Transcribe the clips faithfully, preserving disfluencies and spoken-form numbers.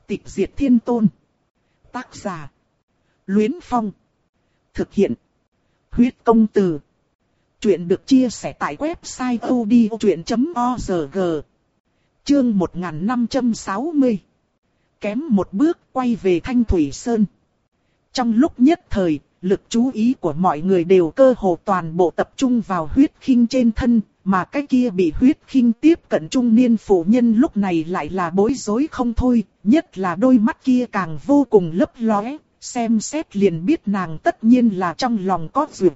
Tịch diệt thiên tôn. Tác giả. Luyến Phong. Thực hiện. Huyết công từ. Chuyện được chia sẻ tại website odchuyện chấm org. Chương một nghìn năm trăm sáu mươi. Kém một bước quay về Thanh Thủy Sơn. Trong lúc nhất thời, lực chú ý của mọi người đều cơ hồ toàn bộ tập trung vào huyết khinh trên thân, mà cái kia bị huyết khinh tiếp cận trung niên phụ nhân lúc này lại là bối rối không thôi, nhất là đôi mắt kia càng vô cùng lấp lóe, xem xét liền biết nàng tất nhiên là trong lòng có duyệt.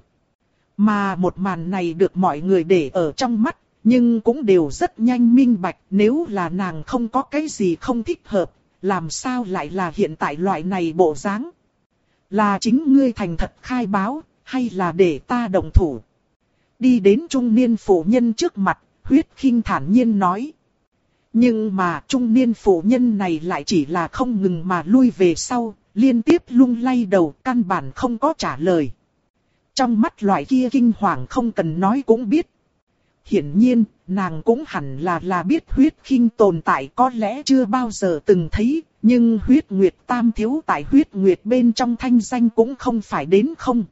Mà một màn này được mọi người để ở trong mắt, nhưng cũng đều rất nhanh minh bạch, nếu là nàng không có cái gì không thích hợp, làm sao lại là hiện tại loại này bộ dáng? Là chính ngươi thành thật khai báo, hay là để ta động thủ? Đi đến trung niên phụ nhân trước mặt, huyết khinh thản nhiên nói. Nhưng mà trung niên phụ nhân này lại chỉ là không ngừng mà lui về sau, liên tiếp lung lay đầu, căn bản không có trả lời. Trong mắt loại kia kinh hoàng không cần nói cũng biết. Hiển nhiên, nàng cũng hẳn là là biết huyết khinh tồn tại, có lẽ chưa bao giờ từng thấy, nhưng huyết nguyệt tam thiếu tại huyết nguyệt bên trong thanh danh cũng không phải đến không.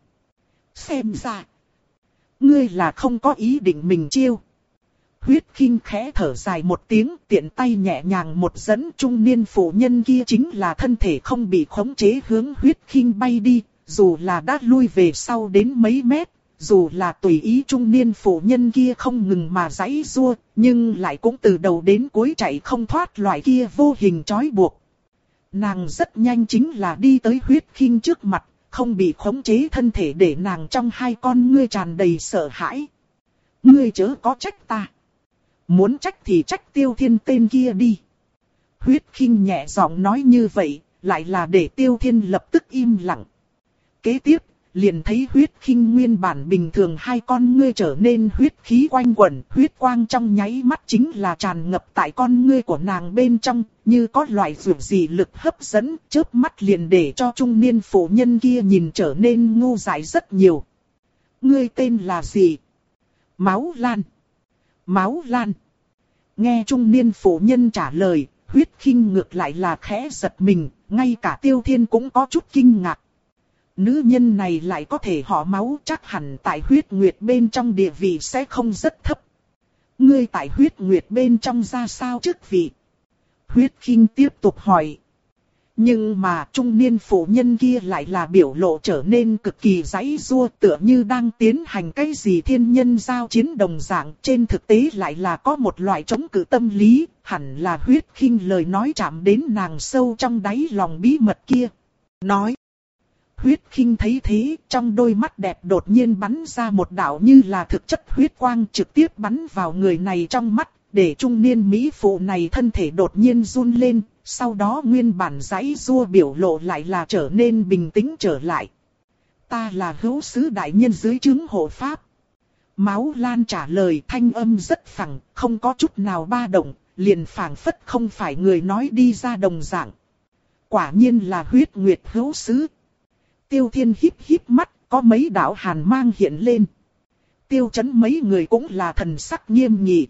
Xem ra, ngươi là không có ý định mình chiêu. Huyết khinh khẽ thở dài một tiếng, tiện tay nhẹ nhàng một dẫn, trung niên phụ nhân kia chính là thân thể không bị khống chế hướng huyết khinh bay đi, dù là đã lui về sau đến mấy mét, dù là tùy ý trung niên phụ nhân kia không ngừng mà giãy giụa, nhưng lại cũng từ đầu đến cuối chạy không thoát loại kia vô hình trói buộc. Nàng rất nhanh chính là đi tới huyết khinh trước mặt, không bị khống chế thân thể để nàng trong hai con ngươi tràn đầy sợ hãi. Ngươi chớ có trách ta. Muốn trách thì trách Tiêu Thiên tên kia đi. Huyết khinh nhẹ giọng nói như vậy, lại là để Tiêu Thiên lập tức im lặng. Kế tiếp, liền thấy huyết khinh nguyên bản bình thường hai con ngươi trở nên huyết khí quanh quẩn, huyết quang trong nháy mắt chính là tràn ngập tại con ngươi của nàng bên trong, như có loại dược gì lực hấp dẫn, chớp mắt liền để cho trung niên phụ nhân kia nhìn trở nên ngu dại rất nhiều. Ngươi tên là gì? Máu Lan. Máu Lan. Nghe trung niên phụ nhân trả lời, huyết khinh ngược lại là khẽ giật mình, ngay cả Tiêu Thiên cũng có chút kinh ngạc. Nữ nhân này lại có thể họ Máu, chắc hẳn tại huyết nguyệt bên trong địa vị sẽ không rất thấp. Ngươi tại huyết nguyệt bên trong ra sao chức vị? Huyết khinh tiếp tục hỏi. Nhưng mà trung niên phụ nhân kia lại là biểu lộ trở nên cực kỳ giãy giụa, tựa như đang tiến hành cái gì thiên nhân giao chiến đồng dạng, trên thực tế lại là có một loại chống cự tâm lý, hẳn là huyết khinh lời nói chạm đến nàng sâu trong đáy lòng bí mật kia. Nói. Huyết khinh thấy thế, trong đôi mắt đẹp đột nhiên bắn ra một đạo như là thực chất huyết quang, trực tiếp bắn vào người này trong mắt, để trung niên mỹ phụ này thân thể đột nhiên run lên, sau đó nguyên bản giãy giụa biểu lộ lại là trở nên bình tĩnh trở lại. Ta là hữu sứ đại nhân dưới trướng hộ pháp. Máu Lan trả lời, thanh âm rất phẳng, không có chút nào ba động, liền phảng phất không phải người nói đi ra đồng dạng. Quả nhiên là huyết nguyệt hữu sứ. Tiêu Thiên híp híp mắt, có mấy đạo hàn mang hiện lên. Tiêu Chấn mấy người cũng là thần sắc nghiêm nghị.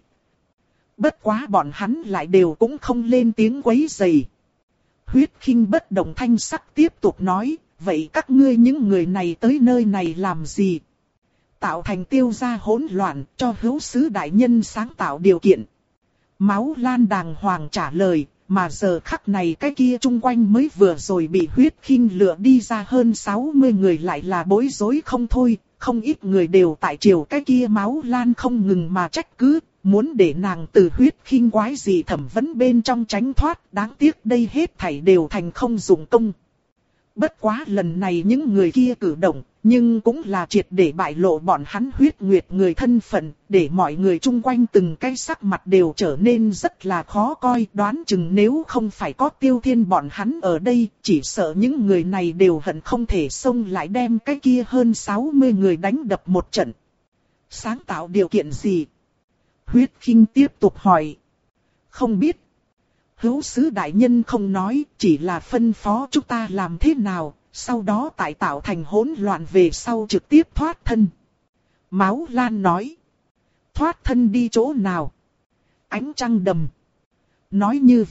Bất quá bọn hắn lại đều cũng không lên tiếng quấy rầy. Huyết khinh bất động thanh sắc tiếp tục nói, vậy các ngươi những người này tới nơi này làm gì? Tạo thành Tiêu gia hỗn loạn, cho hữu sứ đại nhân sáng tạo điều kiện. Máu Lan đàng hoàng trả lời. Mà giờ khắc này cái kia chung quanh mới vừa rồi bị huyết khinh lựa đi ra hơn sáu mươi người lại là bối rối không thôi, không ít người đều tại chiều cái kia Máu Lan không ngừng mà trách cứ, muốn để nàng từ huyết khinh quái gì thẩm vấn bên trong tránh thoát, đáng tiếc đây hết thảy đều thành không dụng công. Bất quá lần này những người kia cử động, nhưng cũng là triệt để bại lộ bọn hắn huyết nguyệt người thân phận, để mọi người chung quanh từng cái sắc mặt đều trở nên rất là khó coi. Đoán chừng nếu không phải có Tiêu Thiên bọn hắn ở đây, chỉ sợ những người này đều hận không thể xông lại đem cái kia hơn sáu mươi người đánh đập một trận. Sáng tạo điều kiện gì? Huyết khinh tiếp tục hỏi. Không biết. Hữu sứ đại nhân không nói, chỉ là phân phó chúng ta làm thế nào, sau đó tại tạo thành hỗn loạn về sau trực tiếp thoát thân. Máu Lan nói. Thoát thân đi chỗ nào? Ánh trăng đầm. Nói như vậy,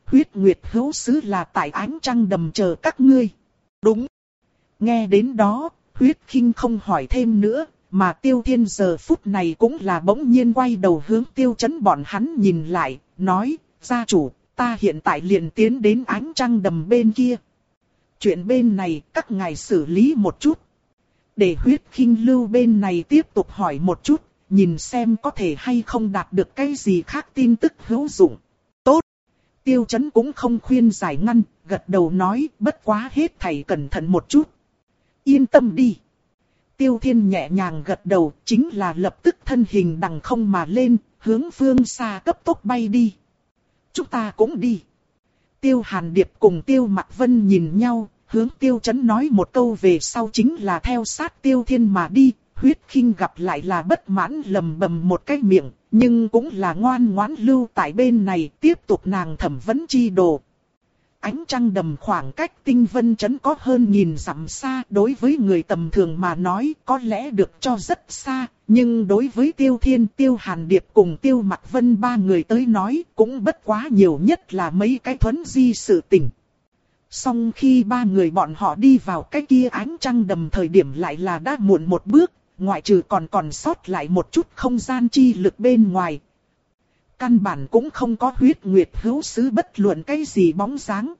huyết nguyệt hữu sứ là tại ánh trăng đầm chờ các ngươi. Đúng. Nghe đến đó, Huyết Khinh không hỏi thêm nữa, mà Tiêu Thiên giờ phút này cũng là bỗng nhiên quay đầu hướng Tiêu Chấn bọn hắn nhìn lại, nói, gia chủ, ta hiện tại liền tiến đến ánh trăng đầm bên kia. Chuyện bên này các ngài xử lý một chút. Để Huyết Khinh lưu bên này tiếp tục hỏi một chút, nhìn xem có thể hay không đạt được cái gì khác tin tức hữu dụng. Tốt. Tiêu Chấn cũng không khuyên giải ngăn, gật đầu nói, bất quá hết thảy cẩn thận một chút. Yên tâm đi. Tiêu Thiên nhẹ nhàng gật đầu, chính là lập tức thân hình đằng không mà lên, hướng phương xa cấp tốc bay đi. Chúng ta cũng đi. Tiêu Hàn Điệp cùng Tiêu Mặc Vân nhìn nhau, hướng Tiêu Chấn nói một câu về sau chính là theo sát Tiêu Thiên mà đi. Huyết Khinh gặp lại là bất mãn lầm bầm một cái miệng, nhưng cũng là ngoan ngoãn lưu tại bên này tiếp tục nàng thẩm vấn chi đồ. Ánh trăng đầm khoảng cách Tinh Vân Trấn có hơn nghìn dặm xa, đối với người tầm thường mà nói có lẽ được cho rất xa, nhưng đối với Tiêu Thiên, Tiêu Hàn Điệp cùng Tiêu Mặc Vân ba người tới nói cũng bất quá nhiều nhất là mấy cái thuấn di sự tình. Song khi ba người bọn họ đi vào cái kia ánh trăng đầm thời điểm lại là đã muộn một bước, ngoại trừ còn còn sót lại một chút không gian chi lực bên ngoài. Căn bản cũng không có huyết nguyệt hữu sứ bất luận cái gì bóng dáng.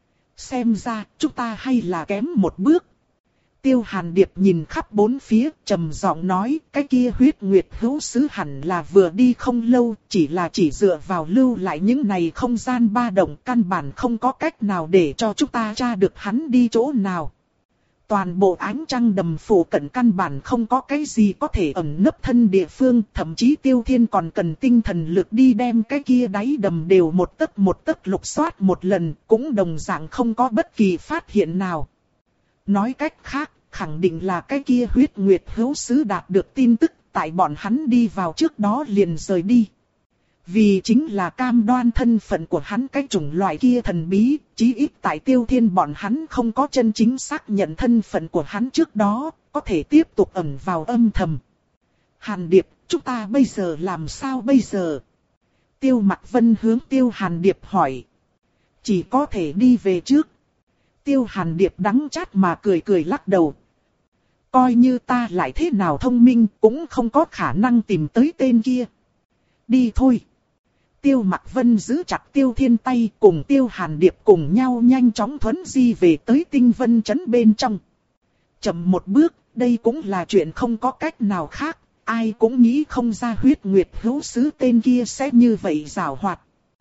Xem ra chúng ta hay là kém một bước. Tiêu Hàn Điệp nhìn khắp bốn phía, trầm giọng nói, cái kia huyết nguyệt hữu sứ hẳn là vừa đi không lâu, chỉ là chỉ dựa vào lưu lại những này không gian ba động, căn bản không có cách nào để cho chúng ta tra được hắn đi chỗ nào. Toàn bộ ánh trăng đầm phủ cận căn bản không có cái gì có thể ẩn nấp thân địa phương, thậm chí Tiêu Thiên còn cần tinh thần lực đi đem cái kia đáy đầm đều một tấc một tấc lục soát một lần, cũng đồng dạng không có bất kỳ phát hiện nào. Nói cách khác, khẳng định là cái kia huyết nguyệt hữu sứ đạt được tin tức, tại bọn hắn đi vào trước đó liền rời đi. Vì chính là cam đoan thân phận của hắn cái chủng loại kia thần bí, chí ít tại Tiêu Thiên bọn hắn không có chân chính xác nhận thân phận của hắn trước đó, có thể tiếp tục ẩn vào âm thầm. Hàn Điệp, chúng ta bây giờ làm sao bây giờ? Tiêu Mặc Vân hướng Tiêu Hàn Điệp hỏi. Chỉ có thể đi về trước. Tiêu Hàn Điệp đắng chát mà cười cười lắc đầu. Coi như ta lại thế nào thông minh cũng không có khả năng tìm tới tên kia. Đi thôi. Tiêu Mặc Vân giữ chặt Tiêu Thiên tay cùng Tiêu Hàn Điệp cùng nhau nhanh chóng thuấn di về tới Tinh Vân Trấn bên trong. Chậm một bước, đây cũng là chuyện không có cách nào khác, ai cũng nghĩ không ra huyết nguyệt hữu sứ tên kia sẽ như vậy giảo hoạt.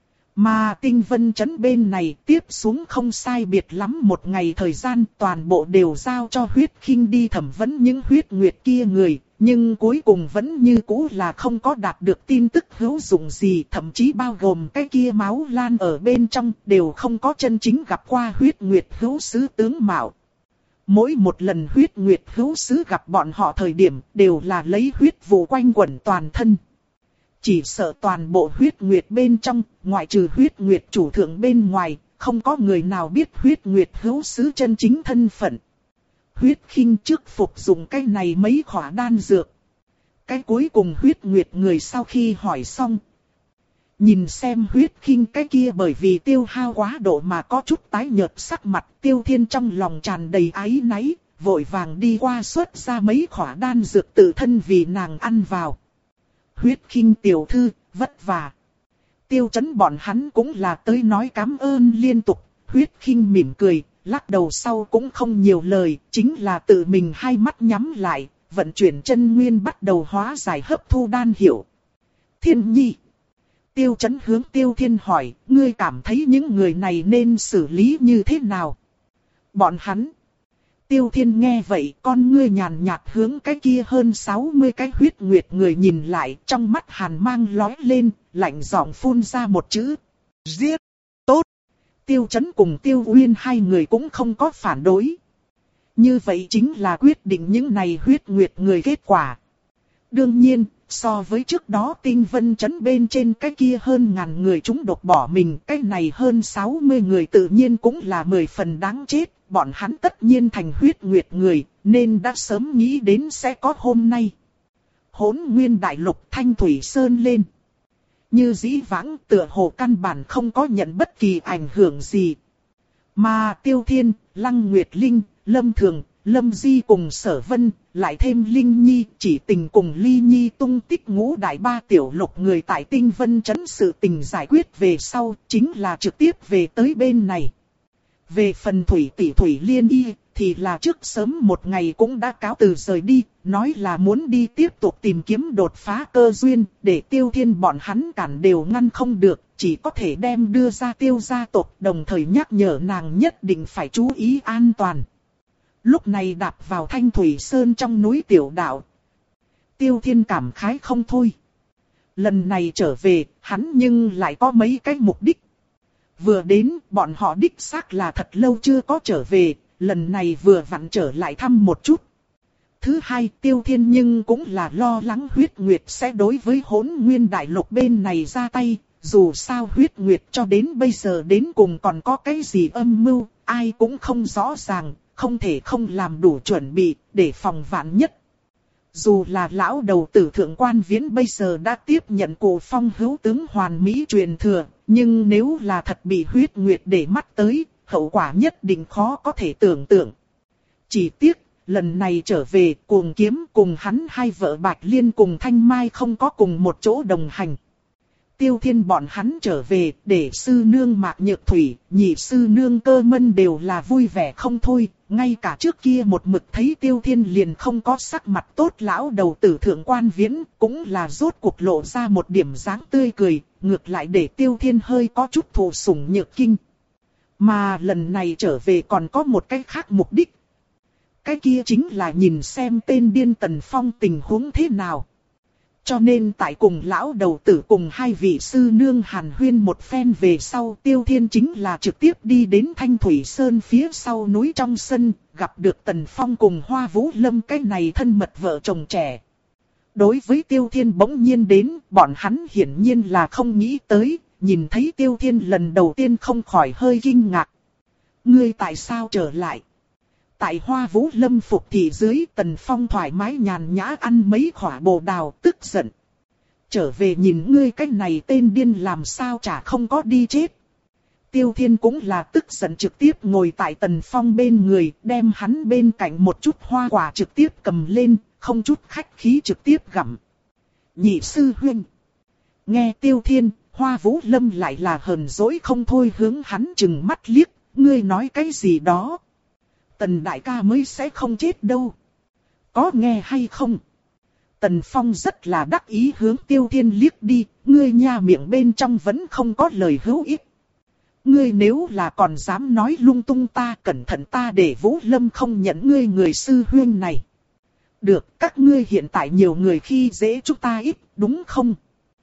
Mà Tinh Vân Trấn bên này tiếp xuống không sai biệt lắm một ngày thời gian toàn bộ đều giao cho Huyết Khinh đi thẩm vấn những huyết nguyệt kia người. Nhưng cuối cùng vẫn như cũ là không có đạt được tin tức hữu dụng gì, thậm chí bao gồm cái kia máu lan ở bên trong đều không có chân chính gặp qua huyết nguyệt hữu sứ tướng mạo. Mỗi một lần huyết nguyệt hữu sứ gặp bọn họ thời điểm đều là lấy huyết vụ quanh quẩn toàn thân. Chỉ sợ toàn bộ huyết nguyệt bên trong, ngoại trừ huyết nguyệt chủ thượng bên ngoài, không có người nào biết huyết nguyệt hữu sứ chân chính thân phận. Huyết Khinh trước phục dụng cái này mấy khỏa đan dược. Cái cuối cùng huyết nguyệt người sau khi hỏi xong. Nhìn xem Huyết Khinh cái kia bởi vì tiêu hao quá độ mà có chút tái nhợt sắc mặt, Tiêu Thiên trong lòng tràn đầy áy náy, vội vàng đi qua xuất ra mấy khỏa đan dược tự thân vì nàng ăn vào. Huyết Khinh tiểu thư, vất vả. Tiêu Chấn bọn hắn cũng là tới nói cảm ơn liên tục, Huyết Khinh mỉm cười. Lắc đầu sau cũng không nhiều lời, chính là tự mình hai mắt nhắm lại, vận chuyển chân nguyên bắt đầu hóa giải hấp thu đan hiệu. Thiên Nhi. Tiêu Chấn hướng Tiêu Thiên hỏi, ngươi cảm thấy những người này nên xử lý như thế nào? Bọn hắn. Tiêu Thiên nghe vậy, con ngươi nhàn nhạt hướng cái kia hơn sáu mươi cái huyết nguyệt người nhìn lại, trong mắt hàn mang lóe lên, lạnh giọng phun ra một chữ. Giết. Tốt. Tiêu Chấn cùng Tiêu Uyên hai người cũng không có phản đối. Như vậy chính là quyết định những này huyết nguyệt người kết quả. Đương nhiên, so với trước đó Tinh Vân Trấn bên trên cái kia hơn ngàn người chúng độc bỏ mình, cái này hơn sáu mươi người tự nhiên cũng là mười phần đáng chết. Bọn hắn tất nhiên thành huyết nguyệt người, nên đã sớm nghĩ đến sẽ có hôm nay. Hỗn Nguyên Đại Lục Thanh Thủy Sơn lên. như dĩ vãng tựa hồ căn bản không có nhận bất kỳ ảnh hưởng gì. Mà Tiêu Thiên, Lăng Nguyệt Linh, Lâm Thường, Lâm Di cùng Sở Vân, lại thêm Linh Nhi, Chỉ Tình cùng Ly Nhi tung tích ngũ đại ba tiểu lục người tại Tinh Vân Trấn sự tình giải quyết về sau, chính là trực tiếp về tới bên này. Về phần Thủy Tỷ Thủy Liên Y, thì là trước sớm một ngày cũng đã cáo từ rời đi, nói là muốn đi tiếp tục tìm kiếm đột phá cơ duyên, để Tiêu Thiên bọn hắn cản đều ngăn không được, chỉ có thể đem đưa ra Tiêu gia tộc, đồng thời nhắc nhở nàng nhất định phải chú ý an toàn. Lúc này đạp vào Thanh Thủy Sơn trong núi tiểu đạo, Tiêu Thiên cảm khái không thôi. Lần này trở về, hắn nhưng lại có mấy cái mục đích. Vừa đến, bọn họ đích xác là thật lâu chưa có trở về, lần này vừa vặn trở lại thăm một chút. Thứ hai, Tiêu Thiên nhưng cũng là lo lắng Huyết Nguyệt sẽ đối với Hỗn Nguyên Đại Lục bên này ra tay. Dù sao Huyết Nguyệt cho đến bây giờ đến cùng còn có cái gì âm mưu, ai cũng không rõ ràng, không thể không làm đủ chuẩn bị để phòng vạn nhất. Dù là lão đầu tử Thượng Quan Viễn bây giờ đã tiếp nhận Cổ Phong hữu tướng hoàn mỹ truyền thừa, nhưng nếu là thật bị Huyết Nguyệt để mắt tới, hậu quả nhất định khó có thể tưởng tượng. Chỉ tiếc, lần này trở về, Cuồng Kiếm cùng hắn hai vợ Bạch Liên cùng Thanh Mai không có cùng một chỗ đồng hành. Tiêu Thiên bọn hắn trở về, để sư nương Mạc Nhược Thủy, nhị sư nương Cơ Mân đều là vui vẻ không thôi, ngay cả trước kia một mực thấy Tiêu Thiên liền không có sắc mặt tốt lão đầu tử Thượng Quan Viễn, cũng là rốt cuộc lộ ra một điểm dáng tươi cười, ngược lại để Tiêu Thiên hơi có chút thụ sủng nhược kinh. Mà lần này trở về còn có một cái khác mục đích. Cái kia chính là nhìn xem tên điên Tần Phong tình huống thế nào. Cho nên tại cùng lão đầu tử cùng hai vị sư nương hàn huyên một phen về sau, Tiêu Thiên chính là trực tiếp đi đến Thanh Thủy Sơn phía sau núi trong sân, gặp được Tần Phong cùng Hoa Vũ Lâm cái này thân mật vợ chồng trẻ. Đối với Tiêu Thiên bỗng nhiên đến, bọn hắn hiển nhiên là không nghĩ tới, nhìn thấy Tiêu Thiên lần đầu tiên không khỏi hơi kinh ngạc. Ngươi tại sao trở lại? Tại Hoa Vũ Lâm phục thị dưới, Tần Phong thoải mái nhàn nhã ăn mấy khỏa bồ đào, tức giận. Trở về nhìn ngươi cái này tên điên làm sao chả không có đi chết. Tiêu Thiên cũng là tức giận trực tiếp ngồi tại Tần Phong bên người, đem hắn bên cạnh một chút hoa quả trực tiếp cầm lên, không chút khách khí trực tiếp gặm. Nhị sư huynh. Nghe Tiêu Thiên, Hoa Vũ Lâm lại là hờn dỗi không thôi hướng hắn chừng mắt liếc, ngươi nói cái gì đó. Tần đại ca mới sẽ không chết đâu. Có nghe hay không? Tần Phong rất là đắc ý hướng Tiêu Thiên liếc đi, ngươi nha miệng bên trong vẫn không có lời hữu ích. Ngươi nếu là còn dám nói lung tung ta, cẩn thận ta để Vũ Lâm không nhận ngươi người sư huynh này. Được, các ngươi hiện tại nhiều người khi dễ chúng ta ít, đúng không?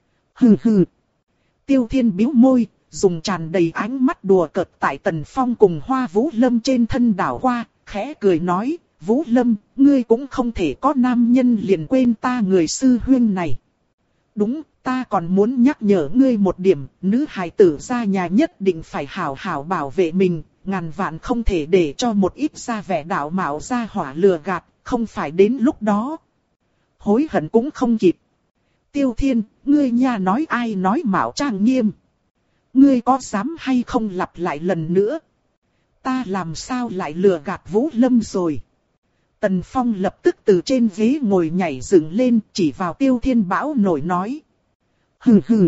Hừ hừ. Tiêu Thiên bĩu môi, dùng tràn đầy ánh mắt đùa cợt tại Tần Phong cùng Hoa Vũ Lâm trên thân đảo qua, khẽ cười nói, Vũ Lâm, ngươi cũng không thể có nam nhân liền quên ta người sư huynh này. Đúng, ta còn muốn nhắc nhở ngươi một điểm, nữ hài tử ra nhà nhất định phải hảo hảo bảo vệ mình, ngàn vạn không thể để cho một ít ra vẻ đạo mạo ra hỏa lừa gạt, không phải đến lúc đó. Hối hận cũng không kịp. Tiêu Thiên, ngươi nha nói ai nói mạo trang nghiêm. Ngươi có dám hay không lặp lại lần nữa? Ta làm sao lại lừa gạt Vũ Lâm rồi? Tần Phong lập tức từ trên ghế ngồi nhảy dựng lên, chỉ vào Tiêu Thiên bão nổi nói. Hừ hừ.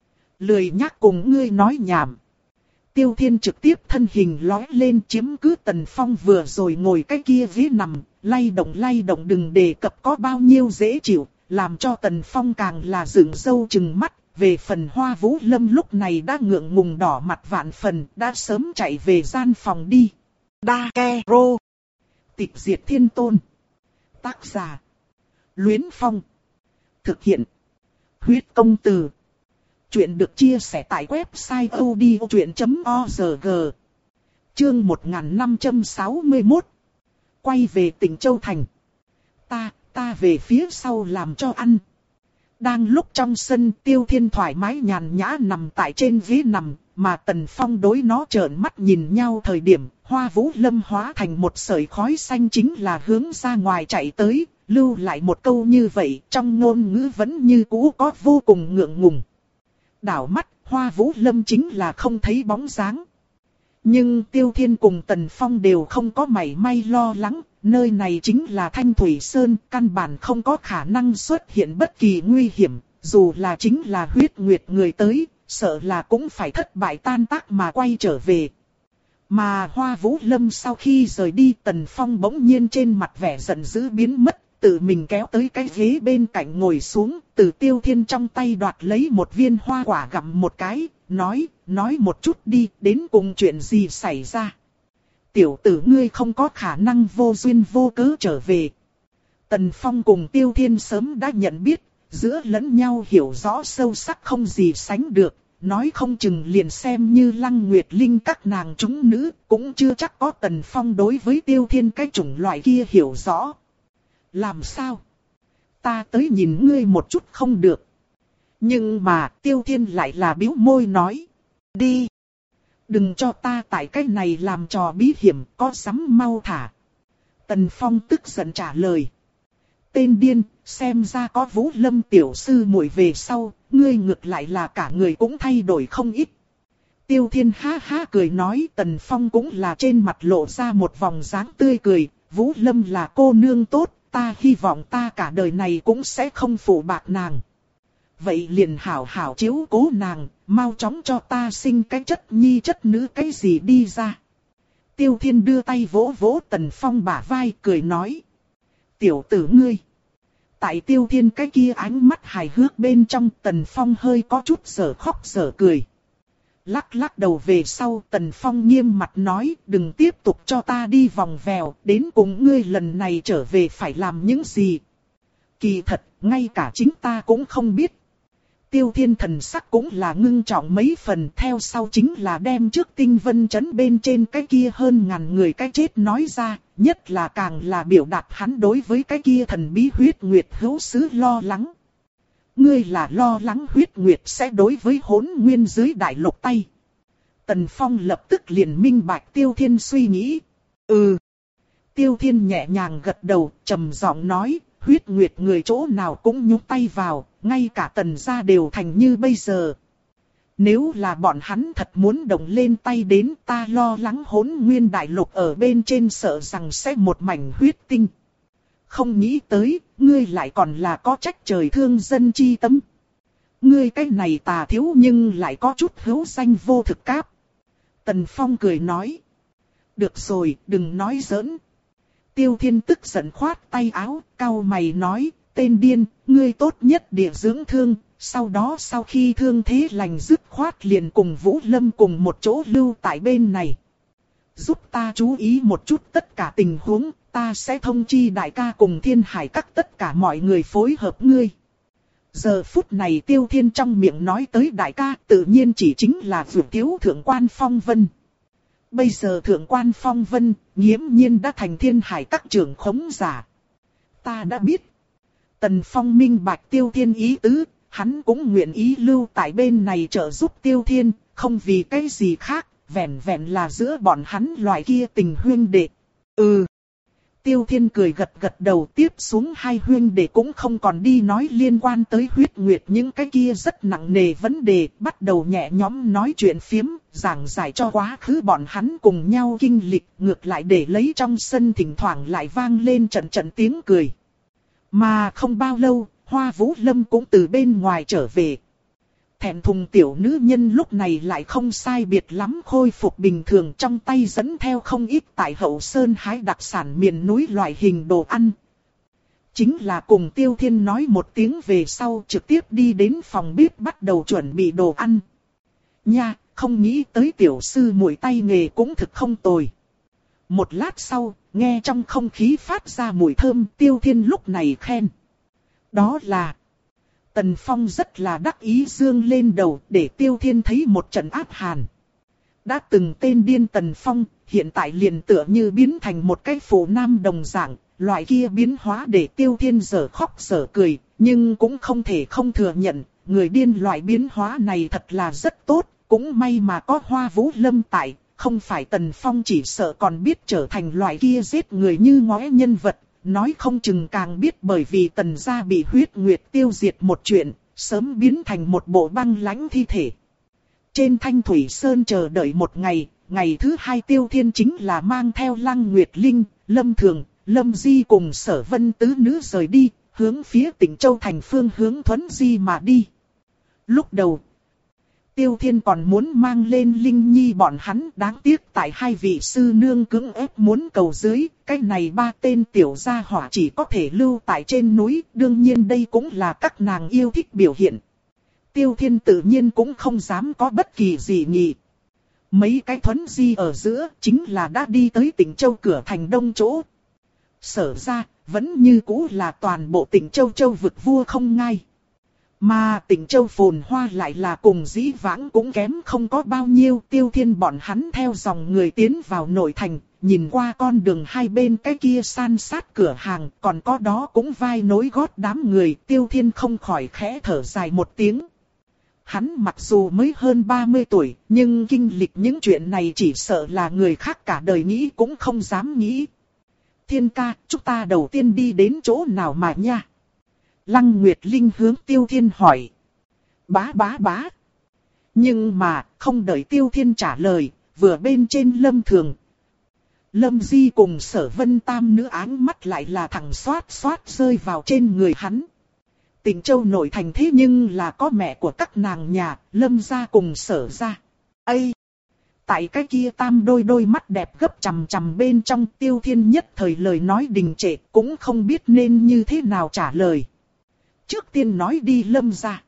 Lười nhắc cùng ngươi nói nhảm. Tiêu Thiên trực tiếp thân hình lói lên chiếm cứ Tần Phong vừa rồi ngồi cái kia ghế nằm, lay động lay động đừng đề cập có bao nhiêu dễ chịu, làm cho Tần Phong càng là dựng râu trừng mắt. Về phần Hoa Vũ Lâm lúc này đã ngượng ngùng đỏ mặt vạn phần, đã sớm chạy về gian phòng đi. Đa Ke Rô. Tịch diệt thiên tôn. Tác giả. Luyến Phong. Thực hiện. Huyết công từ. Chuyện được chia sẻ tại website odchuyện chấm org. Chương một nghìn năm trăm sáu mươi mốt. Quay về tỉnh Châu Thành. Ta, ta về phía sau làm cho ăn. Đang lúc trong sân, Tiêu Thiên thoải mái nhàn nhã nằm tại trên ghế nằm, mà Tần Phong đối nó trợn mắt nhìn nhau thời điểm, Hoa Vũ Lâm hóa thành một sợi khói xanh chính là hướng ra ngoài chạy tới, lưu lại một câu như vậy, trong ngôn ngữ vẫn như cũ có vô cùng ngượng ngùng. đảo mắt, Hoa Vũ Lâm chính là không thấy bóng dáng. Nhưng Tiêu Thiên cùng Tần Phong đều không có mảy may lo lắng, nơi này chính là Thanh Thủy Sơn, căn bản không có khả năng xuất hiện bất kỳ nguy hiểm, dù là chính là huyết nguyệt người tới, sợ là cũng phải thất bại tan tác mà quay trở về. Mà Hoa Vũ Lâm sau khi rời đi, Tần Phong bỗng nhiên trên mặt vẻ giận dữ biến mất, tự mình kéo tới cái ghế bên cạnh ngồi xuống, từ Tiêu Thiên trong tay đoạt lấy một viên hoa quả gặm một cái, nói, nói một chút đi, đến cùng chuyện gì xảy ra. Tiểu tử ngươi không có khả năng vô duyên vô cớ trở về. Tần Phong cùng Tiêu Thiên sớm đã nhận biết, giữa lẫn nhau hiểu rõ sâu sắc không gì sánh được, nói không chừng liền xem như Lăng Nguyệt Linh các nàng chúng nữ, cũng chưa chắc có Tần Phong đối với Tiêu Thiên cái chủng loại kia hiểu rõ. Làm sao? Ta tới nhìn ngươi một chút không được. Nhưng mà Tiêu Thiên lại là bĩu môi nói. Đi. Đừng cho ta tại cái này làm trò bí hiểm, có sắm mau thả. Tần Phong tức giận trả lời. Tên điên, xem ra có Vũ Lâm tiểu sư muội về sau, ngươi ngược lại là cả người cũng thay đổi không ít. Tiêu Thiên ha ha cười nói, Tần Phong cũng là trên mặt lộ ra một vòng dáng tươi cười, Vũ Lâm là cô nương tốt, ta hy vọng ta cả đời này cũng sẽ không phụ bạc nàng. Vậy liền hảo hảo chiếu cố nàng, mau chóng cho ta sinh cái chất nhi chất nữ cái gì đi ra. Tiêu Thiên đưa tay vỗ vỗ Tần Phong bả vai cười nói. Tiểu tử ngươi. Tại Tiêu Thiên cái kia ánh mắt hài hước bên trong, Tần Phong hơi có chút giở khóc giở cười. Lắc lắc đầu về sau, Tần Phong nghiêm mặt nói, đừng tiếp tục cho ta đi vòng vèo, đến cùng ngươi lần này trở về phải làm những gì. Kỳ thật, ngay cả chính ta cũng không biết. Tiêu Thiên thần sắc cũng là ngưng trọng mấy phần, theo sau chính là đem trước Tinh Vân Trấn bên trên cái kia hơn ngàn người cái chết nói ra, nhất là càng là biểu đạt hắn đối với cái kia thần bí huyết nguyệt hữu sứ lo lắng. Ngươi là lo lắng huyết nguyệt sẽ đối với hỗn nguyên dưới đại lục tay. Tần Phong lập tức liền minh bạch Tiêu Thiên suy nghĩ. Ừ. Tiêu Thiên nhẹ nhàng gật đầu, trầm giọng nói, huyết nguyệt người chỗ nào cũng nhúng tay vào, ngay cả Tần gia đều thành như bây giờ. Nếu là bọn hắn thật muốn động lên tay đến, ta lo lắng hỗn nguyên đại lục ở bên trên sợ rằng sẽ một mảnh huyết tinh. Không nghĩ tới, ngươi lại còn là có trách trời thương dân chi tâm. Ngươi cái này tà thiếu nhưng lại có chút hữu danh vô thực cáp. Tần Phong cười nói. Được rồi, đừng nói giỡn. Tiêu Thiên tức giận khoát tay áo, cau mày nói, tên điên, ngươi tốt nhất địa dưỡng thương, sau đó sau khi thương thế lành dứt khoát liền cùng Vũ Lâm cùng một chỗ lưu tại bên này. Giúp ta chú ý một chút tất cả tình huống, ta sẽ thông chi đại ca cùng Thiên Hải các tất cả mọi người phối hợp ngươi. Giờ phút này Tiêu Thiên trong miệng nói tới đại ca tự nhiên chỉ chính là Vượt Thiếu Thượng Quan Phong Vân. Bây giờ Thượng Quan Phong Vân, nghiễm nhiên đã thành Thiên Hải các trưởng khống giả. Ta đã biết. Tần Phong minh bạch Tiêu Thiên ý tứ, hắn cũng nguyện ý lưu tại bên này trợ giúp Tiêu Thiên, không vì cái gì khác, vẹn vẹn là giữa bọn hắn loại kia tình huynh đệ. Ừ. Tiêu Thiên cười gật gật đầu, tiếp xuống hai huynh đệ cũng không còn đi nói liên quan tới huyết nguyệt những cái kia rất nặng nề vấn đề, bắt đầu nhẹ nhõm nói chuyện phiếm, giảng giải cho quá khứ bọn hắn cùng nhau kinh lịch, ngược lại để lấy trong sân thỉnh thoảng lại vang lên trận trận tiếng cười. Mà không bao lâu, Hoa Vũ Lâm cũng từ bên ngoài trở về. Thẹn thùng tiểu nữ nhân lúc này lại không sai biệt lắm khôi phục bình thường, trong tay dẫn theo không ít tại hậu sơn hái đặc sản miền núi loại hình đồ ăn. Chính là cùng Tiêu Thiên nói một tiếng về sau trực tiếp đi đến phòng bếp bắt đầu chuẩn bị đồ ăn. Nha, không nghĩ tới tiểu sư muội tay nghề cũng thực không tồi. Một lát sau, nghe trong không khí phát ra mùi thơm, Tiêu Thiên lúc này khen. Đó là... Tần Phong rất là đắc ý dương lên đầu để Tiêu Thiên thấy một trận áp hàn. Đã từng tên điên Tần Phong, hiện tại liền tựa như biến thành một cái phụ nam đồng dạng, loại kia biến hóa để Tiêu Thiên dở khóc dở cười, nhưng cũng không thể không thừa nhận, người điên loại biến hóa này thật là rất tốt, cũng may mà có Hoa Vũ Lâm tại, không phải Tần Phong chỉ sợ còn biết trở thành loại kia giết người như ngóe nhân vật. Nói không chừng càng biết bởi vì Tần gia bị huyết nguyệt tiêu diệt một chuyện, sớm biến thành một bộ băng lãnh thi thể. Trên Thanh Thủy Sơn chờ đợi một ngày, ngày thứ hai Tiêu Thiên chính là mang theo Lăng Nguyệt Linh, Lâm Thường, Lâm Di cùng Sở Vân tứ nữ rời đi, hướng phía Tịnh Châu thành phương hướng Thuấn Di mà đi. Lúc đầu, Tiêu Thiên còn muốn mang lên Linh Nhi bọn hắn, đáng tiếc tại hai vị sư nương cưỡng ép muốn cầu dưới, cái này ba tên tiểu gia hỏa chỉ có thể lưu tại trên núi, đương nhiên đây cũng là các nàng yêu thích biểu hiện. Tiêu Thiên tự nhiên cũng không dám có bất kỳ gì nghị. Mấy cái Thuấn Di ở giữa chính là đã đi tới Tịnh Châu cửa thành đông chỗ. Sở ra, vẫn như cũ là toàn bộ Tịnh Châu châu vực vua không ngai. Mà Tịnh Châu phồn hoa lại là cùng dĩ vãng cũng kém không có bao nhiêu. Tiêu Thiên bọn hắn theo dòng người tiến vào nội thành, nhìn qua con đường hai bên cái kia san sát cửa hàng, còn có đó cũng vai nối gót đám người. Tiêu Thiên không khỏi khẽ thở dài một tiếng. Hắn mặc dù mới hơn ba mươi tuổi, nhưng kinh lịch những chuyện này chỉ sợ là người khác cả đời nghĩ cũng không dám nghĩ. Thiên ca, chúng ta đầu tiên đi đến chỗ nào mà nha? Lăng Nguyệt Linh hướng Tiêu Thiên hỏi. Bá bá bá. Nhưng mà, không đợi Tiêu Thiên trả lời, vừa bên trên Lâm Thường. Lâm Di cùng Sở Vân tam nữ áng mắt lại là thẳng xoát xoát rơi vào trên người hắn. Tịnh Châu nội thành thế nhưng là có mẹ của các nàng nhà, Lâm gia cùng Sở gia. Ây! Tại cái kia tam đôi đôi mắt đẹp gấp chằm chằm bên trong, Tiêu Thiên nhất thời lời nói đình trệ, cũng không biết nên như thế nào trả lời. Trước tiên nói đi Lâm gia.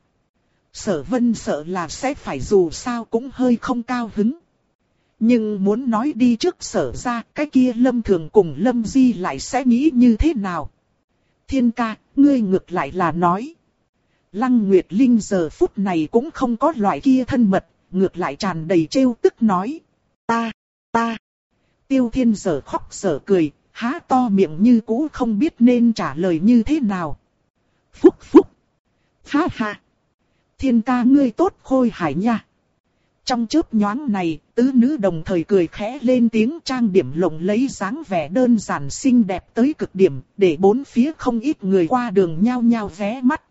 Sở Vân sợ là sẽ phải dù sao cũng hơi không cao hứng. Nhưng muốn nói đi trước Sở gia, cái kia Lâm Thường cùng Lâm Di lại sẽ nghĩ như thế nào? Thiên ca, ngươi ngược lại là nói. Lăng Nguyệt Linh giờ phút này cũng không có loại kia thân mật, ngược lại tràn đầy trêu tức nói. Ta, ta. Tiêu Thiên giờ khóc giờ cười, há to miệng như cũ không biết nên trả lời như thế nào. Phúc phúc. Ha ha. Thiên ca ngươi tốt khôi hài nha. Trong chớp nhoáng này, tứ nữ đồng thời cười khẽ lên tiếng, trang điểm lộng lấy dáng vẻ đơn giản xinh đẹp tới cực điểm, để bốn phía không ít người qua đường nhao nhao ghé mắt.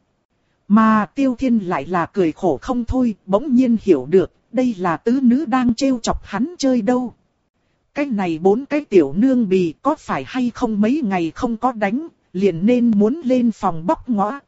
Mà Tiêu Thiên lại là cười khổ không thôi, bỗng nhiên hiểu được, đây là tứ nữ đang trêu chọc hắn chơi đâu. Cái này bốn cái tiểu nương bì có phải hay không mấy ngày không có đánh, liền nên muốn lên phòng bóc ngõ.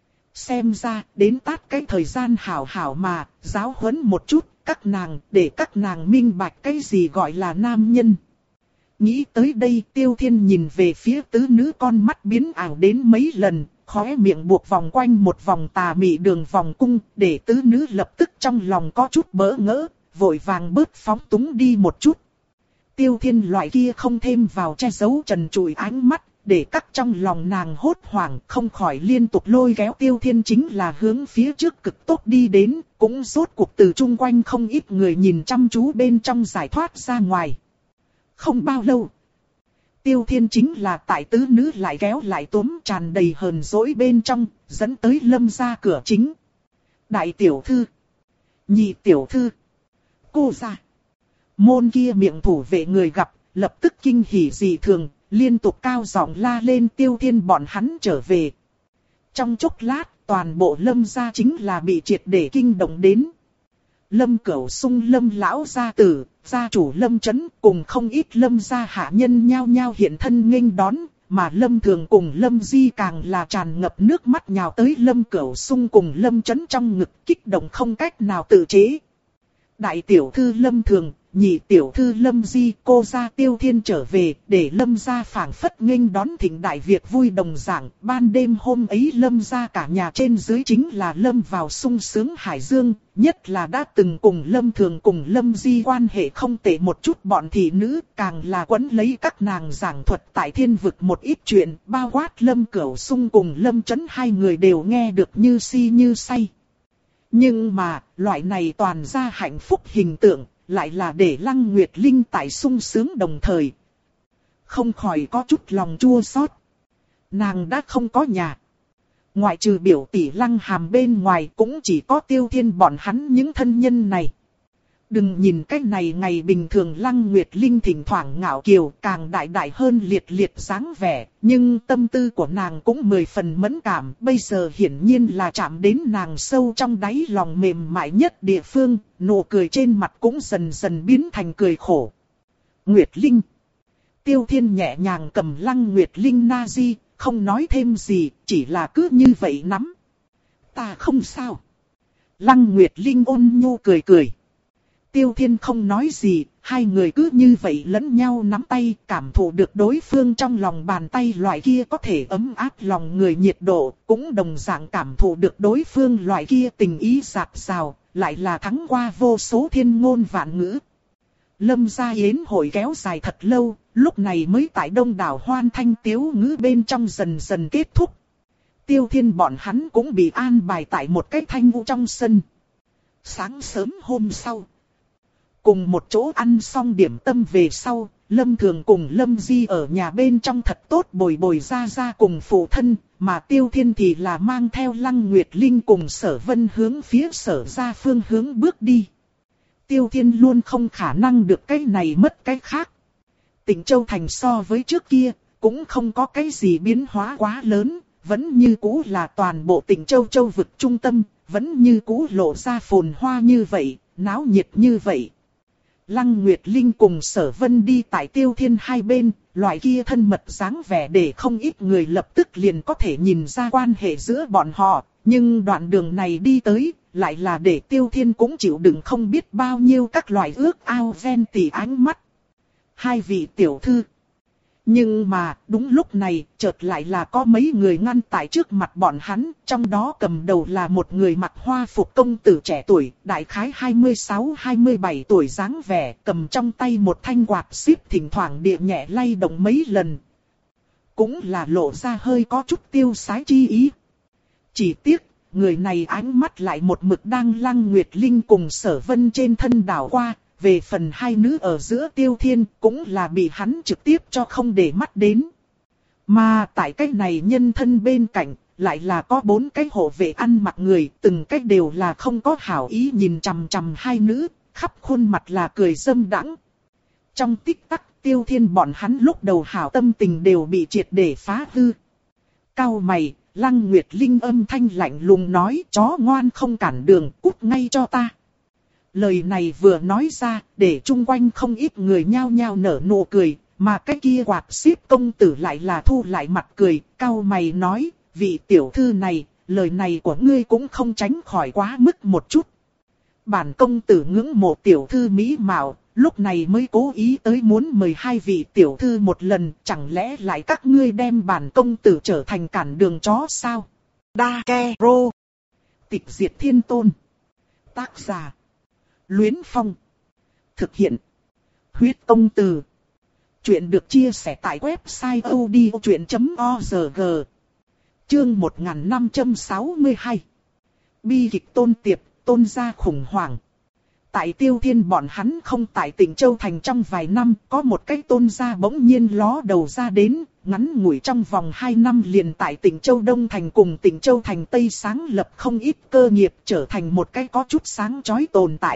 Xem ra, đến tát cái thời gian hảo hảo mà, giáo huấn một chút, các nàng, để các nàng minh bạch cái gì gọi là nam nhân. Nghĩ tới đây, Tiêu Thiên nhìn về phía tứ nữ, con mắt biến ảo đến mấy lần, khóe miệng buộc vòng quanh một vòng tà mị đường vòng cung, để tứ nữ lập tức trong lòng có chút bỡ ngỡ, vội vàng bớt phóng túng đi một chút. Tiêu Thiên loại kia không thêm vào che giấu trần trụi ánh mắt, để các trong lòng nàng hốt hoảng, không khỏi liên tục lôi kéo Tiêu Thiên chính là hướng phía trước cực tốc đi đến, cũng rốt cuộc từ chung quanh không ít người nhìn chăm chú bên trong giải thoát ra ngoài. Không bao lâu, Tiêu Thiên chính là tại tứ nữ lại kéo lại túm tràn đầy hờn dỗi bên trong, dẫn tới Lâm gia cửa chính. Đại tiểu thư, nhị tiểu thư, cô gia. Môn kia miệng thủ vệ người gặp, lập tức kinh hỉ dị thường, liên tục cao giọng la lên Tiêu Thiên bọn hắn trở về. Trong chốc lát, toàn bộ Lâm gia chính là bị triệt để kinh động đến. Lâm Cửu Sung Lâm lão gia tử, gia chủ Lâm Chấn cùng không ít Lâm gia hạ nhân nhao nhao hiện thân nghênh đón, mà Lâm Thường cùng Lâm Di càng là tràn ngập nước mắt nhào tới Lâm Cửu Sung cùng Lâm Chấn trong ngực, kích động không cách nào tự chế. Đại tiểu thư Lâm Thường, nhị tiểu thư Lâm Di, cô gia Tiêu Thiên trở về, để Lâm gia phảng phất nghênh đón thịnh đại việc vui đồng dạng. Ban đêm hôm ấy Lâm gia cả nhà trên dưới chính là lâm vào sung sướng hải dương, nhất là đã từng cùng Lâm Thường cùng Lâm Di quan hệ không tệ một chút bọn thị nữ, càng là quấn lấy các nàng giảng thuật tại thiên vực một ít chuyện, bao quát Lâm Cửu Sung cùng Lâm Chấn hai người đều nghe được như si như say. Nhưng mà, loại này toàn ra hạnh phúc hình tượng, lại là để Lăng Nguyệt Linh tại sung sướng đồng thời. Không khỏi có chút lòng chua xót. Nàng đã không có nhà. Ngoại trừ biểu tỷ Lăng Hàm bên ngoài cũng chỉ có Tiêu Thiên bọn hắn những thân nhân này. Đừng nhìn cái này ngày bình thường Lăng Nguyệt Linh thỉnh thoảng ngạo kiều càng đại đại hơn liệt liệt dáng vẻ, nhưng tâm tư của nàng cũng mười phần mẫn cảm, bây giờ hiển nhiên là chạm đến nàng sâu trong đáy lòng mềm mại nhất địa phương, nụ cười trên mặt cũng dần dần biến thành cười khổ. Nguyệt Linh. Tiêu Thiên nhẹ nhàng cầm Lăng Nguyệt Linh na di, không nói thêm gì, chỉ là cứ như vậy nắm. Ta không sao. Lăng Nguyệt Linh ôn nhu cười cười. Tiêu Thiên không nói gì, hai người cứ như vậy lẫn nhau nắm tay, cảm thụ được đối phương trong lòng bàn tay loại kia có thể ấm áp lòng người nhiệt độ, cũng đồng dạng cảm thụ được đối phương loại kia tình ý dạt dào, lại là thắng qua vô số thiên ngôn vạn ngữ. Lâm gia yến hội kéo dài thật lâu, lúc này mới tại đông đảo hoan thanh tiếu ngữ bên trong dần dần kết thúc. Tiêu Thiên bọn hắn cũng bị an bài tại một cái thanh vũ trong sân. Sáng sớm hôm sau, cùng một chỗ ăn xong điểm tâm về sau, Lâm Thường cùng Lâm Di ở nhà bên trong thật tốt bồi bồi ra ra cùng phụ thân, mà Tiêu Thiên thì là mang theo Lăng Nguyệt Linh cùng Sở Vân hướng phía Sở gia phương hướng bước đi. Tiêu Thiên luôn không khả năng được cái này mất cái khác. Tịnh Châu Thành so với trước kia, cũng không có cái gì biến hóa quá lớn, vẫn như cũ là toàn bộ Tịnh Châu châu vực trung tâm, vẫn như cũ lộ ra phồn hoa như vậy, náo nhiệt như vậy. Lăng Nguyệt Linh cùng Sở Vân đi tại Tiêu Thiên hai bên, loại kia thân mật dáng vẻ để không ít người lập tức liền có thể nhìn ra quan hệ giữa bọn họ, nhưng đoạn đường này đi tới, lại là để Tiêu Thiên cũng chịu đựng không biết bao nhiêu các loại ước ao ven tỉ ánh mắt. Hai vị tiểu thư. Nhưng mà, đúng lúc này, chợt lại là có mấy người ngăn tại trước mặt bọn hắn, trong đó cầm đầu là một người mặc hoa phục công tử trẻ tuổi, đại khái hai mươi sáu hai mươi bảy tuổi dáng vẻ, cầm trong tay một thanh quạt xíp thỉnh thoảng địa nhẹ lay động mấy lần. Cũng là lộ ra hơi có chút tiêu sái chi ý. Chỉ tiếc, người này ánh mắt lại một mực đang Lăng Nguyệt Linh cùng Sở Vân trên thân đảo qua. Về phần hai nữ ở giữa Tiêu Thiên cũng là bị hắn trực tiếp cho không để mắt đến. Mà tại cái này nhân thân bên cạnh, lại là có bốn cái hộ vệ ăn mặc người, từng cái đều là không có hảo ý nhìn chằm chằm hai nữ, khắp khuôn mặt là cười dâm đãng. Trong tích tắc, Tiêu Thiên bọn hắn lúc đầu hảo tâm tình đều bị triệt để phá hư. Cao mày, Lăng Nguyệt Linh âm thanh lạnh lùng nói, chó ngoan không cản đường, cút ngay cho ta. Lời này vừa nói ra, để chung quanh không ít người nhao nhao nở nụ cười, mà cái kia quạt xíp công tử lại là thu lại mặt cười, cau mày nói, vị tiểu thư này, lời này của ngươi cũng không tránh khỏi quá mức một chút. Bản công tử ngưỡng mộ tiểu thư mỹ mạo, lúc này mới cố ý tới muốn mời hai vị tiểu thư một lần, chẳng lẽ lại các ngươi đem bản công tử trở thành cản đường chó sao? Đa Ke Rô. Tịch diệt thiên tôn. Tác giả Luyến Phong. Thực hiện Huyết Công Từ. Chuyện được chia sẻ tại website odchuyện chấm org. Chương một nghìn năm trăm sáu mươi hai. Bi kịch Tôn Tiệp, Tôn gia khủng hoảng. Tại Tiêu Thiên bọn hắn không tại Tịnh Châu Thành trong vài năm, có một cái Tôn gia bỗng nhiên ló đầu ra đến, ngắn ngủi trong vòng hai năm liền tại Tịnh Châu Đông Thành cùng Tịnh Châu Thành Tây sáng lập không ít cơ nghiệp, trở thành một cái có chút sáng chói tồn tại.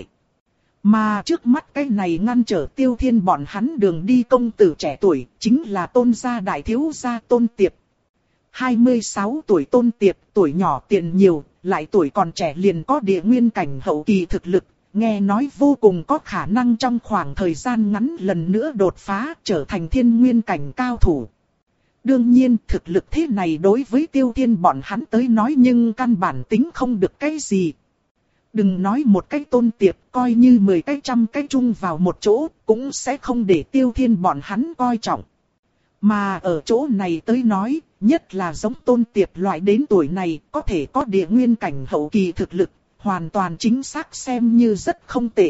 Mà trước mắt cái này ngăn trở Tiêu Thiên bọn hắn đường đi công tử trẻ tuổi, chính là Tôn gia đại thiếu gia Tôn Tiệp. hai mươi sáu tuổi Tôn Tiệp, tuổi nhỏ tiền nhiều, lại tuổi còn trẻ liền có địa nguyên cảnh hậu kỳ thực lực, nghe nói vô cùng có khả năng trong khoảng thời gian ngắn lần nữa đột phá, trở thành thiên nguyên cảnh cao thủ. Đương nhiên, thực lực thế này đối với Tiêu Thiên bọn hắn tới nói nhưng căn bản tính không được cái gì. Đừng nói một cái Tôn Tiệp, coi như mười cái trăm cái chung vào một chỗ, cũng sẽ không để Tiêu Thiên bọn hắn coi trọng. Mà ở chỗ này tới nói, nhất là giống Tôn Tiệp loại đến tuổi này, có thể có địa nguyên cảnh hậu kỳ thực lực, hoàn toàn chính xác xem như rất không tệ.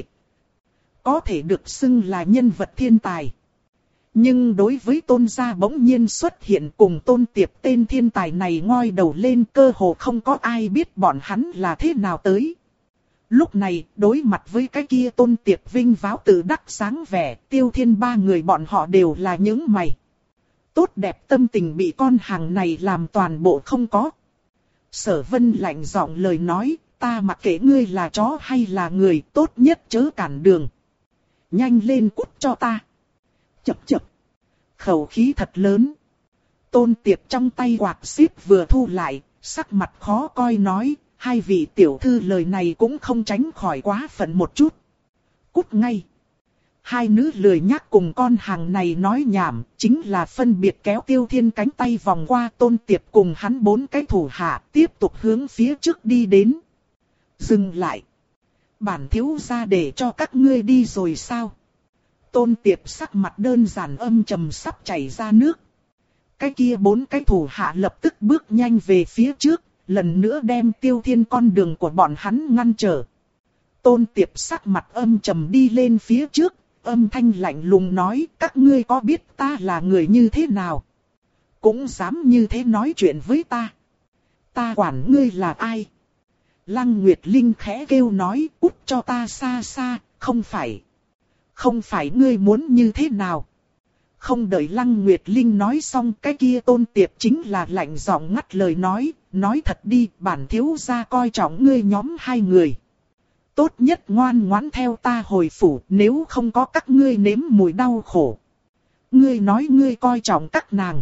Có thể được xưng là nhân vật thiên tài. Nhưng đối với Tôn gia bỗng nhiên xuất hiện cùng Tôn Tiệp tên thiên tài này ngoi đầu lên, cơ hồ không có ai biết bọn hắn là thế nào tới. Lúc này, đối mặt với cái kia Tôn Tiệp vinh váo tự đắc sáng vẻ, Tiêu Thiên ba người bọn họ đều là những mày. Tốt đẹp tâm tình bị con hàng này làm toàn bộ không có. Sở Vân lạnh giọng lời nói, ta mặc kệ ngươi là chó hay là người, tốt nhất chớ cản đường. Nhanh lên cút cho ta. Chập chập. Khẩu khí thật lớn. Tôn Tiệp trong tay quạt xíp vừa thu lại, sắc mặt khó coi nói, hai vị tiểu thư lời này cũng không tránh khỏi quá phận một chút. Cút ngay. Hai nữ lười nhác cùng con hàng này nói nhảm, chính là phân biệt kéo Tiêu Thiên cánh tay vòng qua Tôn Tiệp cùng hắn bốn cái thủ hạ, tiếp tục hướng phía trước đi đến. Dừng lại. Bản thiếu gia để cho các ngươi đi rồi sao? Tôn Tiệp sắc mặt đơn giản âm trầm sắp chảy ra nước. Cái kia bốn cái thủ hạ lập tức bước nhanh về phía trước, lần nữa đem Tiêu Thiên con đường của bọn hắn ngăn trở. Tôn Tiệp sắc mặt âm trầm đi lên phía trước, âm thanh lạnh lùng nói, các ngươi có biết ta là người như thế nào? Cũng dám như thế nói chuyện với ta. Ta quản ngươi là ai? Lăng Nguyệt Linh khẽ kêu nói, cút cho ta xa xa, không phải. Không phải ngươi muốn như thế nào? Không đợi Lăng Nguyệt Linh nói xong, cái kia Tôn Tiệp chính là lạnh giọng ngắt lời nói, nói thật đi, bản thiếu gia coi trọng ngươi nhóm hai người. Tốt nhất ngoan ngoãn theo ta hồi phủ, nếu không có các ngươi nếm mùi đau khổ. Ngươi nói ngươi coi trọng các nàng.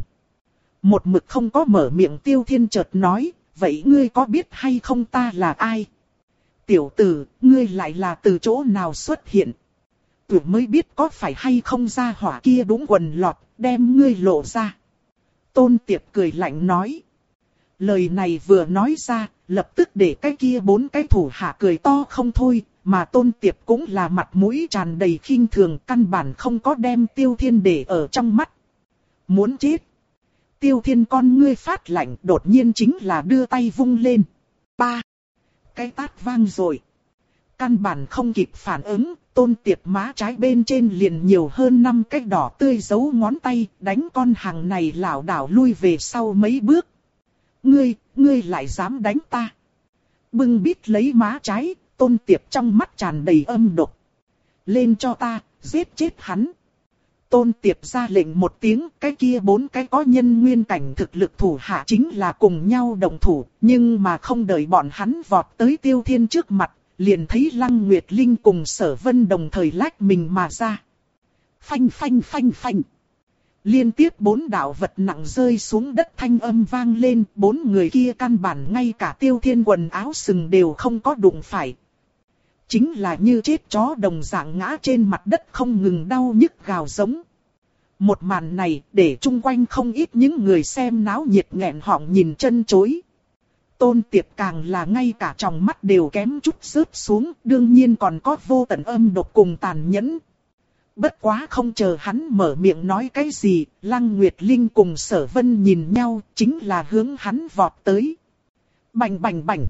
Một mực không có mở miệng Tiêu Thiên chợt nói, vậy ngươi có biết hay không ta là ai? Tiểu tử, ngươi lại là từ chỗ nào xuất hiện? Tôi mới biết có phải hay không ra hỏa kia đúng quần lọt, đem ngươi lộ ra. Tôn Tiệp cười lạnh nói. Lời này vừa nói ra, lập tức để cái kia bốn cái thủ hạ cười to không thôi, mà Tôn Tiệp cũng là mặt mũi tràn đầy khinh thường, căn bản không có đem Tiêu Thiên để ở trong mắt. Muốn chết. Tiêu Thiên con ngươi phát lạnh, đột nhiên chính là đưa tay vung lên. Ba. Cái tát vang rồi. Căn bản không kịp phản ứng, Tôn Tiệp má trái bên trên liền nhiều hơn năm cái đỏ tươi dấu ngón tay, đánh con hàng này lảo đảo lui về sau mấy bước. Ngươi, ngươi lại dám đánh ta. Bưng bít lấy má trái, Tôn Tiệp trong mắt tràn đầy âm độc. Lên cho ta, giết chết hắn. Tôn Tiệp ra lệnh một tiếng, cái kia bốn cái có nhân nguyên cảnh thực lực thủ hạ chính là cùng nhau đồng thủ, nhưng mà không đợi bọn hắn vọt tới Tiêu Thiên trước mặt, liền thấy Lăng Nguyệt Linh cùng Sở Vân đồng thời lách mình mà ra. Phanh phanh phanh phanh. Liên tiếp bốn đạo vật nặng rơi xuống đất thanh âm vang lên, bốn người kia căn bản ngay cả Tiêu Thiên quần áo sừng đều không có đụng phải. Chính là như chết chó đồng dạng ngã trên mặt đất không ngừng đau nhức gào giống. Một màn này để chung quanh không ít những người xem náo nhiệt nghẹn họng nhìn chân chối. Tôn Tiệp càng là ngay cả tròng mắt đều kém chút rớt xuống, đương nhiên còn có vô tận âm độc cùng tàn nhẫn. Bất quá không chờ hắn mở miệng nói cái gì, Lăng Nguyệt Linh cùng Sở Vân nhìn nhau, chính là hướng hắn vọt tới. Bành bành bành.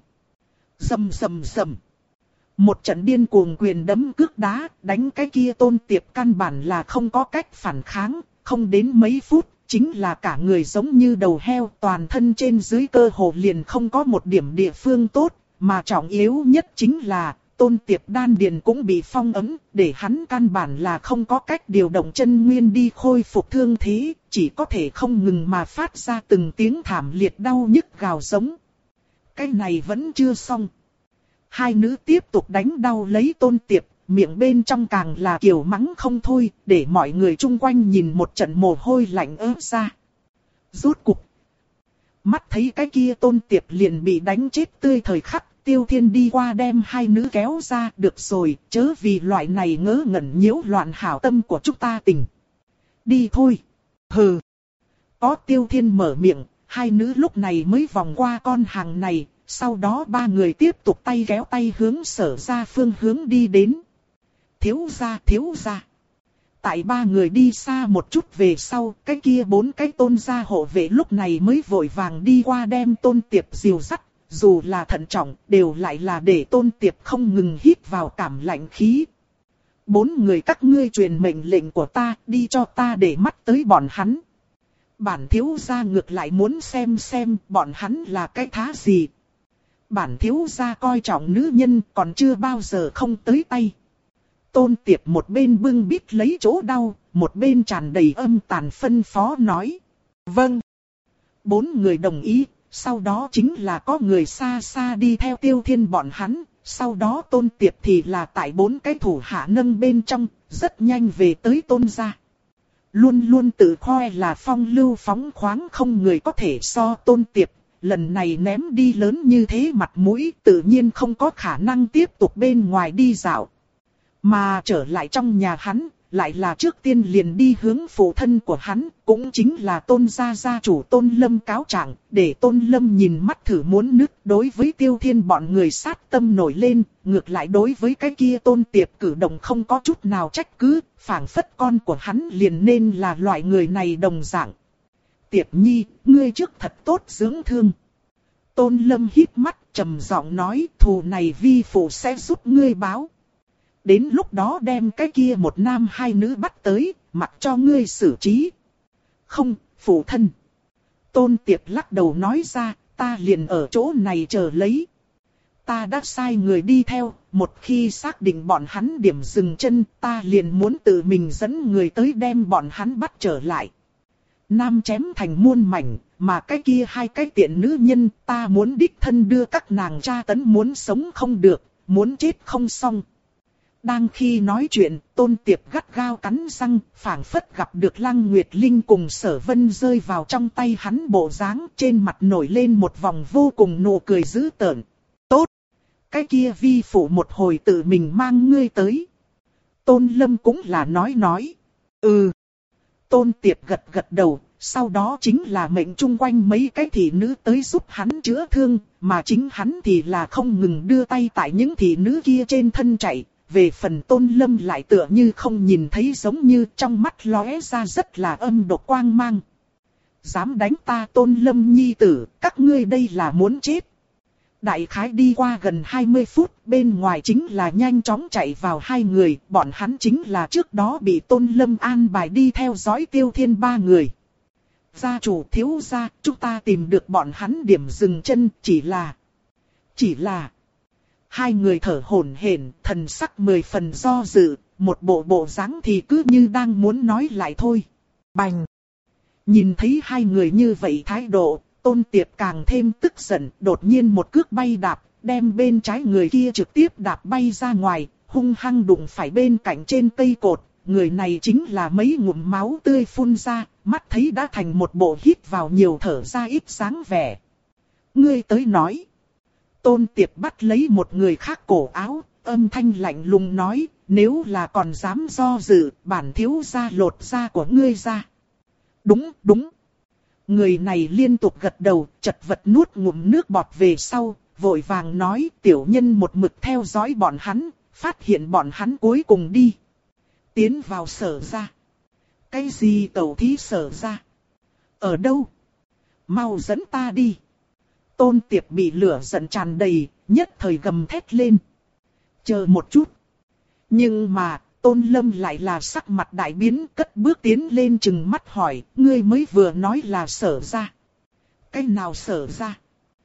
Rầm rầm rầm. Một trận điên cuồng quyền đấm cước đá, đánh cái kia Tôn Tiệp căn bản là không có cách phản kháng, không đến mấy phút, chính là cả người giống như đầu heo, toàn thân trên dưới cơ hồ liền không có một điểm địa phương tốt, mà trọng yếu nhất chính là Tôn Tiệp đan điền cũng bị phong ấn, để hắn căn bản là không có cách điều động chân nguyên đi khôi phục thương thế, chỉ có thể không ngừng mà phát ra từng tiếng thảm liệt đau nhức gào giống. Cái này vẫn chưa xong. Hai nữ tiếp tục đánh đau lấy Tôn Tiệp, miệng bên trong càng là kiều mắng không thôi, để mọi người chung quanh nhìn một trận mồ hôi lạnh ớt ra. Rốt cục. Mắt thấy cái kia Tôn Tiệp liền bị đánh chết tươi thời khắc, Tiêu Thiên đi qua đem hai nữ kéo ra, được rồi, chớ vì loại này ngớ ngẩn nhiễu loạn hảo tâm của chúng ta tình. Đi thôi. Hừ. Có Tiêu Thiên mở miệng, hai nữ lúc này mới vòng qua con hàng này, sau đó ba người tiếp tục tay kéo tay hướng Sở ra phương hướng đi đến. Thiếu gia, thiếu gia. Tại ba người đi xa một chút về sau, cái kia bốn cái Tôn gia hộ vệ lúc này mới vội vàng đi qua đem Tôn Tiệp dìu dắt. Dù là thận trọng, đều lại là để Tôn Tiệp không ngừng hít vào cảm lạnh khí. Bốn người các ngươi truyền mệnh lệnh của ta, đi cho ta để mắt tới bọn hắn. Bản thiếu gia ngược lại muốn xem xem bọn hắn là cái thá gì. Bản thiếu gia coi trọng nữ nhân còn chưa bao giờ không tới tay. Tôn Tiệp một bên bưng bít lấy chỗ đau, một bên tràn đầy âm tàn phân phó nói. Vâng. Bốn người đồng ý. sau đó chính là có người xa xa đi theo Tiêu Thiên bọn hắn, sau đó Tôn Tiệp thì là tại bốn cái thủ hạ nâng bên trong, rất nhanh về tới Tôn gia. Luôn luôn tự khoe là phong lưu phóng khoáng không người có thể so Tôn Tiệp, lần này ném đi lớn như thế mặt mũi tự nhiên không có khả năng tiếp tục bên ngoài đi dạo. Mà trở lại trong nhà hắn, lại là trước tiên liền đi hướng phụ thân của hắn, cũng chính là Tôn gia gia chủ Tôn Lâm cáo trạng, để Tôn Lâm nhìn mắt thử muốn nứt. Đối với Tiêu Thiên bọn người sát tâm nổi lên, ngược lại đối với cái kia Tôn Tiệp cử động không có chút nào trách cứ, phảng phất con của hắn liền nên là loại người này đồng dạng. Tiệp Nhi, ngươi trước thật tốt dưỡng thương. Tôn Lâm hít mắt trầm giọng nói, thù này vi phụ sẽ giúp ngươi báo. Đến lúc đó đem cái kia một nam hai nữ bắt tới, mặc cho ngươi xử trí. Không, phụ thân. Tôn Tiệp lắc đầu nói ra, ta liền ở chỗ này chờ lấy. Ta đã sai người đi theo, một khi xác định bọn hắn điểm dừng chân, ta liền muốn tự mình dẫn người tới đem bọn hắn bắt trở lại. Nam chém thành muôn mảnh, mà cái kia hai cái tiện nữ nhân, ta muốn đích thân đưa các nàng tra tấn, muốn sống không được, muốn chết không xong. Đang khi nói chuyện, Tôn Tiệp gắt gao cắn răng, phảng phất gặp được Lăng Nguyệt Linh cùng Sở Vân rơi vào trong tay hắn bộ dáng, trên mặt nổi lên một vòng vô cùng nụ cười dữ tợn. Tốt! Cái kia vi phụ một hồi tự mình mang ngươi tới. Tôn Lâm cũng là nói nói. Ừ! Tôn Tiệp gật gật đầu, sau đó chính là mệnh chung quanh mấy cái thị nữ tới giúp hắn chữa thương, mà chính hắn thì là không ngừng đưa tay tại những thị nữ kia trên thân chạy. Về phần Tôn Lâm lại tựa như không nhìn thấy, giống như trong mắt lóe ra rất là âm độc quang mang. Dám đánh ta Tôn Lâm nhi tử, các ngươi đây là muốn chết. Đại khái đi qua gần hai mươi phút, bên ngoài chính là nhanh chóng chạy vào hai người, bọn hắn chính là trước đó bị Tôn Lâm an bài đi theo dõi Tiêu Thiên ba người. Gia chủ thiếu gia, chúng ta tìm được bọn hắn điểm dừng chân, chỉ là... Chỉ là... Hai người thở hổn hển, thần sắc mười phần do dự, một bộ bộ dáng thì cứ như đang muốn nói lại thôi. Bành! Nhìn thấy hai người như vậy thái độ, Tôn Tiệp càng thêm tức giận, đột nhiên một cước bay đạp, đem bên trái người kia trực tiếp đạp bay ra ngoài, hung hăng đụng phải bên cạnh trên cây cột. Người này chính là mấy ngụm máu tươi phun ra, mắt thấy đã thành một bộ hít vào nhiều thở ra ít dáng vẻ. Ngươi tới nói. Tôn Tiệp bắt lấy một người khác cổ áo, âm thanh lạnh lùng nói, nếu là còn dám do dự, bản thiếu gia lột da của ngươi ra. Đúng, đúng. Người này liên tục gật đầu, chật vật nuốt ngụm nước bọt về sau, vội vàng nói, tiểu nhân một mực theo dõi bọn hắn, phát hiện bọn hắn cuối cùng đi. Tiến vào Sở gia. Cái gì tẩu thí Sở gia? Ở đâu? Mau dẫn ta đi. Tôn Tiệp bị lửa giận tràn đầy, nhất thời gầm thét lên. Chờ một chút. Nhưng mà, Tôn Lâm lại là sắc mặt đại biến, cất bước tiến lên chừng mắt hỏi, ngươi mới vừa nói là Sở gia. Cái nào Sở gia?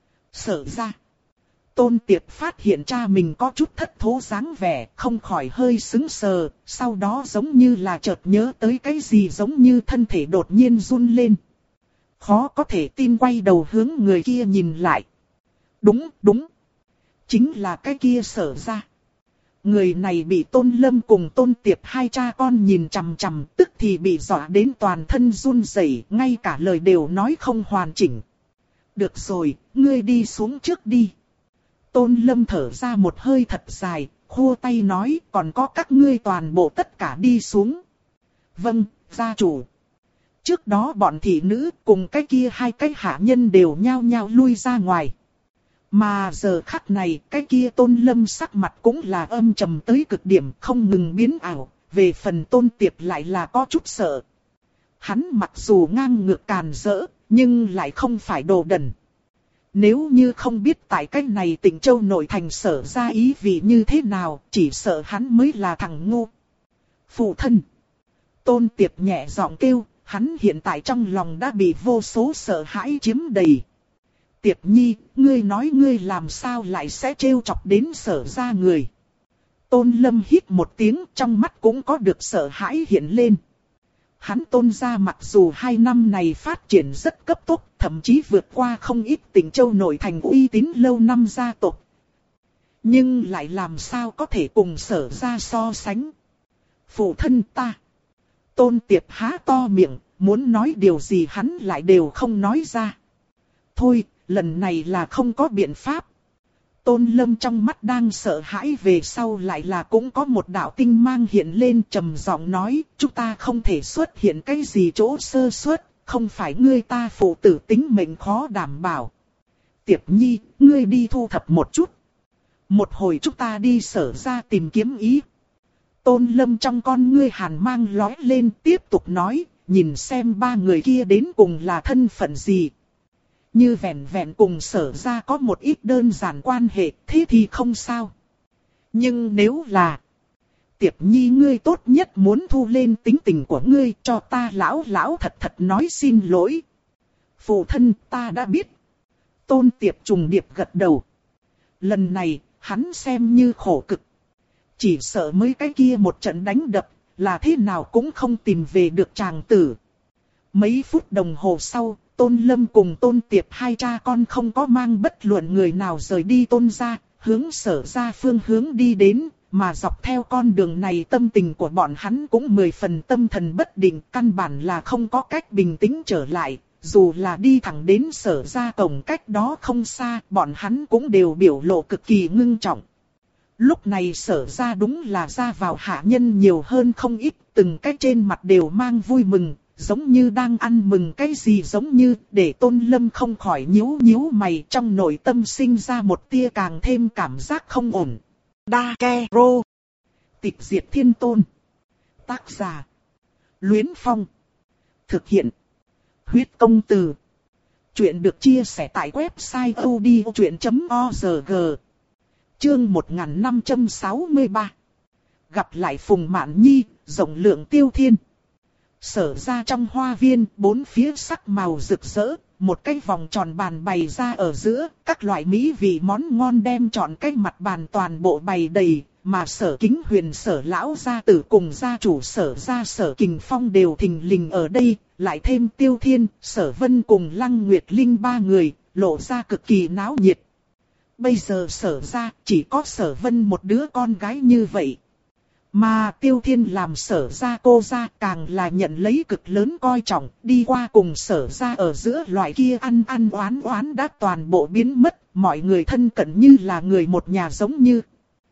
Sở gia. Tôn Tiệp phát hiện cha mình có chút thất thố dáng vẻ, không khỏi hơi sững sờ, sau đó giống như là chợt nhớ tới cái gì, giống như thân thể đột nhiên run lên. Khó có thể tin quay đầu hướng người kia nhìn lại. Đúng, đúng. Chính là cái kia Sở gia. Người này bị Tôn Lâm cùng Tôn Tiệp hai cha con nhìn chằm chằm, tức thì bị dọa đến toàn thân run rẩy, ngay cả lời đều nói không hoàn chỉnh. Được rồi, ngươi đi xuống trước đi. Tôn Lâm thở ra một hơi thật dài, khua tay nói, còn có các ngươi toàn bộ tất cả đi xuống. Vâng, gia chủ. Trước đó bọn thị nữ cùng cái kia hai cái hạ nhân đều nhao nhao lui ra ngoài. Mà giờ khắc này, cái kia Tôn Lâm sắc mặt cũng là âm trầm tới cực điểm, không ngừng biến ảo. Về phần Tôn Tiệp lại là có chút sợ. Hắn mặc dù ngang ngược càn rỡ, nhưng lại không phải đồ đần. Nếu như không biết tại cách này Tịnh Châu nội thành Sở gia ý vị như thế nào, chỉ sợ hắn mới là thằng ngu. Phụ thân. Tôn Tiệp nhẹ giọng kêu, hắn hiện tại trong lòng đã bị vô số sợ hãi chiếm đầy. Tiệp Nhi, ngươi nói ngươi làm sao lại sẽ trêu chọc đến Sở gia người. Tôn Lâm hít một tiếng, trong mắt cũng có được sợ hãi hiện lên. hắn Tôn gia mặc dù hai năm này phát triển rất cấp tốc, thậm chí vượt qua không ít Tịnh Châu nội thành uy tín lâu năm gia tộc. Nhưng lại làm sao có thể cùng Sở gia so sánh. Phụ thân ta. Tôn Tiệp há to miệng, muốn nói điều gì hắn lại đều không nói ra. Thôi, lần này là không có biện pháp. Tôn Lâm trong mắt đang sợ hãi, về sau lại là cũng có một đạo tinh mang hiện lên, trầm giọng nói, chúng ta không thể xuất hiện cái gì chỗ sơ suất, không phải ngươi ta phụ tử tính mệnh khó đảm bảo. Tiệp Nhi, ngươi đi thu thập một chút. Một hồi chúng ta đi Sở gia tìm kiếm ý. Tôn Lâm trong con ngươi hàn mang lóe lên, tiếp tục nói, nhìn xem ba người kia đến cùng là thân phận gì. Như vẹn vẹn cùng Sở gia có một ít đơn giản quan hệ, thế thì không sao. Nhưng nếu là Tiệp Nhi, ngươi tốt nhất muốn thu lên tính tình của ngươi, cho ta lão lão thật thật nói xin lỗi. Phụ thân, ta đã biết. Tôn Tiệp trùng điệp gật đầu. Lần này, hắn xem như khổ cực. Chỉ sợ mới cái kia một trận đánh đập, là thế nào cũng không tìm về được chàng tử. Mấy phút đồng hồ sau, Tôn Lâm cùng Tôn Tiệp hai cha con không có mang bất luận người nào rời đi Tôn gia, hướng Sở gia phương hướng đi đến, mà dọc theo con đường này tâm tình của bọn hắn cũng mười phần tâm thần bất định, căn bản là không có cách bình tĩnh trở lại. Dù là đi thẳng đến Sở gia cổng cách đó không xa, bọn hắn cũng đều biểu lộ cực kỳ ngưng trọng. Lúc này Sở gia đúng là ra vào hạ nhân nhiều hơn không ít, từng cái trên mặt đều mang vui mừng, giống như đang ăn mừng cái gì giống như, để Tôn Lâm không khỏi nhíu nhíu mày, trong nội tâm sinh ra một tia càng thêm cảm giác không ổn. Đa Ke Rô. Tịch diệt thiên tôn. Tác giả. Luyến Phong. Thực hiện. Huyết công từ. Chuyện được chia sẻ tại website odchuyện chấm org. Chương một nghìn năm trăm sáu mươi ba. Gặp lại Phùng Mạn Nhi, rộng lượng Tiêu Thiên. Sở ra trong hoa viên, bốn phía sắc màu rực rỡ, một cái vòng tròn bàn bày ra ở giữa, các loại mỹ vị món ngon đem trọn cái mặt bàn toàn bộ bày đầy, mà Sở Kính Huyền, Sở lão gia tử cùng gia chủ Sở gia Sở Kình Phong đều thình lình ở đây, lại thêm Tiêu Thiên, Sở Vân cùng Lăng Nguyệt Linh ba người, lộ ra cực kỳ náo nhiệt. Bây giờ Sở gia chỉ có Sở Vân một đứa con gái như vậy. Mà Tiêu Thiên làm Sở gia cô gia càng là nhận lấy cực lớn coi trọng, đi qua cùng Sở gia ở giữa loại kia ăn ăn oán oán đã toàn bộ biến mất, mọi người thân cận như là người một nhà giống như.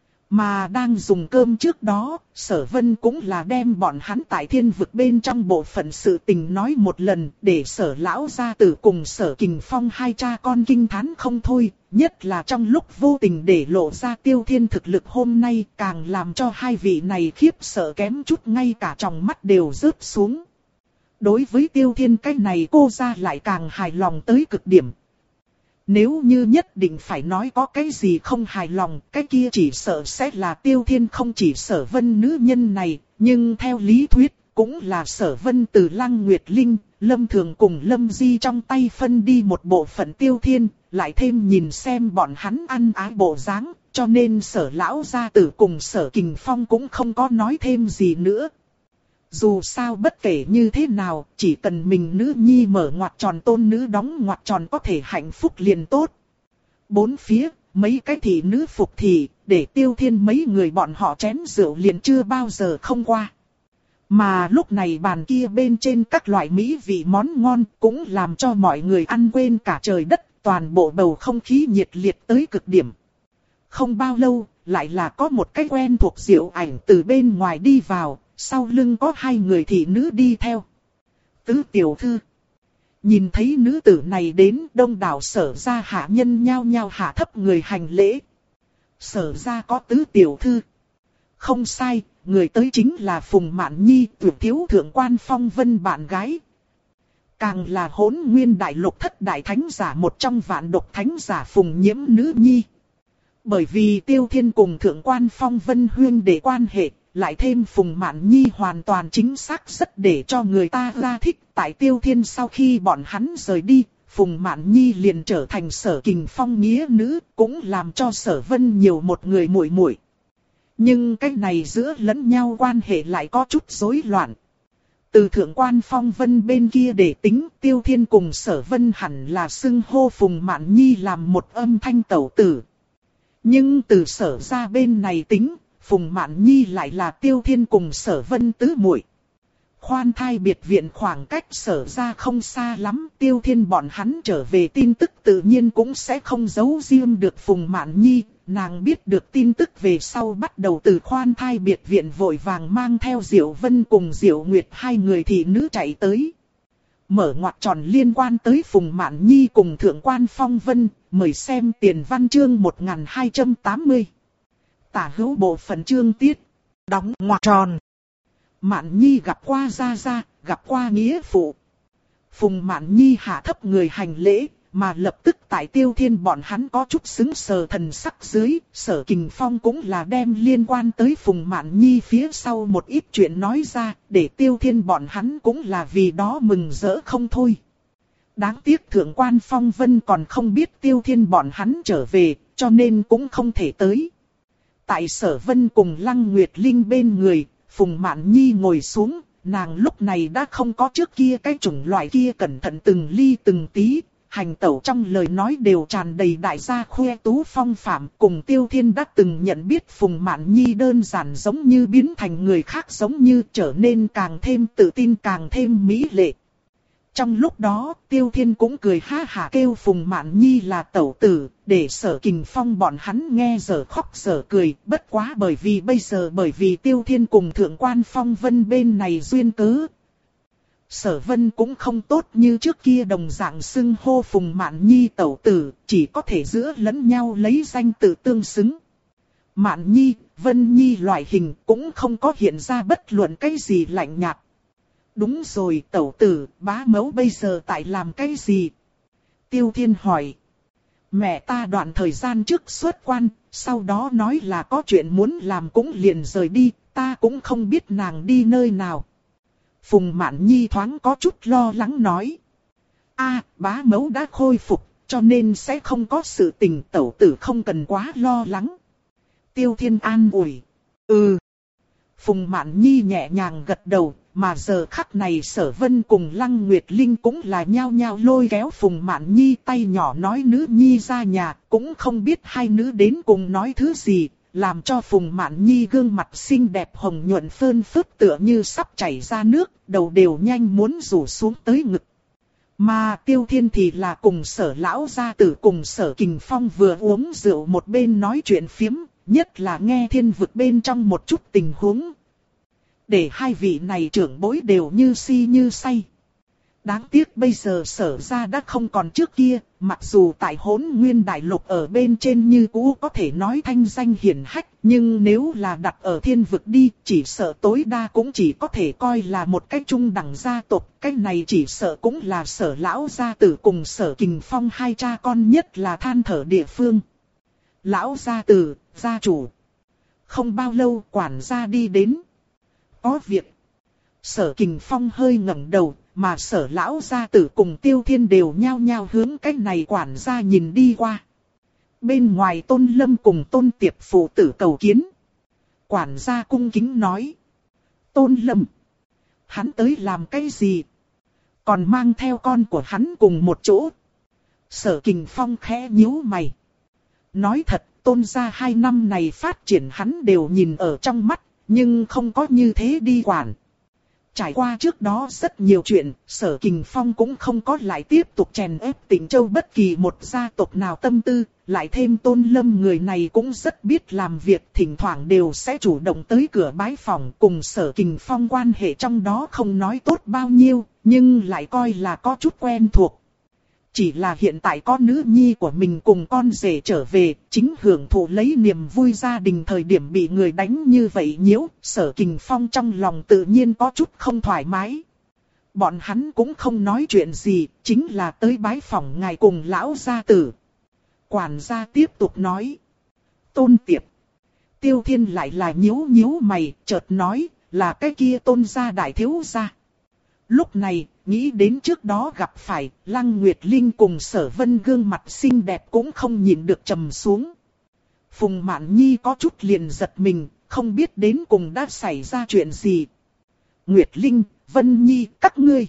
Mà đang dùng cơm trước đó, Sở Vân cũng là đem bọn hắn tại thiên vực bên trong bộ phận sự tình nói một lần, để Sở lão gia tử cùng Sở Kình Phong hai cha con kinh thán không thôi, nhất là trong lúc vô tình để lộ ra Tiêu Thiên thực lực hôm nay, càng làm cho hai vị này khiếp sợ kém chút ngay cả tròng mắt đều rớt xuống. Đối với Tiêu Thiên cái này cô ra lại càng hài lòng tới cực điểm. Nếu như nhất định phải nói có cái gì không hài lòng, cái kia chỉ sợ sẽ là Tiêu Thiên không chỉ Sở Vân nữ nhân này, nhưng theo lý thuyết, cũng là Sở Vân từ Lăng Nguyệt Linh, Lâm Thường cùng Lâm Di trong tay phân đi một bộ phận Tiêu Thiên, lại thêm nhìn xem bọn hắn ăn ái bộ dáng, cho nên Sở lão gia tử cùng Sở Kình Phong cũng không có nói thêm gì nữa. Dù sao bất kể như thế nào, chỉ cần mình nữ nhi mở ngoặc tròn tôn nữ đóng ngoặc tròn có thể hạnh phúc liền tốt. Bốn phía, mấy cái thị nữ phục thị, để Tiêu Thiên mấy người bọn họ chén rượu liền chưa bao giờ không qua. Mà lúc này bàn kia bên trên các loại mỹ vị món ngon cũng làm cho mọi người ăn quên cả trời đất, toàn bộ bầu không khí nhiệt liệt tới cực điểm. Không bao lâu, lại là có một cái quen thuộc diệu ảnh từ bên ngoài đi vào. Sau lưng có hai người thị nữ đi theo. Tứ tiểu thư. Nhìn thấy nữ tử này đến, đông đảo Sở gia hạ nhân nhao nhao hạ thấp người hành lễ. Sở gia có tứ tiểu thư. Không sai, người tới chính là Phùng Mạn Nhi, tuyệt thiếu thượng quan Phong Vân bạn gái. Càng là Hỗn Nguyên đại lục thất đại thánh giả một trong vạn độc thánh giả Phùng Nhiễm nữ nhi. Bởi vì Tiêu Thiên cùng thượng quan Phong Vân huyên để quan hệ, lại thêm Phùng Mạn Nhi hoàn toàn chính xác rất để cho người ta ra thích. Tại Tiêu Thiên sau khi bọn hắn rời đi, Phùng Mạn Nhi liền trở thành Sở Kình Phong nghĩa nữ, cũng làm cho Sở Vân nhiều một người muội muội. Nhưng cái này giữa lẫn nhau quan hệ lại có chút rối loạn. Từ thượng quan phong vân bên kia để tính, Tiêu Thiên cùng Sở Vân hẳn là xưng hô Phùng Mạn Nhi làm một âm thanh tẩu tử. Nhưng từ Sở ra bên này tính, Phùng Mạn Nhi lại là Tiêu Thiên cùng Sở Vân tứ muội. Khoan thai biệt viện khoảng cách Sở ra không xa lắm, Tiêu Thiên bọn hắn trở về tin tức tự nhiên cũng sẽ không giấu riêng được Phùng Mạn Nhi. Nàng biết được tin tức về sau bắt đầu từ khoan thai biệt viện vội vàng mang theo Diệu Vân cùng Diệu Nguyệt hai người thị nữ chạy tới. Mở ngoặc tròn liên quan tới Phùng Mạn Nhi cùng Thượng quan Phong Vân, mời xem tiền văn chương một nghìn hai trăm tám mươi. Tả hữu bộ phận chương tiết, đóng ngoặc tròn. Mạn Nhi gặp qua gia gia, gặp qua nghĩa phụ. Phùng Mạn Nhi hạ thấp người hành lễ. Mà lập tức tại Tiêu Thiên bọn hắn có chút xứng sờ thần sắc dưới, Sở Kình Phong cũng là đem liên quan tới Phùng Mạn Nhi phía sau một ít chuyện nói ra, để Tiêu Thiên bọn hắn cũng là vì đó mừng rỡ không thôi. Đáng tiếc Thượng quan Phong Vân còn không biết Tiêu Thiên bọn hắn trở về, cho nên cũng không thể tới. Tại Sở Vân cùng Lăng Nguyệt Linh bên người, Phùng Mạn Nhi ngồi xuống, nàng lúc này đã không có trước kia cái chủng loại kia cẩn thận từng ly từng tí. Hành tẩu trong lời nói đều tràn đầy đại gia khoe tú phong phạm, cùng Tiêu Thiên đã từng nhận biết Phùng Mạn Nhi đơn giản giống như biến thành người khác, giống như trở nên càng thêm tự tin, càng thêm mỹ lệ. Trong lúc đó, Tiêu Thiên cũng cười ha hả kêu Phùng Mạn Nhi là tẩu tử, để Sở Kình Phong bọn hắn nghe giờ khóc giờ cười. Bất quá bởi vì bây giờ bởi vì Tiêu Thiên cùng Thượng quan Phong Vân bên này duyên cớ, Sở Vân cũng không tốt như trước kia đồng dạng xưng hô Phùng Mạn Nhi tẩu tử, chỉ có thể giữa lẫn nhau lấy danh tự tương xứng. Mạn Nhi, Vân Nhi loại hình cũng không có hiện ra bất luận cái gì lạnh nhạt. Đúng rồi tẩu tử, bá mẫu bây giờ tại làm cái gì? Tiêu Thiên hỏi. Mẹ ta đoạn thời gian trước xuất quan, sau đó nói là có chuyện muốn làm cũng liền rời đi, ta cũng không biết nàng đi nơi nào. Phùng Mạn Nhi thoáng có chút lo lắng nói. A, bá mẫu đã khôi phục, cho nên sẽ không có sự tình, tẩu tử không cần quá lo lắng. Tiêu Thiên an ủi. Ừ. Phùng Mạn Nhi nhẹ nhàng gật đầu, mà giờ khắc này Sở Vân cùng Lăng Nguyệt Linh cũng là nhao nhao lôi kéo Phùng Mạn Nhi tay nhỏ nói nữ nhi ra nhà, cũng không biết hai nữ đến cùng nói thứ gì. Làm cho Phùng Mạn Nhi gương mặt xinh đẹp hồng nhuận phơn phớt tựa như sắp chảy ra nước, đầu đều nhanh muốn rủ xuống tới ngực. Mà Tiêu Thiên thì là cùng Sở lão gia tử cùng Sở Kình Phong vừa uống rượu một bên nói chuyện phiếm, nhất là nghe thiên vực bên trong một chút tình huống. Để hai vị này trưởng bối đều như si như say. Đáng tiếc bây giờ Sở ra đã không còn trước kia, mặc dù tại Hỗn Nguyên Đại Lục ở bên trên như cũ có thể nói thanh danh hiển hách, nhưng nếu là đặt ở thiên vực đi, chỉ sợ tối đa cũng chỉ có thể coi là một cái trung đẳng gia tộc, cái này chỉ sợ cũng là Sở lão gia tử cùng Sở Kình Phong hai cha con nhất là than thở địa phương. Lão gia tử, gia chủ. Không bao lâu quản gia đi đến. Có việc. Sở Kình Phong hơi ngẩng đầu. Mà Sở lão gia tử cùng Tiêu Thiên đều nhao nhao hướng cái này quản gia nhìn đi qua. Bên ngoài Tôn Lâm cùng Tôn Tiệp phụ tử cầu kiến. Quản gia cung kính nói. Tôn Lâm. Hắn tới làm cái gì? Còn mang theo con của hắn cùng một chỗ. Sở Kình Phong khẽ nhíu mày. Nói thật, Tôn gia hai năm này phát triển hắn đều nhìn ở trong mắt, nhưng không có như thế đi quản. Trải qua trước đó rất nhiều chuyện, Sở Kình Phong cũng không có lại tiếp tục chèn ép Tịnh Châu bất kỳ một gia tộc nào tâm tư, lại thêm Tôn Lâm người này cũng rất biết làm việc, thỉnh thoảng đều sẽ chủ động tới cửa bái phòng, cùng Sở Kình Phong quan hệ trong đó không nói tốt bao nhiêu, nhưng lại coi là có chút quen thuộc. Chỉ là hiện tại có nữ nhi của mình cùng con rể trở về, chính hưởng thụ lấy niềm vui gia đình thời điểm bị người đánh như vậy nhiễu, Sở Kình Phong trong lòng tự nhiên có chút không thoải mái. Bọn hắn cũng không nói chuyện gì, chính là tới bái phỏng ngài cùng lão gia tử. Quản gia tiếp tục nói. Tôn Tiệp. Tiêu Thiên lại là nhíu nhíu mày, chợt nói, là cái kia Tôn gia đại thiếu gia. Lúc này, nghĩ đến trước đó gặp phải, Lăng Nguyệt Linh cùng Sở Vân gương mặt xinh đẹp cũng không nhìn được trầm xuống. Phùng Mạn Nhi có chút liền giật mình, không biết đến cùng đã xảy ra chuyện gì. Nguyệt Linh, Vân Nhi, các ngươi.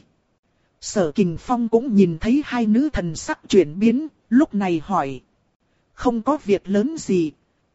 Sở Kình Phong cũng nhìn thấy hai nữ thần sắc chuyển biến, lúc này hỏi. Không có việc lớn gì.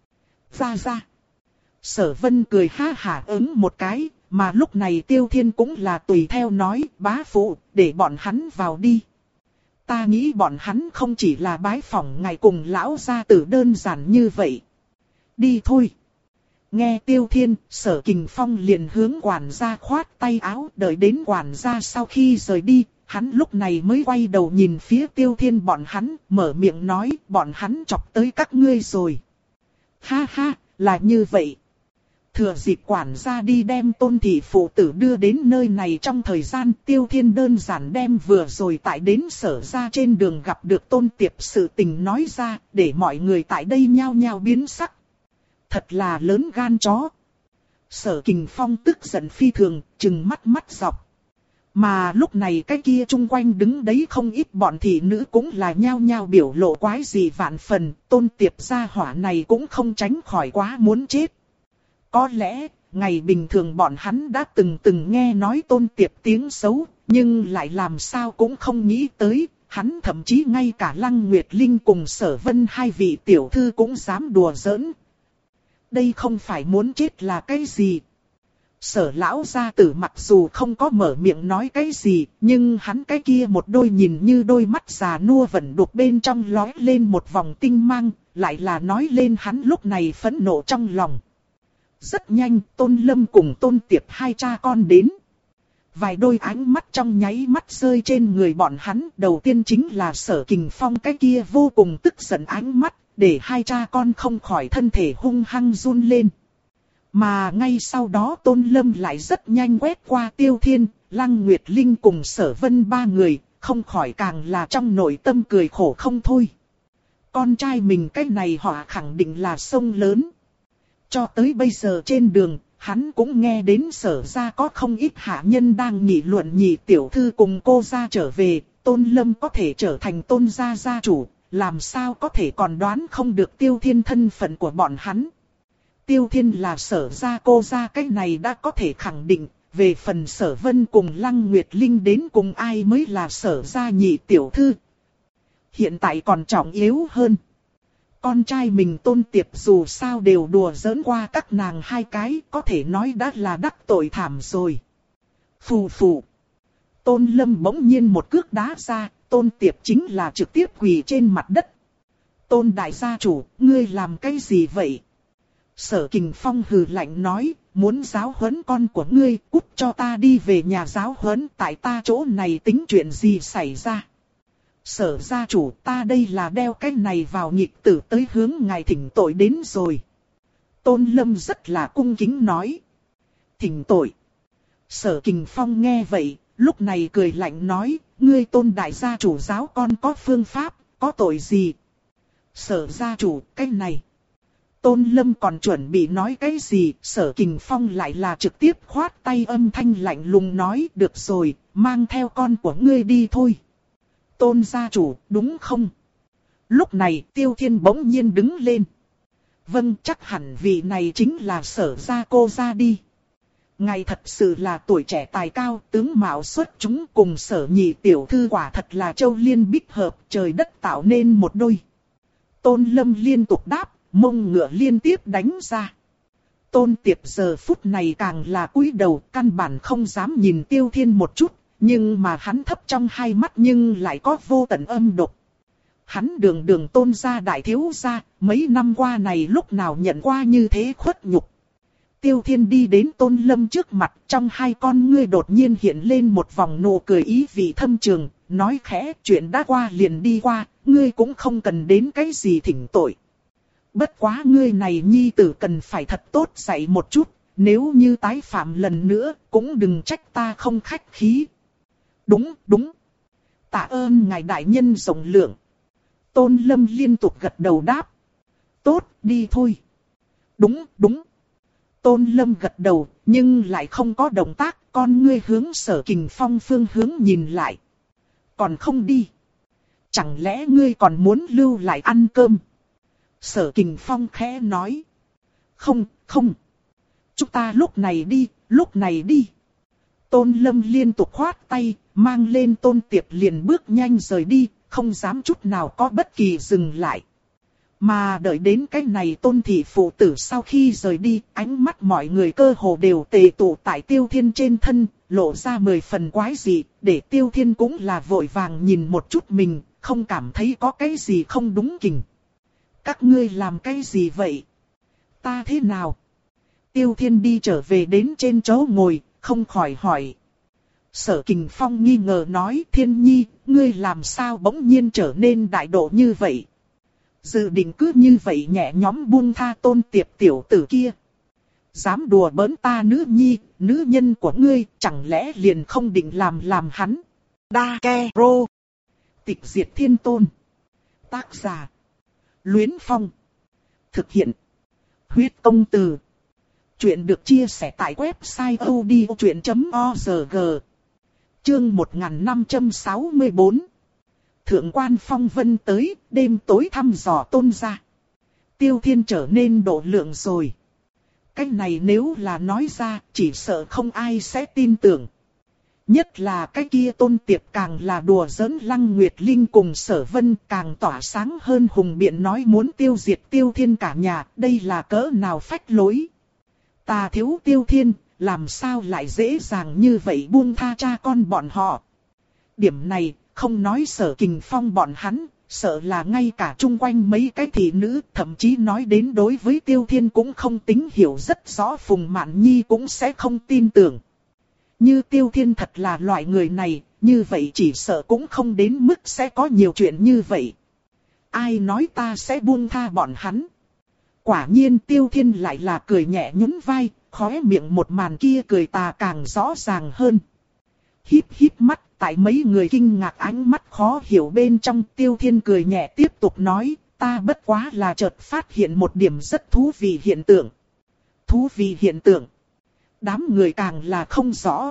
Ra ra. Sở Vân cười ha hả ứng một cái, mà lúc này Tiêu Thiên cũng là tùy theo nói, bá phụ, để bọn hắn vào đi. Ta nghĩ bọn hắn không chỉ là bái phỏng ngài cùng lão gia tử đơn giản như vậy. Đi thôi. Nghe Tiêu Thiên, Sở Kình Phong liền hướng quản gia khoát tay áo, đợi đến quản gia sau khi rời đi, hắn lúc này mới quay đầu nhìn phía Tiêu Thiên bọn hắn, mở miệng nói, bọn hắn chọc tới các ngươi rồi. Ha ha, là như vậy. Thừa dịp quản gia đi đem Tôn thị phụ tử đưa đến nơi này trong thời gian, Tiêu Thiên đơn giản đem vừa rồi tại đến Sở gia trên đường gặp được Tôn Tiệp sự tình nói ra, để mọi người tại đây nhao nhao biến sắc. Thật là lớn gan chó. Sở Kình Phong tức giận phi thường, trừng mắt mắt dọc. Mà lúc này cái kia chung quanh đứng đấy không ít bọn thị nữ cũng là nhao nhao biểu lộ quái gì vạn phần, Tôn Tiệp gia hỏa này cũng không tránh khỏi quá muốn chết. Có lẽ, ngày bình thường bọn hắn đã từng từng nghe nói Tôn Tiệp tiếng xấu, nhưng lại làm sao cũng không nghĩ tới, hắn thậm chí ngay cả Lăng Nguyệt Linh cùng Sở Vân hai vị tiểu thư cũng dám đùa giỡn. Đây không phải muốn chết là cái gì? Sở lão gia tử mặc dù không có mở miệng nói cái gì, nhưng hắn cái kia một đôi nhìn như đôi mắt già nua vẫn đục bên trong lóe lên một vòng tinh mang, lại là nói lên hắn lúc này phẫn nộ trong lòng. Rất nhanh, Tôn Lâm cùng Tôn Tiệp hai cha con đến. Vài đôi ánh mắt trong nháy mắt rơi trên người bọn hắn, đầu tiên chính là Sở Kình Phong cái kia vô cùng tức giận ánh mắt, để hai cha con không khỏi thân thể hung hăng run lên. Mà ngay sau đó Tôn Lâm lại rất nhanh quét qua Tiêu Thiên, Lăng Nguyệt Linh cùng Sở Vân ba người, không khỏi càng là trong nội tâm cười khổ không thôi. Con trai mình cái này họ khẳng định là sông lớn. Cho tới bây giờ trên đường, hắn cũng nghe đến Sở gia có không ít hạ nhân đang nghị luận nhị tiểu thư cùng cô gia trở về, Tôn Lâm có thể trở thành Tôn gia gia chủ, làm sao có thể còn đoán không được Tiêu Thiên thân phận của bọn hắn. Tiêu Thiên là Sở gia cô gia cái này đã có thể khẳng định, về phần Sở Vân cùng Lăng Nguyệt Linh đến cùng ai mới là Sở gia nhị tiểu thư. Hiện tại còn trọng yếu hơn. Con trai mình Tôn Tiệp dù sao đều đùa giỡn qua các nàng hai cái, có thể nói đã là đắc tội thảm rồi. Phù phù. Tôn Lâm bỗng nhiên một cước đá ra, Tôn Tiệp chính là trực tiếp quỳ trên mặt đất. Tôn đại gia chủ, ngươi làm cái gì vậy? Sở Kình Phong hừ lạnh nói, muốn giáo huấn con của ngươi, cút cho ta đi về nhà giáo huấn, tại ta chỗ này tính chuyện gì xảy ra? Sở gia chủ, ta đây là đeo cái này vào nhịp tử tới hướng ngài thỉnh tội đến rồi. Tôn Lâm rất là cung kính nói. Thỉnh tội. Sở Kình Phong nghe vậy, lúc này cười lạnh nói, ngươi Tôn đại gia chủ giáo con có phương pháp, có tội gì? Sở gia chủ, cái này. Tôn Lâm còn chuẩn bị nói cái gì, Sở Kình Phong lại là trực tiếp khoát tay âm thanh lạnh lùng nói, được rồi, mang theo con của ngươi đi thôi. Tôn gia chủ, đúng không? Lúc này Tiêu Thiên bỗng nhiên đứng lên. Vâng, chắc hẳn vị này chính là Sở gia cô gia đi. Ngài thật sự là tuổi trẻ tài cao, tướng mạo xuất chúng cùng Sở nhị tiểu thư quả thật là châu liên bích hợp, trời đất tạo nên một đôi. Tôn Lâm liên tục đáp, mông ngựa liên tiếp đánh ra. Tôn Tiệp giờ phút này càng là cúi đầu, căn bản không dám nhìn Tiêu Thiên một chút. Nhưng mà hắn thấp trong hai mắt nhưng lại có vô tận âm độc. Hắn đường đường Tôn gia đại thiếu gia, mấy năm qua này lúc nào nhận qua như thế khuất nhục. Tiêu Thiên đi đến Tôn Lâm trước mặt, trong hai con ngươi đột nhiên hiện lên một vòng nụ cười ý vị thâm trường, nói khẽ, chuyện đã qua liền đi qua, ngươi cũng không cần đến cái gì thỉnh tội. Bất quá ngươi này nhi tử cần phải thật tốt dạy một chút, nếu như tái phạm lần nữa, cũng đừng trách ta không khách khí. Đúng, đúng. Tạ ơn ngài đại nhân rộng lượng. Tôn Lâm liên tục gật đầu đáp. Tốt, đi thôi. Đúng, đúng. Tôn Lâm gật đầu, nhưng lại không có động tác, con ngươi hướng Sở Kình Phong phương hướng nhìn lại. Còn không đi. Chẳng lẽ ngươi còn muốn lưu lại ăn cơm? Sở Kình Phong khẽ nói. Không, không. Chúng ta lúc này đi, lúc này đi. Tôn Lâm liên tục khoát tay, mang lên Tôn Tiệp liền bước nhanh rời đi, không dám chút nào có bất kỳ dừng lại. Mà đợi đến cái này Tôn thị phụ tử sau khi rời đi, ánh mắt mọi người cơ hồ đều tề tụ tại Tiêu Thiên trên thân, lộ ra mười phần quái dị, để Tiêu Thiên cũng là vội vàng nhìn một chút mình, không cảm thấy có cái gì không đúng kình. Các ngươi làm cái gì vậy? Ta thế nào? Tiêu Thiên đi trở về đến trên chỗ ngồi, không khỏi hỏi. Sở Kình Phong nghi ngờ nói, Thiên Nhi, ngươi làm sao bỗng nhiên trở nên đại độ như vậy? Dự định cứ như vậy nhẹ nhõm buông tha Tôn Tiệp tiểu tử kia. Dám đùa bỡn ta nữ nhi, nữ nhân của ngươi, chẳng lẽ liền không định làm làm hắn? Đa Ke Rô. Tịch diệt thiên tôn. Tác giả. Luyến Phong. Thực hiện. Huyết công từ. Chuyện được chia sẻ tại website odchuyện chấm org. Chương một nghìn năm trăm sáu mươi bốn. Thượng quan Phong Vân tới, đêm tối thăm dò Tôn gia. Tiêu Thiên trở nên độ lượng rồi. Cái này nếu là nói ra, chỉ sợ không ai sẽ tin tưởng. Nhất là cái kia Tôn Tiệp càng là đùa giỡn Lăng Nguyệt Linh cùng Sở Vân, càng tỏa sáng hơn hùng biện nói muốn tiêu diệt Tiêu Thiên cả nhà, đây là cỡ nào phách lối. Ta thiếu Tiêu Thiên, làm sao lại dễ dàng như vậy buông tha cha con bọn họ. Điểm này, không nói Sở Kình Phong bọn hắn, sợ là ngay cả chung quanh mấy cái thị nữ, thậm chí nói đến đối với Tiêu Thiên cũng không tính hiểu rất rõ, Phùng Mạn Nhi cũng sẽ không tin tưởng. Như Tiêu Thiên thật là loại người này, như vậy chỉ sợ cũng không đến mức sẽ có nhiều chuyện như vậy. Ai nói ta sẽ buông tha bọn hắn? Quả nhiên Tiêu Thiên lại là cười nhẹ nhún vai, khóe miệng một màn kia cười tà càng rõ ràng hơn. Híp híp mắt, tại mấy người kinh ngạc ánh mắt khó hiểu bên trong, Tiêu Thiên cười nhẹ tiếp tục nói, ta bất quá là chợt phát hiện một điểm rất thú vị hiện tượng. Thú vị hiện tượng. Đám người càng là không rõ.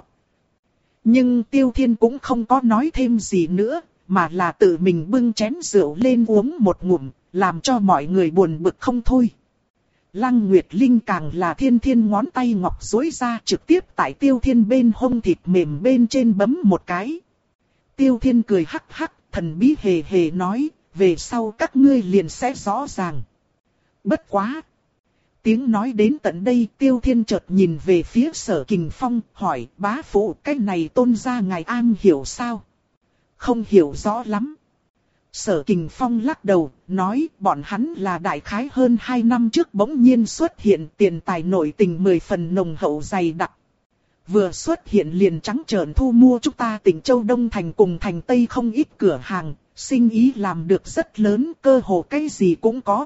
Nhưng Tiêu Thiên cũng không có nói thêm gì nữa, mà là tự mình bưng chén rượu lên uống một ngụm, làm cho mọi người buồn bực không thôi. Lăng Nguyệt Linh càng là thiên thiên ngón tay ngọc duỗi ra trực tiếp tại Tiêu Thiên bên hông thịt mềm bên trên bấm một cái. Tiêu Thiên cười hắc hắc, thần bí hề hề nói, về sau các ngươi liền sẽ rõ ràng. Bất quá. Tiếng nói đến tận đây, Tiêu Thiên chợt nhìn về phía Sở Kình Phong, hỏi, bá phụ, cái này Tôn gia ngài an hiểu sao? Không hiểu rõ lắm. Sở Kình Phong lắc đầu, nói, bọn hắn là đại khái hơn hai năm trước bỗng nhiên xuất hiện, tiền tài nội tình mười phần nồng hậu dày đặc. Vừa xuất hiện liền trắng trợn thu mua chúng ta tỉnh Châu Đông Thành cùng thành Tây không ít cửa hàng, sinh ý làm được rất lớn, cơ hồ cái gì cũng có.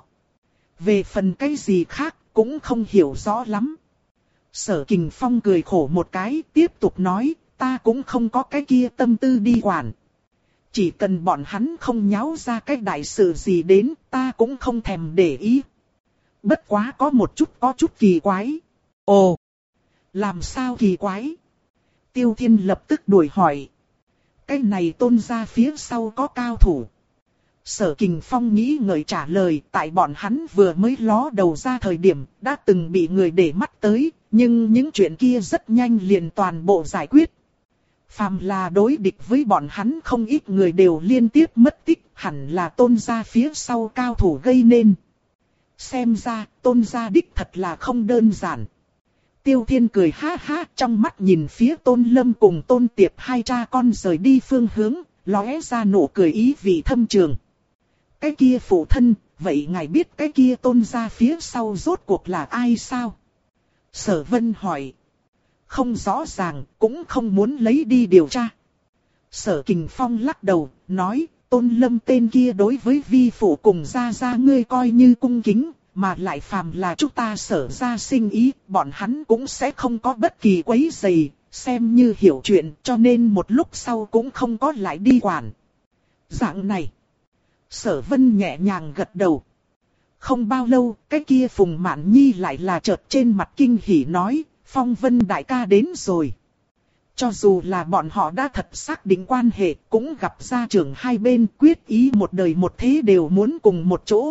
Về phần cái gì khác, cũng không hiểu rõ lắm. Sở Kình Phong cười khổ một cái, tiếp tục nói, ta cũng không có cái kia tâm tư đi quản. Chỉ cần bọn hắn không nháo ra cái đại sự gì đến, ta cũng không thèm để ý. Bất quá có một chút có chút kỳ quái. Ồ, làm sao kỳ quái? Tiêu Thiên lập tức đuổi hỏi. Cái này Tôn gia phía sau có cao thủ. Sở Kình Phong nghĩ ngợi trả lời, tại bọn hắn vừa mới ló đầu ra thời điểm, đã từng bị người để mắt tới, nhưng những chuyện kia rất nhanh liền toàn bộ giải quyết. Phàm là đối địch với bọn hắn không ít người đều liên tiếp mất tích, hẳn là Tôn gia phía sau cao thủ gây nên. Xem ra, Tôn gia đích thật là không đơn giản. Tiêu Thiên cười ha ha, trong mắt nhìn phía Tôn Lâm cùng Tôn Tiệp hai cha con rời đi phương hướng, lóe ra nụ cười ý vị thâm trường. Cái kia phụ thân, vậy ngài biết cái kia Tôn gia phía sau rốt cuộc là ai sao? Sở Vân hỏi. Không rõ ràng, cũng không muốn lấy đi điều tra. Sở Kình Phong lắc đầu, nói, Tôn Lâm tên kia đối với vi phụ cùng gia gia ngươi coi như cung kính, mà lại phàm là chúng ta Sở gia sinh ý, bọn hắn cũng sẽ không có bất kỳ quấy rầy, xem như hiểu chuyện, cho nên một lúc sau cũng không có lại đi quản. Dạng này. Sở Vân nhẹ nhàng gật đầu. Không bao lâu, cái kia Phùng Mạn Nhi lại là chợt trên mặt kinh hỉ nói, Phong Vân đại ca đến rồi. Cho dù là bọn họ đã thật xác định quan hệ, cũng gặp gia trưởng hai bên quyết ý một đời một thế đều muốn cùng một chỗ.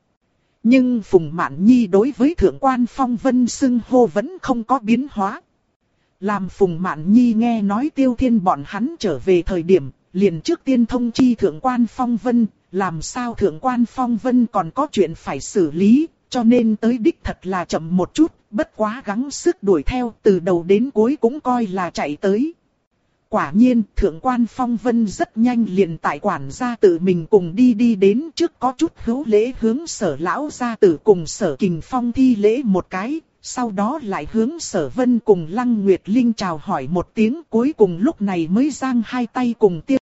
Nhưng Phùng Mạn Nhi đối với thượng quan Phong Vân xưng hô vẫn không có biến hóa. Làm Phùng Mạn Nhi nghe nói Tiêu Thiên bọn hắn trở về thời điểm, liền trước tiên thông chi Thượng quan Phong Vân, làm sao Thượng quan Phong Vân còn có chuyện phải xử lý, cho nên tới đích thật là chậm một chút, bất quá gắng sức đuổi theo, từ đầu đến cuối cũng coi là chạy tới. Quả nhiên, Thượng quan Phong Vân rất nhanh liền tại quản gia tự mình cùng đi đi đến trước có chút hữu lễ hướng Sở lão gia tử cùng Sở Kình Phong thi lễ một cái, sau đó lại hướng Sở Vân cùng Lăng Nguyệt Linh chào hỏi một tiếng, cuối cùng lúc này mới giang hai tay cùng Tiêu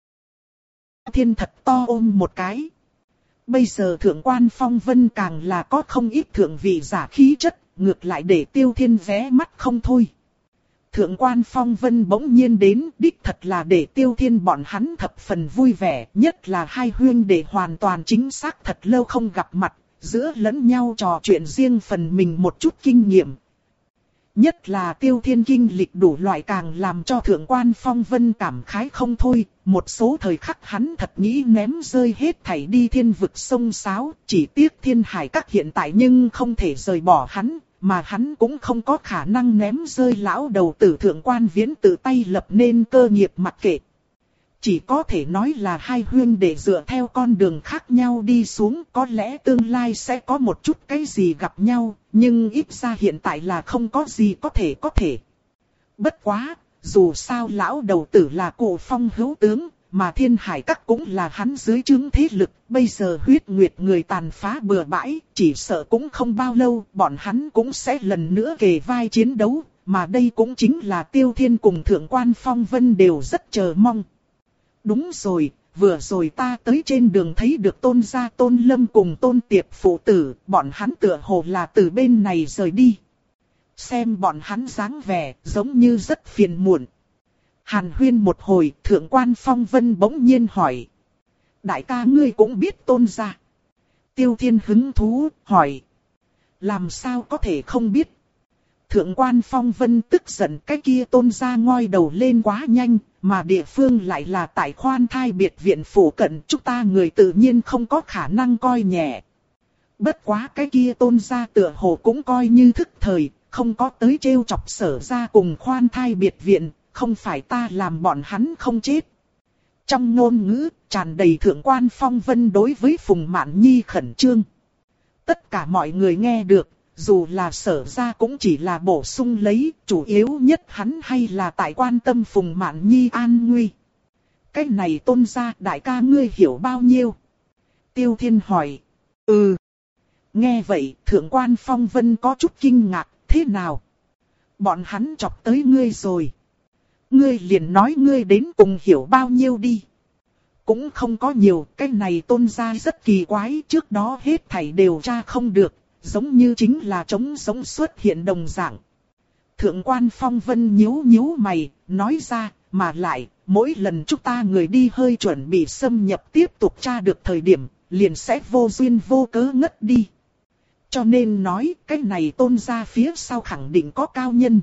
Thiên thật to ôm một cái. Bây giờ Thượng quan Phong Vân càng là có không ít thượng vị giả khí chất, ngược lại để Tiêu Thiên vé mắt không thôi. Thượng quan Phong Vân bỗng nhiên đến, đích thật là để Tiêu Thiên bọn hắn thập phần vui vẻ, nhất là hai huynh đệ hoàn toàn chính xác thật lâu không gặp mặt, giữa lẫn nhau trò chuyện riêng phần mình một chút kinh nghiệm. Nhất là Tiêu Thiên kinh lịch đủ loại càng làm cho Thượng quan Phong Vân cảm khái không thôi, một số thời khắc hắn thật nghĩ ném rơi hết thảy đi thiên vực sông sáo, chỉ tiếc Thiên Hải Các hiện tại nhưng không thể rời bỏ hắn, mà hắn cũng không có khả năng ném rơi lão đầu tử Thượng quan Viễn tự tay lập nên cơ nghiệp mặc kệ. Chỉ có thể nói là hai huynh đệ dựa theo con đường khác nhau đi xuống, có lẽ tương lai sẽ có một chút cái gì gặp nhau, nhưng ít ra hiện tại là không có gì có thể có thể. Bất quá, dù sao lão đầu tử là Cụ Phong hữu tướng, mà Thiên Hải Các cũng là hắn dưới trướng thế lực, bây giờ huyết nguyệt người tàn phá bừa bãi, chỉ sợ cũng không bao lâu, bọn hắn cũng sẽ lần nữa kề vai chiến đấu, mà đây cũng chính là Tiêu Thiên cùng Thượng quan Phong Vân đều rất chờ mong. Đúng rồi, vừa rồi ta tới trên đường thấy được Tôn gia Tôn Lâm cùng Tôn Tiệp phụ tử, bọn hắn tựa hồ là từ bên này rời đi. Xem bọn hắn dáng vẻ, giống như rất phiền muộn. Hàn huyên một hồi, Thượng quan Phong Vân bỗng nhiên hỏi. Đại ca ngươi cũng biết Tôn gia. Tiêu Thiên hứng thú, hỏi. Làm sao có thể không biết? Thượng quan Phong Vân tức giận, cái kia Tôn gia ngoi đầu lên quá nhanh, mà địa phương lại là tại khoan thai biệt viện phủ cận, chúng ta người tự nhiên không có khả năng coi nhẹ. Bất quá cái kia Tôn gia tựa hồ cũng coi như thức thời, không có tới trêu chọc Sở gia cùng khoan thai biệt viện, không phải ta làm bọn hắn không chết. Trong ngôn ngữ, tràn đầy Thượng quan Phong Vân đối với Phùng Mạn Nhi khẩn trương. Tất cả mọi người nghe được, dù là Sở gia cũng chỉ là bổ sung lấy, chủ yếu nhất hắn hay là tại quan tâm Phùng Mạn Nhi an nguy. Cái này Tôn gia đại ca ngươi hiểu bao nhiêu? Tiêu Thiên hỏi. Ừ. Nghe vậy, Thượng quan Phong Vân có chút kinh ngạc, thế nào? Bọn hắn chọc tới ngươi rồi. Ngươi liền nói ngươi đến cùng hiểu bao nhiêu đi. Cũng không có nhiều, cái này Tôn gia rất kỳ quái, trước đó hết thảy đều tra không được, giống như chính là trống sống xuất hiện đồng dạng. Thượng quan Phong Vân nhíu nhíu mày, nói ra, mà lại, mỗi lần chúng ta người đi hơi chuẩn bị xâm nhập tiếp tục tra được thời điểm, liền sẽ vô duyên vô cớ ngất đi. Cho nên nói, cái này Tôn gia phía sau khẳng định có cao nhân.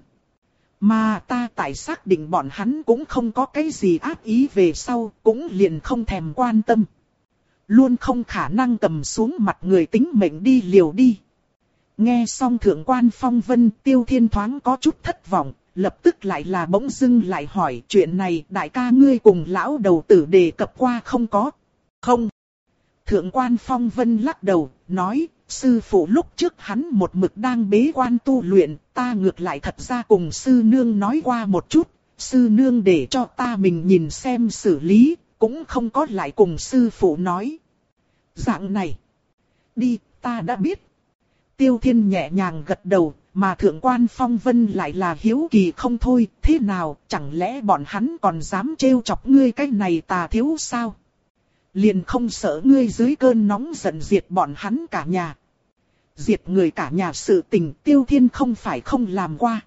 Mà ta tại xác định bọn hắn cũng không có cái gì ác ý về sau, cũng liền không thèm quan tâm. Luôn không khả năng cầm xuống mặt người tính mệnh đi liều đi. Nghe xong Thượng quan Phong Vân, Tiêu Thiên thoáng có chút thất vọng, lập tức lại là bỗng dưng lại hỏi chuyện này đại ca ngươi cùng lão đầu tử đề cập qua không có? Không. Thượng quan Phong Vân lắc đầu, nói, sư phụ lúc trước hắn một mực đang bế quan tu luyện, ta ngược lại thật ra cùng sư nương nói qua một chút, sư nương để cho ta mình nhìn xem xử lý, cũng không có lại cùng sư phụ nói. Dạng này. Đi, ta đã biết. Tiêu Thiên nhẹ nhàng gật đầu, mà Thượng quan Phong Vân lại là hiếu kỳ không thôi, thế nào, chẳng lẽ bọn hắn còn dám trêu chọc ngươi cái này tà thiếu sao? Liền không sợ ngươi dưới cơn nóng giận diệt bọn hắn cả nhà. Diệt người cả nhà sự tình Tiêu Thiên không phải không làm qua.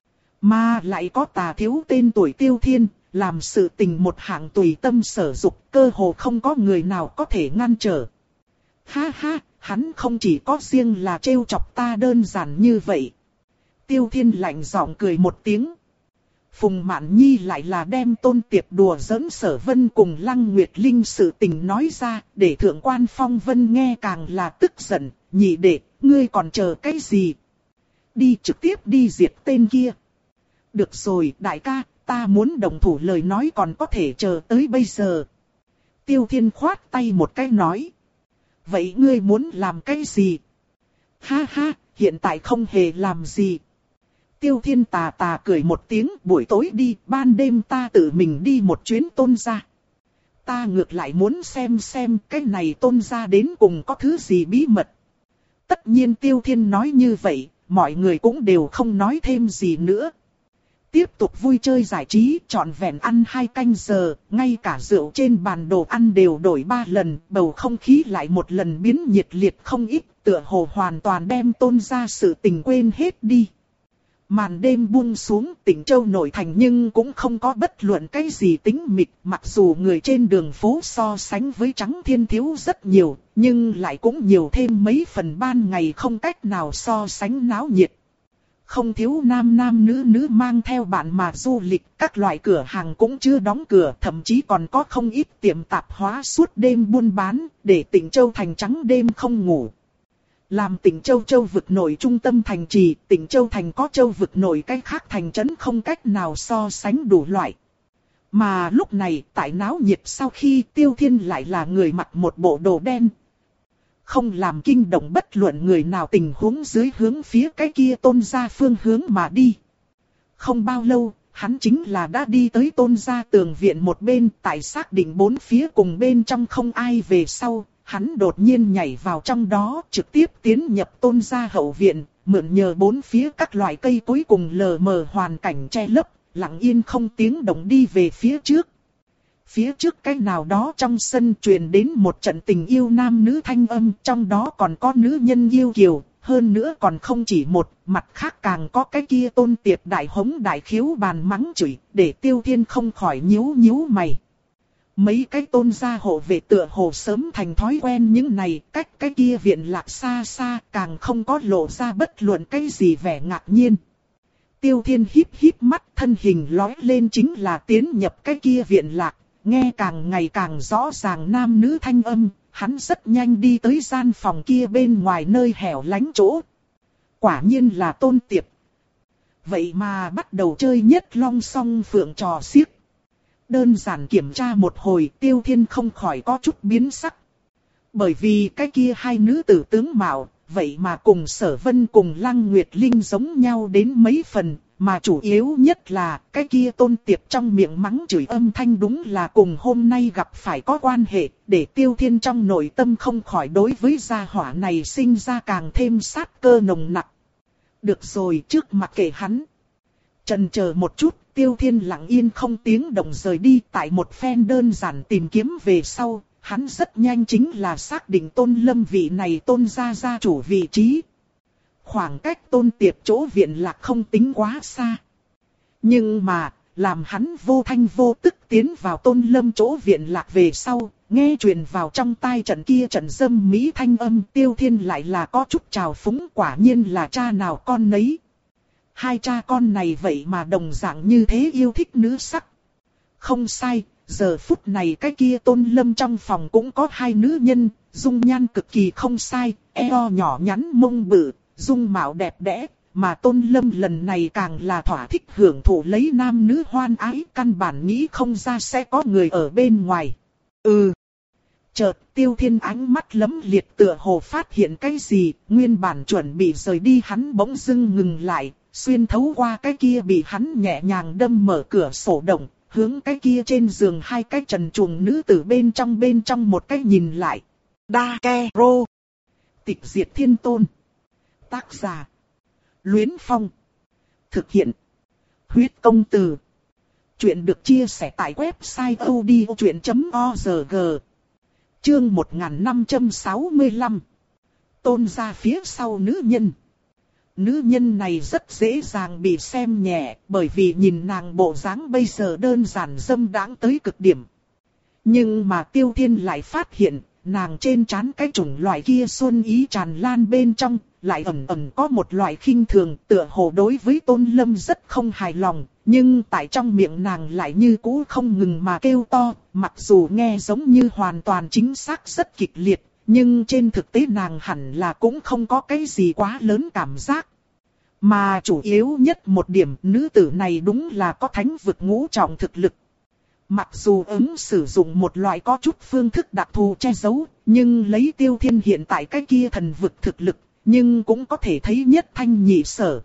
Mà lại có tà thiếu tên tuổi Tiêu Thiên, làm sự tình một hạng tùy tâm sở dục, cơ hồ không có người nào có thể ngăn trở. Ha ha, hắn không chỉ có riêng là trêu chọc ta đơn giản như vậy. Tiêu Thiên lạnh giọng cười một tiếng. Phùng Mạn Nhi lại là đem Tôn Tiệp đùa giỡn Sở Vân cùng Lăng Nguyệt Linh sự tình nói ra, để Thượng quan Phong Vân nghe càng là tức giận, nhị đệ, ngươi còn chờ cái gì? Đi trực tiếp đi diệt tên kia. Được rồi đại ca, ta muốn động thủ lời nói còn có thể chờ tới bây giờ. Tiêu Thiên khoát tay một cái nói. Vậy ngươi muốn làm cái gì? Ha ha, hiện tại không hề làm gì. Tiêu Thiên tà tà cười một tiếng, buổi tối đi, ban đêm ta tự mình đi một chuyến Tôn gia. Ta ngược lại muốn xem xem cái này Tôn gia đến cùng có thứ gì bí mật. Tất nhiên Tiêu Thiên nói như vậy, mọi người cũng đều không nói thêm gì nữa. Tiếp tục vui chơi giải trí, trọn vẹn ăn hai canh giờ, ngay cả rượu trên bàn đồ ăn đều đổi ba lần, bầu không khí lại một lần biến nhiệt liệt không ít, tựa hồ hoàn toàn đem Tôn gia sự tình quên hết đi. Màn đêm buông xuống, Tịnh Châu nội thành nhưng cũng không có bất luận cái gì tĩnh mịch, mặc dù người trên đường phố so sánh với Trắng Thiên thiếu rất nhiều, nhưng lại cũng nhiều thêm mấy phần ban ngày không cách nào so sánh náo nhiệt. Không thiếu nam nam nữ nữ mang theo bạn mà du lịch, các loại cửa hàng cũng chưa đóng cửa, thậm chí còn có không ít tiệm tạp hóa suốt đêm buôn bán, để Tịnh Châu thành trắng đêm không ngủ. Làm Tịnh Châu châu vực nội trung tâm thành trì, Tịnh Châu thành có châu vực nội cách khác thành trấn không cách nào so sánh đủ loại. Mà lúc này, tại náo nhiệt sau khi Tiêu Thiên lại là người mặc một bộ đồ đen. Không làm kinh động bất luận người nào tình huống dưới hướng phía cái kia Tôn gia phương hướng mà đi. Không bao lâu, hắn chính là đã đi tới Tôn gia tường viện một bên, tại xác định bốn phía cùng bên trong không ai về sau. Hắn đột nhiên nhảy vào trong đó, trực tiếp tiến nhập Tôn gia hậu viện, mượn nhờ bốn phía các loại cây cối cùng lờ mờ hoàn cảnh che lấp, lặng yên không tiếng động đi về phía trước. Phía trước cái nào đó trong sân truyền đến một trận tình yêu nam nữ thanh âm, trong đó còn có nữ nhân yêu kiều, hơn nữa còn không chỉ một, mặt khác càng có cái kia Tôn Tiệp đại hống đại khiếu bàn mắng chửi, để Tiêu Thiên không khỏi nhíu nhíu mày. Mấy cái Tôn gia hộ vệ tựa hồ sớm thành thói quen những này, cách cái kia viện lạc xa xa, càng không có lộ ra bất luận cái gì vẻ ngạc nhiên. Tiêu Thiên híp híp mắt, thân hình lói lên chính là tiến nhập cái kia viện lạc, nghe càng ngày càng rõ ràng nam nữ thanh âm, hắn rất nhanh đi tới gian phòng kia bên ngoài nơi hẻo lánh chỗ. Quả nhiên là Tôn Tiệp. Vậy mà bắt đầu chơi Nhất Long Song Phượng trò xiếc. Đơn giản kiểm tra một hồi, Tiêu Thiên không khỏi có chút biến sắc. Bởi vì cái kia hai nữ tử tướng mạo, vậy mà cùng Sở Vân cùng Lăng Nguyệt Linh giống nhau đến mấy phần, mà chủ yếu nhất là cái kia Tôn Tiệp trong miệng mắng chửi âm thanh đúng là cùng hôm nay gặp phải có quan hệ, để Tiêu Thiên trong nội tâm không khỏi đối với gia hỏa này sinh ra càng thêm sát cơ nồng nặc. Được rồi, trước mặt kệ hắn. Chần chờ một chút, Tiêu Thiên lặng yên không tiếng động rời đi, tại một phen đơn giản tìm kiếm về sau, hắn rất nhanh chính là xác định Tôn Lâm vị này Tôn gia gia chủ vị trí. Khoảng cách Tôn Tiệp chỗ viện lạc không tính quá xa. Nhưng mà, làm hắn vô thanh vô tức tiến vào Tôn Lâm chỗ viện lạc về sau, nghe truyền vào trong tai trận kia trận dâm mỹ thanh âm, Tiêu Thiên lại là có chút trào phúng, quả nhiên là cha nào con nấy. Hai cha con này vậy mà đồng dạng như thế yêu thích nữ sắc. Không sai, giờ phút này cái kia Tôn Lâm trong phòng cũng có hai nữ nhân, dung nhan cực kỳ không sai, eo nhỏ nhắn mông bự, dung mạo đẹp đẽ, mà Tôn Lâm lần này càng là thỏa thích hưởng thụ lấy nam nữ hoan ái, căn bản nghĩ không ra sẽ có người ở bên ngoài. Ừ. Chợt Tiêu Thiên ánh mắt lấm liệt tựa hồ phát hiện cái gì, nguyên bản chuẩn bị rời đi hắn bỗng dưng ngừng lại, xuyên thấu qua cái kia bị hắn nhẹ nhàng đâm mở cửa sổ động, hướng cái kia trên giường hai cái trần truồng nữ tử bên trong bên trong một cái nhìn lại. Đa Ke Rô. Tịch diệt thiên tôn. Tác giả. Luyến Phong. Thực hiện. Huyết công từ. Chuyện được chia sẻ tại website odchuyện chấm org. Chương một nghìn năm trăm sáu mươi lăm. Tôn gia phía sau nữ nhân. Nữ nhân này rất dễ dàng bị xem nhẹ, bởi vì nhìn nàng bộ dáng bây giờ đơn giản dâm đãng tới cực điểm. Nhưng mà Tiêu Thiên lại phát hiện, nàng trên trán cái chủng loại kia xuân ý tràn lan bên trong, lại ẩn ẩn có một loại khinh thường, tựa hồ đối với Tôn Lâm rất không hài lòng, nhưng tại trong miệng nàng lại như cũ không ngừng mà kêu to, mặc dù nghe giống như hoàn toàn chính xác rất kịch liệt, nhưng trên thực tế nàng hẳn là cũng không có cái gì quá lớn cảm giác. Mà chủ yếu nhất một điểm, nữ tử này đúng là có thánh vực ngũ trọng thực lực. Mặc dù ứng sử dụng một loại có chút phương thức đặc thù che giấu, nhưng lấy Tiêu Thiên hiện tại cái kia thần vực thực lực, nhưng cũng có thể thấy nhất thanh nhị sở.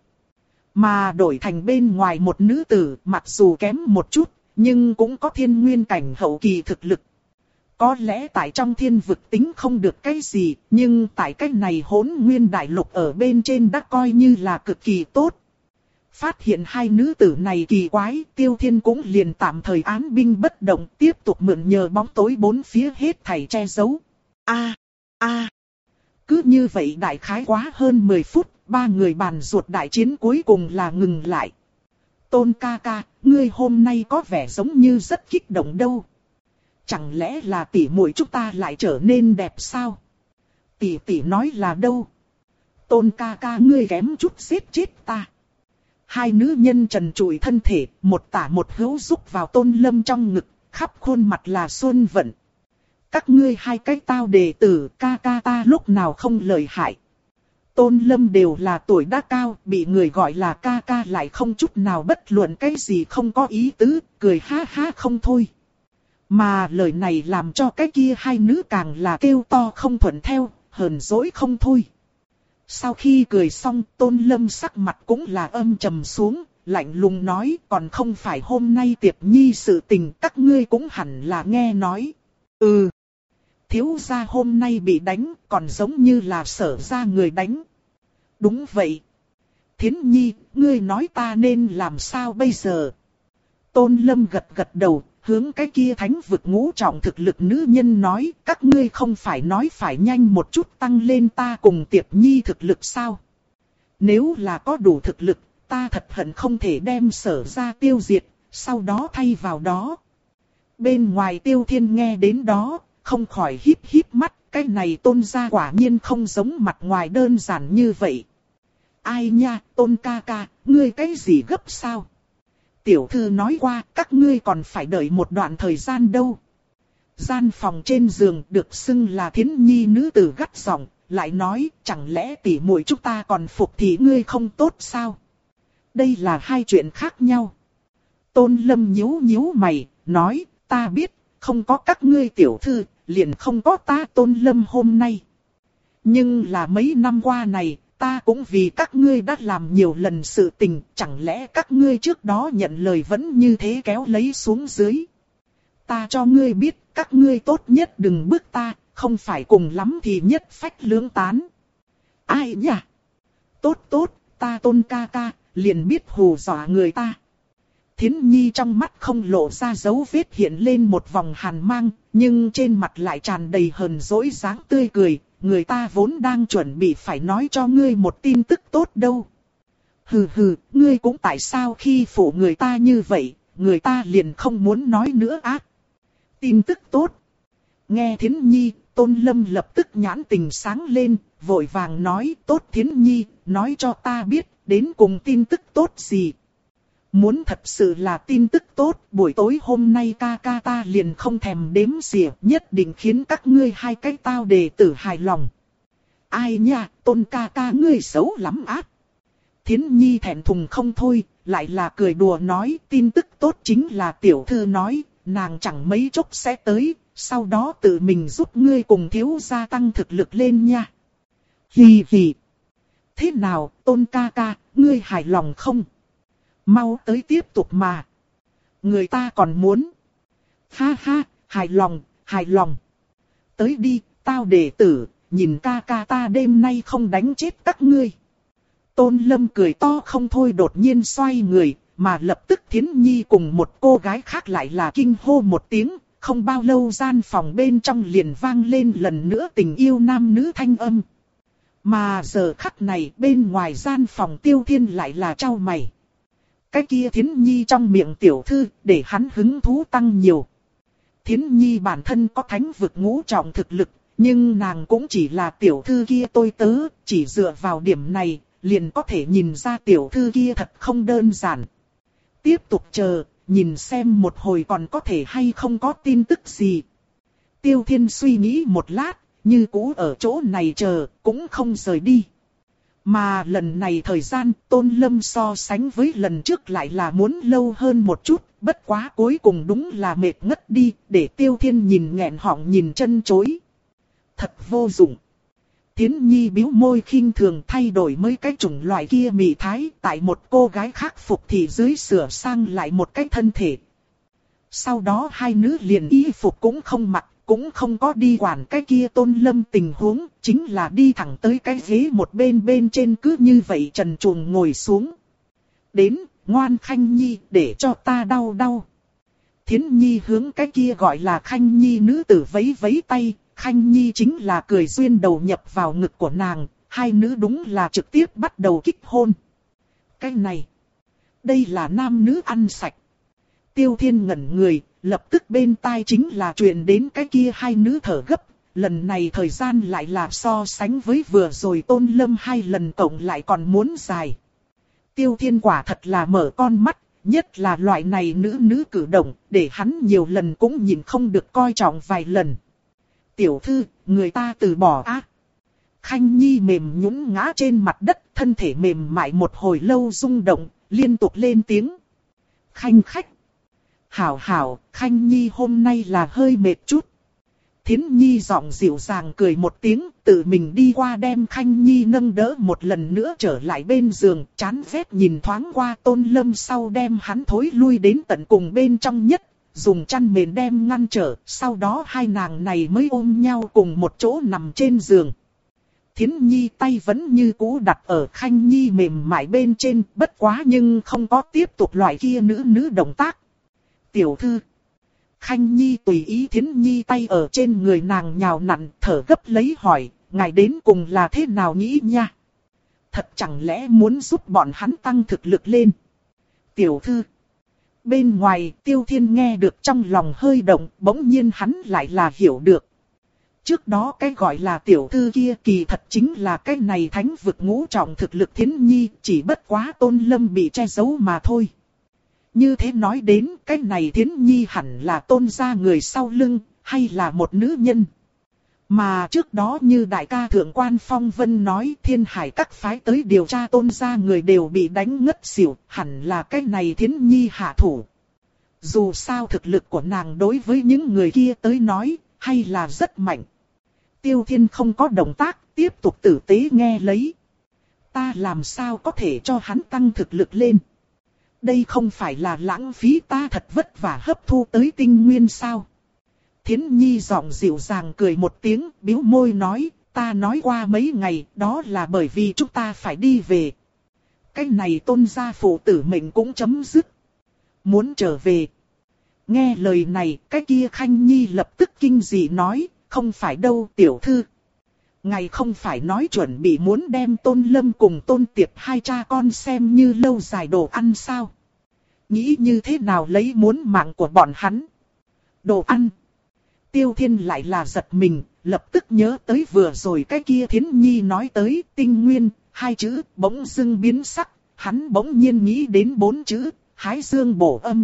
Mà đổi thành bên ngoài một nữ tử, mặc dù kém một chút, nhưng cũng có thiên nguyên cảnh hậu kỳ thực lực. Có lẽ tại trong thiên vực tính không được cái gì, nhưng tại cái này hỗn nguyên đại lục ở bên trên đã coi như là cực kỳ tốt. Phát hiện hai nữ tử này kỳ quái, Tiêu Thiên cũng liền tạm thời án binh bất động, tiếp tục mượn nhờ bóng tối bốn phía hết thảy che giấu. A, a. Cứ như vậy đại khái quá hơn mười phút, ba người bàn ruột đại chiến cuối cùng là ngừng lại. Tôn ca ca, ngươi hôm nay có vẻ giống như rất kích động đâu. Chẳng lẽ là tỷ muội chúng ta lại trở nên đẹp sao? Tỷ tỷ nói là đâu? Tôn ca ca ngươi kém chút giết chết ta. Hai nữ nhân trần trụi thân thể, một tả một hữu rúc vào Tôn Lâm trong ngực, khắp khuôn mặt là xuân vận. Các ngươi hai cái tao đệ tử, ca ca ta lúc nào không lợi hại. Tôn Lâm đều là tuổi đã cao, bị người gọi là ca ca lại không chút nào bất luận cái gì không có ý tứ, cười ha ha không thôi. Mà lời này làm cho cái kia hai nữ càng là kêu to không thuận theo, hờn dỗi không thôi. Sau khi cười xong, Tôn Lâm sắc mặt cũng là âm trầm xuống, lạnh lùng nói, còn không phải hôm nay Tiệp Nhi sự tình, các ngươi cũng hẳn là nghe nói. Ừ, thiếu gia hôm nay bị đánh, còn giống như là Sở gia người đánh. Đúng vậy. Thiến Nhi, ngươi nói ta nên làm sao bây giờ? Tôn Lâm gật gật đầu, hướng cái kia thánh vực ngũ trọng thực lực nữ nhân nói, các ngươi không phải nói phải nhanh một chút tăng lên ta cùng Tiệp Nhi thực lực sao? Nếu là có đủ thực lực, ta thật hận không thể đem Sở gia tiêu diệt, sau đó thay vào đó. Bên ngoài Tiêu Thiên nghe đến đó, không khỏi híp híp mắt, cái này Tôn gia quả nhiên không giống mặt ngoài đơn giản như vậy. Ai nha, Tôn ca ca, ngươi cái gì gấp sao? Tiểu thư nói qua, các ngươi còn phải đợi một đoạn thời gian đâu. Gian phòng trên giường được xưng là Thiến Nhi nữ tử gắt giọng, lại nói, chẳng lẽ tỷ muội chúng ta còn phục thì ngươi không tốt sao? Đây là hai chuyện khác nhau. Tôn Lâm nhíu nhíu mày, nói, ta biết, không có các ngươi tiểu thư, liền không có ta Tôn Lâm hôm nay. Nhưng là mấy năm qua này, ta cũng vì các ngươi đã làm nhiều lần sự tình, chẳng lẽ các ngươi trước đó nhận lời vẫn như thế kéo lấy xuống dưới. Ta cho ngươi biết, các ngươi tốt nhất đừng bước ta, không phải cùng lắm thì nhất phách lưỡng tán. Ai nhỉ? Tốt tốt, ta Tôn ca ca, liền biết hù dọa người ta. Thiến Nhi trong mắt không lộ ra dấu vết hiện lên một vòng hàn mang, nhưng trên mặt lại tràn đầy hờn dỗi dáng tươi cười. Người ta vốn đang chuẩn bị phải nói cho ngươi một tin tức tốt đâu. Hừ hừ, ngươi cũng tại sao khi phụ người ta như vậy, người ta liền không muốn nói nữa á. Tin tức tốt. Nghe Thiến Nhi, Tôn Lâm lập tức nhãn tình sáng lên, vội vàng nói, tốt Thiến Nhi, nói cho ta biết, đến cùng tin tức tốt gì. Muốn thật sự là tin tức tốt, buổi tối hôm nay ca ca ta liền không thèm đếm xỉa, nhất định khiến các ngươi hai cái tao đệ tử hài lòng. Ai nha, Tôn ca ca ngươi xấu lắm á. Thiến Nhi thẹn thùng không thôi, lại là cười đùa nói, tin tức tốt chính là tiểu thư nói, nàng chẳng mấy chốc sẽ tới, sau đó tự mình giúp ngươi cùng thiếu gia tăng thực lực lên nha. Hì hì. Thế nào, Tôn ca ca, ngươi hài lòng không? Mau tới tiếp tục mà. Người ta còn muốn. Ha ha, hài lòng, hài lòng. Tới đi, tao đệ tử, nhìn ca ca ta đêm nay không đánh chết các ngươi. Tôn Lâm cười to không thôi đột nhiên xoay người, mà lập tức Thiến Nhi cùng một cô gái khác lại là kinh hô một tiếng. Không bao lâu gian phòng bên trong liền vang lên lần nữa tình yêu nam nữ thanh âm. Mà giờ khắc này bên ngoài gian phòng Tiêu Thiên lại là trao mày. Cái kia Thiến Nhi trong miệng tiểu thư, để hắn hứng thú tăng nhiều. Thiến Nhi bản thân có thánh vực ngũ trọng thực lực, nhưng nàng cũng chỉ là tiểu thư kia tôi tớ, chỉ dựa vào điểm này, liền có thể nhìn ra tiểu thư kia thật không đơn giản. Tiếp tục chờ, nhìn xem một hồi còn có thể hay không có tin tức gì. Tiêu Thiên suy nghĩ một lát, như cũ ở chỗ này chờ, cũng không rời đi. Mà lần này thời gian Tôn Lâm so sánh với lần trước lại là muốn lâu hơn một chút, bất quá cuối cùng đúng là mệt ngất đi, để Tiêu Thiên nhìn nghẹn họng nhìn chân chối. Thật vô dụng. Thiến Nhi bĩu môi khinh thường thay đổi mấy cái chủng loại kia mị thái, tại một cô gái khác phục thì dưới sửa sang lại một cái thân thể. Sau đó hai nữ liền y phục cũng không mặc, cũng không có đi quản cái kia Tôn Lâm tình huống, chính là đi thẳng tới cái ghế một bên bên trên cứ như vậy trần truồng ngồi xuống. Đến, ngoan Khanh Nhi, để cho ta đau đau. Thiến Nhi hướng cái kia gọi là Khanh Nhi nữ tử vẫy vẫy tay, Khanh Nhi chính là cười duyên đầu nhập vào ngực của nàng, hai nữ đúng là trực tiếp bắt đầu kích hôn. Cái này, đây là nam nữ ăn sạch. Tiêu Thiên ngẩn người, lập tức bên tai chính là truyền đến cái kia hai nữ thở gấp, lần này thời gian lại là so sánh với vừa rồi Tôn Lâm hai lần cộng lại còn muốn dài. Tiêu Thiên quả thật là mở con mắt, nhất là loại này nữ nữ cử động, để hắn nhiều lần cũng nhìn không được coi trọng vài lần. Tiểu thư, người ta từ bỏ á. Khanh Nhi mềm nhũn ngã trên mặt đất, thân thể mềm mại một hồi lâu rung động, liên tục lên tiếng. Khanh khách. Hảo hảo, Khanh Nhi hôm nay là hơi mệt chút. Thiến Nhi giọng dịu dàng cười một tiếng, tự mình đi qua đem Khanh Nhi nâng đỡ một lần nữa trở lại bên giường, chán ghét nhìn thoáng qua Tôn Lâm sau đem hắn thối lui đến tận cùng bên trong nhất, dùng chăn mền đem ngăn trở, sau đó hai nàng này mới ôm nhau cùng một chỗ nằm trên giường. Thiến Nhi tay vẫn như cũ đặt ở Khanh Nhi mềm mại bên trên, bất quá nhưng không có tiếp tục loại kia nữ nữ động tác. Tiểu thư. Khanh Nhi tùy ý Thiến Nhi tay ở trên người nàng nhào nặn, thở gấp lấy hỏi, ngài đến cùng là thế nào nghĩ nha? Thật chẳng lẽ muốn giúp bọn hắn tăng thực lực lên? Tiểu thư. Bên ngoài Tiêu Thiên nghe được trong lòng hơi động, bỗng nhiên hắn lại là hiểu được. Trước đó cái gọi là tiểu thư kia kỳ thật chính là cái này thánh vực ngũ trọng thực lực Thiến Nhi, chỉ bất quá Tôn Lâm bị che giấu mà thôi. Như thế nói đến, cái này Thiến Nhi hẳn là Tôn gia người sau lưng, hay là một nữ nhân. Mà trước đó như đại ca thượng quan Phong Vân nói, Thiên Hải các phái tới điều tra Tôn gia người đều bị đánh ngất xỉu, hẳn là cái này Thiến Nhi hạ thủ. Dù sao thực lực của nàng đối với những người kia tới nói, hay là rất mạnh. Tiêu Thiên không có động tác, tiếp tục tử tế nghe lấy. Ta làm sao có thể cho hắn tăng thực lực lên? Đây không phải là lãng phí ta thật vất vả hấp thu tới tinh nguyên sao? Thiến Nhi giọng dịu dàng cười một tiếng, bĩu môi nói, ta nói qua mấy ngày, đó là bởi vì chúng ta phải đi về. Cái này Tôn gia phụ tử mệnh cũng chấm dứt. Muốn trở về. Nghe lời này, cái kia Khanh Nhi lập tức kinh dị nói, không phải đâu tiểu thư. Ngài không phải nói chuẩn bị muốn đem Tôn Lâm cùng Tôn Tiệp hai cha con xem như lâu dài đồ ăn sao? Nghĩ như thế nào lấy muốn mạng của bọn hắn? Đồ ăn. Tiêu Thiên lại là giật mình, lập tức nhớ tới vừa rồi cái kia Thiến Nhi nói tới tinh nguyên, hai chữ bỗng dưng biến sắc, hắn bỗng nhiên nghĩ đến bốn chữ, hái dương bổ âm.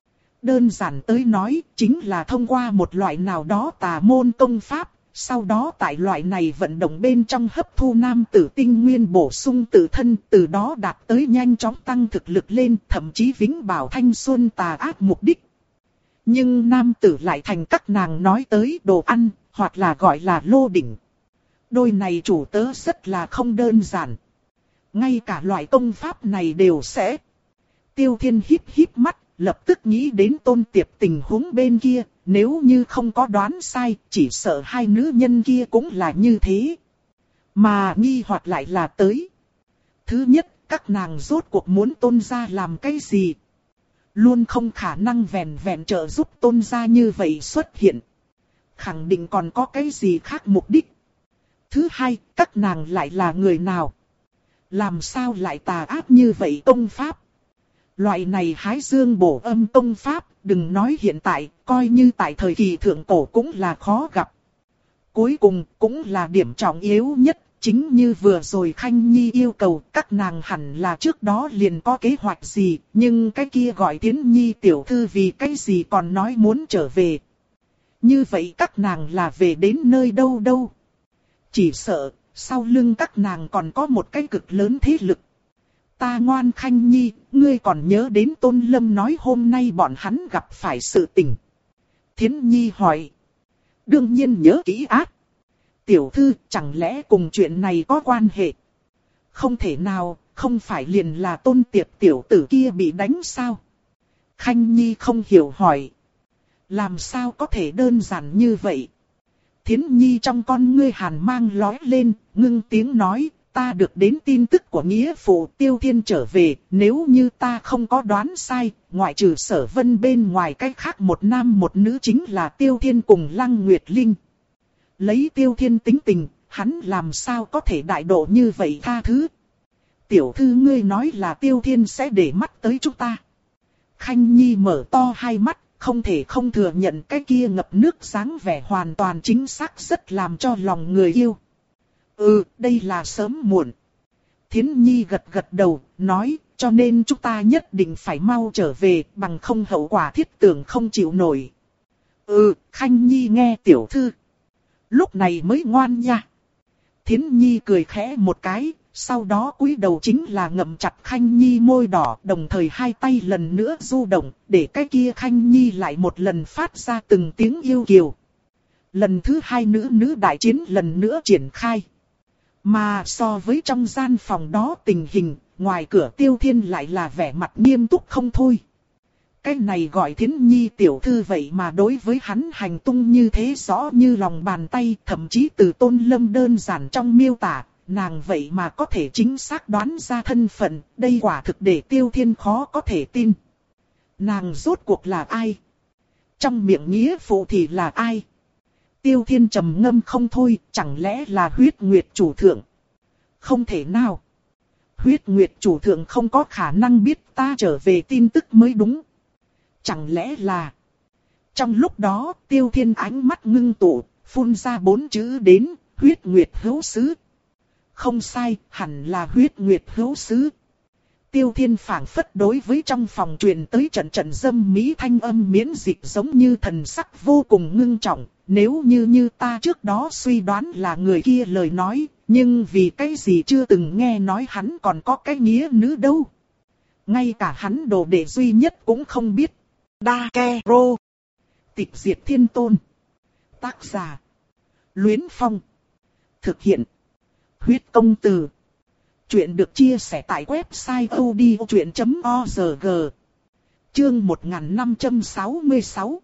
Đơn giản tới nói, chính là thông qua một loại nào đó tà môn công pháp, sau đó tại loại này vận động bên trong hấp thu nam tử tinh nguyên bổ sung tự thân, từ đó đạt tới nhanh chóng tăng thực lực lên, thậm chí vĩnh bảo thanh xuân tà ác mục đích. Nhưng nam tử lại thành các nàng nói tới đồ ăn, hoặc là gọi là lô đỉnh. Đôi này chủ tớ rất là không đơn giản. Ngay cả loại công pháp này đều sẽ. Tiêu Thiên híp híp mắt, lập tức nghĩ đến Tôn Tiệp tình huống bên kia, nếu như không có đoán sai, chỉ sợ hai nữ nhân kia cũng là như thế. Mà nghi hoặc lại là tới. Thứ nhất, các nàng rốt cuộc muốn Tôn gia làm cái gì? Luôn không khả năng vẹn vẹn trợ giúp Tôn gia như vậy xuất hiện. Khẳng định còn có cái gì khác mục đích. Thứ hai, các nàng lại là người nào? Làm sao lại tà ác như vậy công pháp? Loại này hái dương bổ âm công pháp, đừng nói hiện tại, coi như tại thời kỳ thượng cổ cũng là khó gặp. Cuối cùng, cũng là điểm trọng yếu nhất, chính như vừa rồi Khanh Nhi yêu cầu, các nàng hẳn là trước đó liền có kế hoạch gì, nhưng cái kia gọi Thiến Nhi tiểu thư vì cái gì còn nói muốn trở về. Như vậy các nàng là về đến nơi đâu đâu? Chỉ sợ, sau lưng các nàng còn có một cái cực lớn thế lực. Ta ngoan Khanh Nhi, ngươi còn nhớ đến Tôn Lâm nói hôm nay bọn hắn gặp phải sự tình. Thiến Nhi hỏi. Đương nhiên nhớ kỹ ác. Tiểu thư, chẳng lẽ cùng chuyện này có quan hệ? Không thể nào, không phải liền là Tôn Tiệp tiểu tử kia bị đánh sao? Khanh Nhi không hiểu hỏi. Làm sao có thể đơn giản như vậy? Thiến Nhi trong con ngươi hàn mang lóe lên, ngưng tiếng nói, ta được đến tin tức của nghĩa phụ Tiêu Thiên trở về, nếu như ta không có đoán sai, ngoại trừ Sở Vân bên ngoài cách khác một nam một nữ chính là Tiêu Thiên cùng Lăng Nguyệt Linh. Lấy Tiêu Thiên tính tình, hắn làm sao có thể đại độ như vậy tha thứ? Tiểu thư ngươi nói là Tiêu Thiên sẽ để mắt tới chúng ta. Khanh Nhi mở to hai mắt, không thể không thừa nhận cái kia ngập nước dáng vẻ hoàn toàn chính xác rất làm cho lòng người yêu. Ừ, đây là sớm muộn. Thiến Nhi gật gật đầu, nói, cho nên chúng ta nhất định phải mau trở về, bằng không hậu quả thiết tưởng không chịu nổi. Ừ, Khanh Nhi nghe tiểu thư. Lúc này mới ngoan nha. Thiến Nhi cười khẽ một cái, sau đó cúi đầu chính là ngậm chặt Khanh Nhi môi đỏ, đồng thời hai tay lần nữa du động, để cái kia Khanh Nhi lại một lần phát ra từng tiếng yêu kiều. Lần thứ hai nữ nữ đại chiến lần nữa triển khai. Mà so với trong gian phòng đó tình hình, ngoài cửa Tiêu Thiên lại là vẻ mặt nghiêm túc không thôi. Cái này gọi Thiến Nhi tiểu thư vậy mà đối với hắn hành tung như thế rõ như lòng bàn tay, thậm chí từ Tôn Lâm đơn giản trong miêu tả, nàng vậy mà có thể chính xác đoán ra thân phận, đây quả thực để Tiêu Thiên khó có thể tin. Nàng rốt cuộc là ai? Trong miệng nghĩa phụ thì là ai? Tiêu Thiên trầm ngâm không thôi, chẳng lẽ là Huyết Nguyệt chủ thượng? Không thể nào. Huyết Nguyệt chủ thượng không có khả năng biết ta trở về tin tức mới đúng. Chẳng lẽ là... Trong lúc đó, Tiêu Thiên ánh mắt ngưng tụ, phun ra bốn chữ đến, Huyết Nguyệt hữu sứ. Không sai, hẳn là Huyết Nguyệt hữu sứ. Tiêu Thiên phảng phất đối với trong phòng truyền tới trận trận dâm mỹ thanh âm miễn dịch giống như thần sắc vô cùng ngưng trọng. Nếu như như ta trước đó suy đoán là người kia lời nói, nhưng vì cái gì chưa từng nghe nói hắn còn có cái nghĩa nữ đâu. Ngay cả hắn đồ đệ duy nhất cũng không biết. Đa Ke Rô. Tịch diệt thiên tôn. Tác giả. Luyến Phong. Thực hiện. Huyết công từ. Chuyện được chia sẻ tại website odchuyện chấm org. Chương một nghìn năm trăm sáu mươi sáu.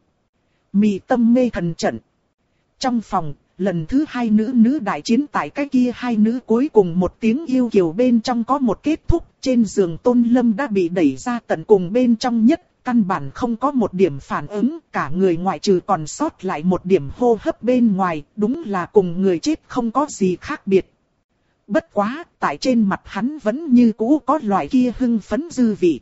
Mị tâm mê thần trận. Trong phòng, lần thứ hai nữ nữ đại chiến tại cái kia hai nữ cuối cùng một tiếng yêu kiều bên trong có một kết thúc. Trên giường Tôn Lâm đã bị đẩy ra tận cùng bên trong nhất. Căn bản không có một điểm phản ứng, cả người ngoại trừ còn sót lại một điểm hô hấp bên ngoài, đúng là cùng người chết không có gì khác biệt. Bất quá, tại trên mặt hắn vẫn như cũ có loại kia hưng phấn dư vị.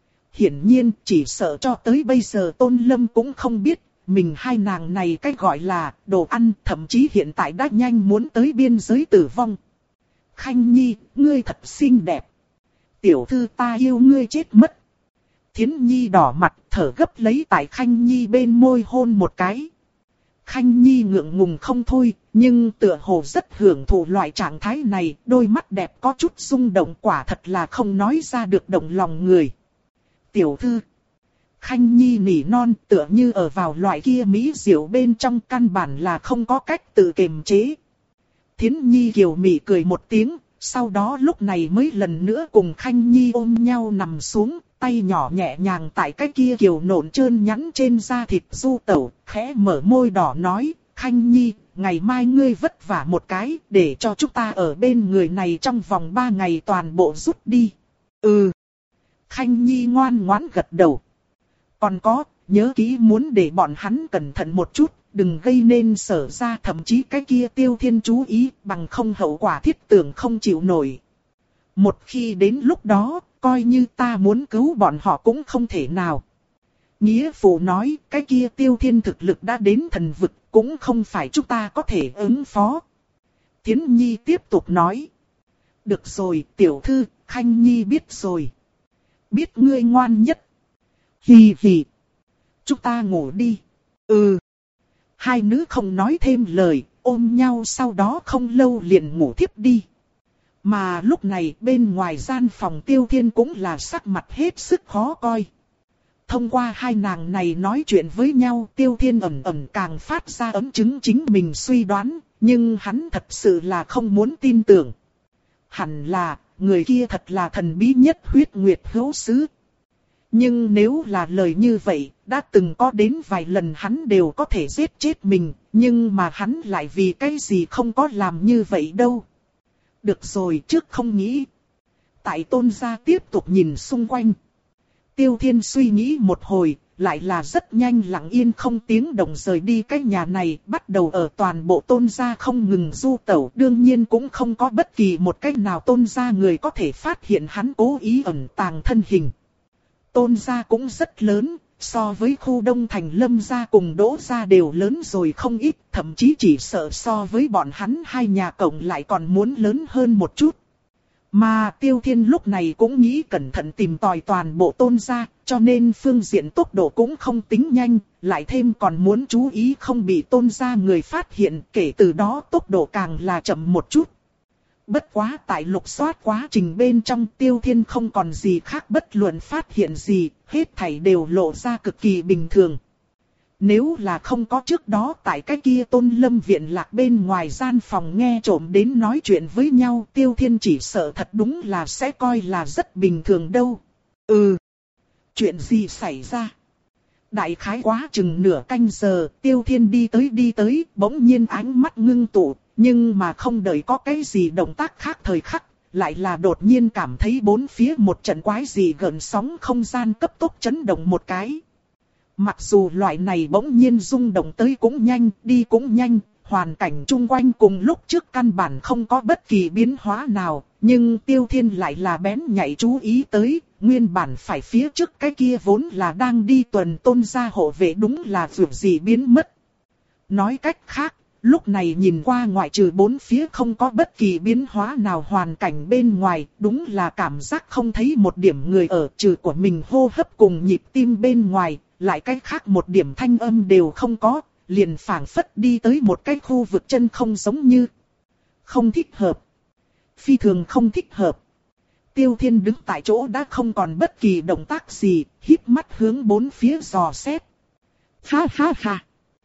Hiển nhiên, chỉ sợ cho tới bây giờ Tôn Lâm cũng không biết, mình hai nàng này cách gọi là đồ ăn, thậm chí hiện tại đã nhanh muốn tới biên giới tử vong. Khanh Nhi, ngươi thật xinh đẹp. Tiểu thư ta yêu ngươi chết mất. Thiến Nhi đỏ mặt, thở gấp lấy tại Khanh Nhi bên môi hôn một cái. Khanh Nhi ngượng ngùng không thôi, nhưng tựa hồ rất hưởng thụ loại trạng thái này, đôi mắt đẹp có chút rung động, quả thật là không nói ra được động lòng người. Tiểu thư. Khanh Nhi nỉ non, tựa như ở vào loại kia mỹ diệu bên trong, căn bản là không có cách tự kiềm chế. Thiến Nhi kiều mị cười một tiếng, sau đó lúc này mới lần nữa cùng Khanh Nhi ôm nhau nằm xuống, tay nhỏ nhẹ nhàng tại cái kia kiều nộn trơn nhẵn trên da thịt du tẩu, khẽ mở môi đỏ nói, Khanh Nhi, ngày mai ngươi vất vả một cái, để cho chúng ta ở bên người này trong vòng ba ngày toàn bộ rút đi. Ừ. Khanh Nhi ngoan ngoãn gật đầu. Còn có, nhớ kỹ muốn để bọn hắn cẩn thận một chút, đừng gây nên Sở ra, thậm chí cái kia Tiêu Thiên chú ý, bằng không hậu quả thiết tưởng không chịu nổi. Một khi đến lúc đó, coi như ta muốn cứu bọn họ cũng không thể nào. Nghĩa phụ nói, cái kia Tiêu Thiên thực lực đã đến thần vực, cũng không phải chúng ta có thể ứng phó. Thiến Nhi tiếp tục nói. Được rồi, tiểu thư, Khanh Nhi biết rồi. Biết ngươi ngoan nhất. Hì hì. Chúng ta ngủ đi. Ừ. Hai nữ không nói thêm lời, ôm nhau sau đó không lâu liền ngủ thiếp đi. Mà lúc này bên ngoài gian phòng Tiêu Thiên cũng là sắc mặt hết sức khó coi. Thông qua hai nàng này nói chuyện với nhau, Tiêu Thiên ẩn ẩn càng phát ra ấm chứng chính mình suy đoán, nhưng hắn thật sự là không muốn tin tưởng. Hẳn là, người kia thật là thần bí nhất huyết nguyệt hữu sứ. Nhưng nếu là lời như vậy, đã từng có đến vài lần hắn đều có thể giết chết mình, nhưng mà hắn lại vì cái gì không có làm như vậy đâu. Được rồi, trước không nghĩ. Tại Tôn gia tiếp tục nhìn xung quanh. Tiêu Thiên suy nghĩ một hồi, lại là rất nhanh lặng yên không tiếng động rời đi cái nhà này, bắt đầu ở toàn bộ Tôn gia không ngừng du tẩu. Đương nhiên cũng không có bất kỳ một cách nào Tôn gia người có thể phát hiện hắn cố ý ẩn tàng thân hình. Tôn gia cũng rất lớn, so với khu Đông Thành Lâm gia cùng Đỗ gia đều lớn rồi không ít, thậm chí chỉ sợ so với bọn hắn hai nhà cộng lại còn muốn lớn hơn một chút. Mà Tiêu Thiên lúc này cũng nghĩ cẩn thận tìm tòi toàn bộ Tôn gia, cho nên phương diện tốc độ cũng không tính nhanh, lại thêm còn muốn chú ý không bị Tôn gia người phát hiện, kể từ đó tốc độ càng là chậm một chút. Bất quá tại lục soát quá trình bên trong Tiêu Thiên không còn gì khác bất luận phát hiện gì, hết thảy đều lộ ra cực kỳ bình thường. Nếu là không có trước đó tại cái kia Tôn Lâm viện lạc bên ngoài gian phòng nghe trộm đến nói chuyện với nhau, Tiêu Thiên chỉ sợ thật đúng là sẽ coi là rất bình thường đâu. Ừ, chuyện gì xảy ra? Đại khái quá chừng nửa canh giờ, Tiêu Thiên đi tới đi tới, bỗng nhiên ánh mắt ngưng tụ, nhưng mà không đợi có cái gì động tác khác thời khắc, lại là đột nhiên cảm thấy bốn phía một trận quái gì gợn sóng không gian cấp tốc chấn động một cái. Mặc dù loại này bỗng nhiên rung động tới cũng nhanh, đi cũng nhanh, hoàn cảnh chung quanh cùng lúc trước căn bản không có bất kỳ biến hóa nào, nhưng Tiêu Thiên lại là bén nhạy chú ý tới, nguyên bản phải phía trước cái kia vốn là đang đi tuần Tôn gia hộ vệ đúng là vượt gì biến mất. Nói cách khác, lúc này nhìn qua ngoại trừ bốn phía không có bất kỳ biến hóa nào hoàn cảnh bên ngoài, đúng là cảm giác không thấy một điểm người ở trừ của mình hô hấp cùng nhịp tim bên ngoài, lại cách khác một điểm thanh âm đều không có, liền phảng phất đi tới một cái khu vực chân không giống như. Không thích hợp. Phi thường không thích hợp. Tiêu Thiên đứng tại chỗ đã không còn bất kỳ động tác gì, híp mắt hướng bốn phía dò xét. Ha ha ha.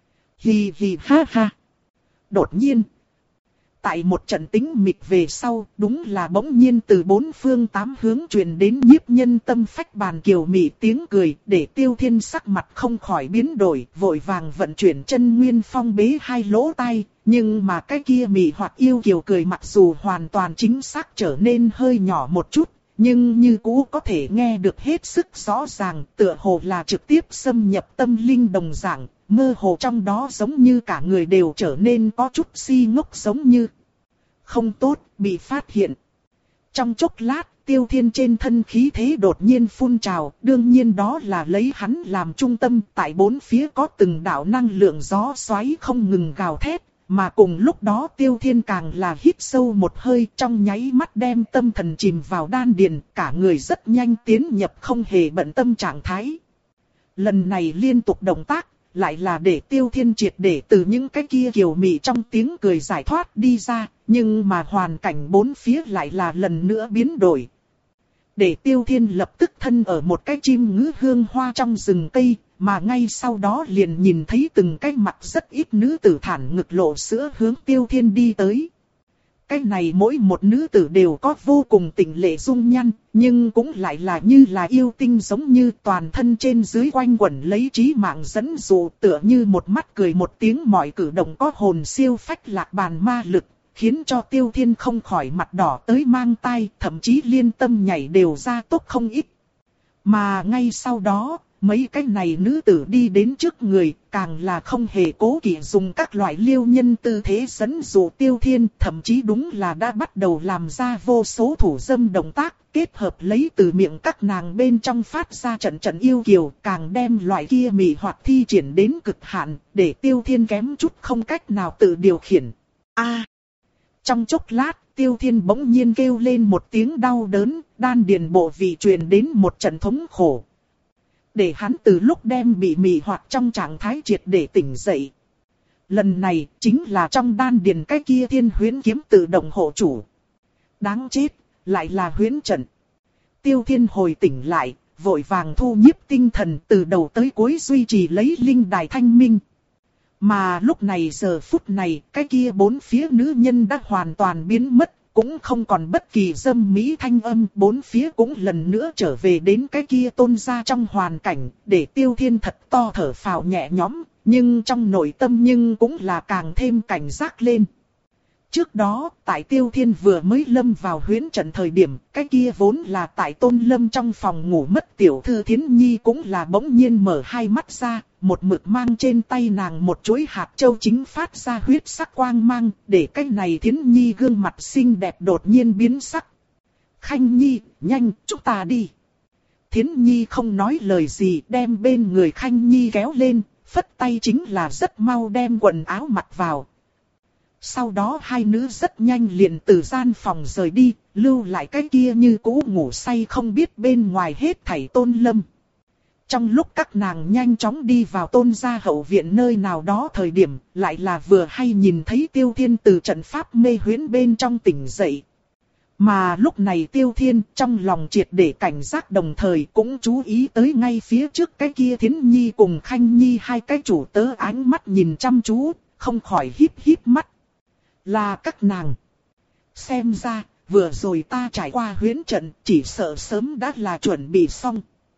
Hì hì ha ha. Đột nhiên, tại một trận tĩnh mịch về sau, đúng là bỗng nhiên từ bốn phương tám hướng truyền đến nhiếp nhân tâm phách bàn kiều mị tiếng cười, để Tiêu Thiên sắc mặt không khỏi biến đổi, vội vàng vận chuyển chân nguyên phong bế hai lỗ tai, nhưng mà cái kia mị hoặc yêu kiều cười mặc dù hoàn toàn chính xác trở nên hơi nhỏ một chút, nhưng như cũ có thể nghe được hết sức rõ ràng, tựa hồ là trực tiếp xâm nhập tâm linh đồng dạng. Mơ hồ trong đó giống như cả người đều trở nên có chút si ngốc giống như. Không tốt, bị phát hiện. Trong chốc lát, Tiêu Thiên trên thân khí thế đột nhiên phun trào, đương nhiên đó là lấy hắn làm trung tâm, tại bốn phía có từng đạo năng lượng gió xoáy không ngừng gào thét, mà cùng lúc đó Tiêu Thiên càng là hít sâu một hơi, trong nháy mắt đem tâm thần chìm vào đan điền, cả người rất nhanh tiến nhập không hề bận tâm trạng thái. Lần này liên tục động tác, lại là để Tiêu Thiên triệt để từ những cái kia kiều mị trong tiếng cười giải thoát đi ra, nhưng mà hoàn cảnh bốn phía lại là lần nữa biến đổi. Để Tiêu Thiên lập tức thân ở một cái chim ngữ hương hoa trong rừng cây, mà ngay sau đó liền nhìn thấy từng cái mặt rất ít nữ tử thản ngực lộ sữa hướng Tiêu Thiên đi tới. Cái này mỗi một nữ tử đều có vô cùng tịnh lệ dung nhan, nhưng cũng lại là như là yêu tinh giống như toàn thân trên dưới quanh quẩn lấy trí mạng dẫn dụ, tựa như một mắt cười một tiếng mọi cử động có hồn siêu phách lạc bàn ma lực, khiến cho Tiêu Thiên không khỏi mặt đỏ tới mang tai, thậm chí liên tâm nhảy đều ra tốc không ít. Mà ngay sau đó, mấy cái này nữ tử đi đến trước người, càng là không hề cố kỵ dùng các loại liêu nhân tư thế dẫn dụ Tiêu Thiên, thậm chí đúng là đã bắt đầu làm ra vô số thủ dâm động tác, kết hợp lấy từ miệng các nàng bên trong phát ra trận trận yêu kiều, càng đem loại kia mị hoặc thi triển đến cực hạn, để Tiêu Thiên kém chút không cách nào tự điều khiển. A! Trong chốc lát, Tiêu Thiên bỗng nhiên kêu lên một tiếng đau đớn, đan điền bộ vị truyền đến một trận thống khổ. Để hắn từ lúc đem bị mị hoặc trong trạng thái triệt để tỉnh dậy. lần này chính là trong đan điền cái kia thiên huyễn kiếm tự động hộ chủ. Đáng chết, lại là huyễn trận. Tiêu Thiên hồi tỉnh lại, vội vàng thu nhiếp tinh thần từ đầu tới cuối duy trì lấy linh đài thanh minh. Mà lúc này giờ phút này, cái kia bốn phía nữ nhân đã hoàn toàn biến mất, cũng không còn bất kỳ dâm mỹ thanh âm, bốn phía cũng lần nữa trở về đến cái kia tôn gia trong hoàn cảnh, để Tiêu Thiên thật to thở phào nhẹ nhõm, nhưng trong nội tâm nhưng cũng là càng thêm cảnh giác lên. Trước đó, tại Tiêu Thiên vừa mới lâm vào huyễn trận thời điểm, cái kia vốn là tại Tôn Lâm trong phòng ngủ mất tiểu thư Thiến Nhi cũng là bỗng nhiên mở hai mắt ra, một mực mang trên tay nàng một chuỗi hạt châu chính phát ra huyết sắc quang mang, để cái này Thiến Nhi gương mặt xinh đẹp đột nhiên biến sắc. Khanh Nhi, nhanh, chúng ta đi. Thiến Nhi không nói lời gì, đem bên người Khanh Nhi kéo lên, phất tay chính là rất mau đem quần áo mặc vào. Sau đó hai nữ rất nhanh liền từ gian phòng rời đi, lưu lại cái kia như cũ ngủ say không biết bên ngoài hết thảy Tôn Lâm. Trong lúc các nàng nhanh chóng đi vào Tôn gia hậu viện nơi nào đó thời điểm, lại là vừa hay nhìn thấy Tiêu Thiên từ trận pháp mê huyễn bên trong tỉnh dậy. Mà lúc này Tiêu Thiên trong lòng triệt để cảnh giác đồng thời cũng chú ý tới ngay phía trước cái kia Thiến Nhi cùng Khanh Nhi hai cái chủ tớ ánh mắt nhìn chăm chú, không khỏi híp híp mắt. Là các nàng. Xem ra, vừa rồi ta trải qua huyễn trận, chỉ sợ sớm đã là chuẩn bị xong.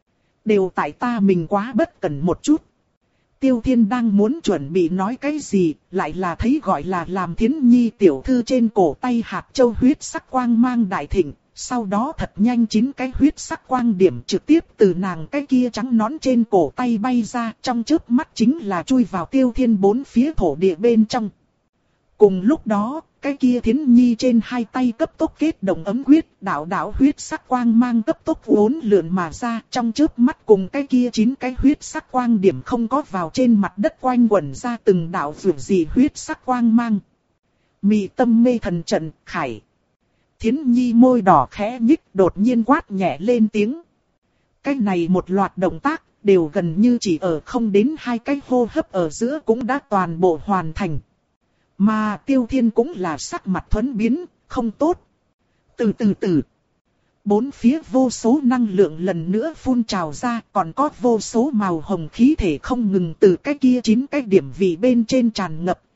Đều tại ta mình quá bất cẩn một chút. Tiêu Thiên đang muốn chuẩn bị nói cái gì, lại là thấy gọi là làm Thiến Nhi tiểu thư trên cổ tay hạt châu huyết sắc quang mang đại thịnh. Sau đó thật nhanh chín cái huyết sắc quang điểm trực tiếp từ nàng cái kia trắng nón trên cổ tay bay ra, trong chớp mắt chính là chui vào Tiêu Thiên bốn phía thổ địa bên trong. Cùng lúc đó, cái kia Thiến Nhi trên hai tay cấp tốc kết động ấm quyết, đạo đạo huyết sắc quang mang cấp tốc uốn lượn mà ra, trong chớp mắt cùng cái kia chín cái huyết sắc quang điểm không có vào trên mặt đất quanh quẩn ra từng đạo vượt gì huyết sắc quang mang. Mị tâm mê thần trận, khải. Thiến Nhi môi đỏ khẽ nhích đột nhiên quát nhẹ lên tiếng. Cái này một loạt động tác, đều gần như chỉ ở không đến hai cái hô hấp ở giữa cũng đã toàn bộ hoàn thành. Mà Tiêu Thiên cũng là sắc mặt thuẫn biến, không tốt. Từ từ từ. Bốn phía vô số năng lượng lần nữa phun trào ra, còn có vô số màu hồng khí thể không ngừng từ cái kia chín cái điểm vị bên trên tràn ngập.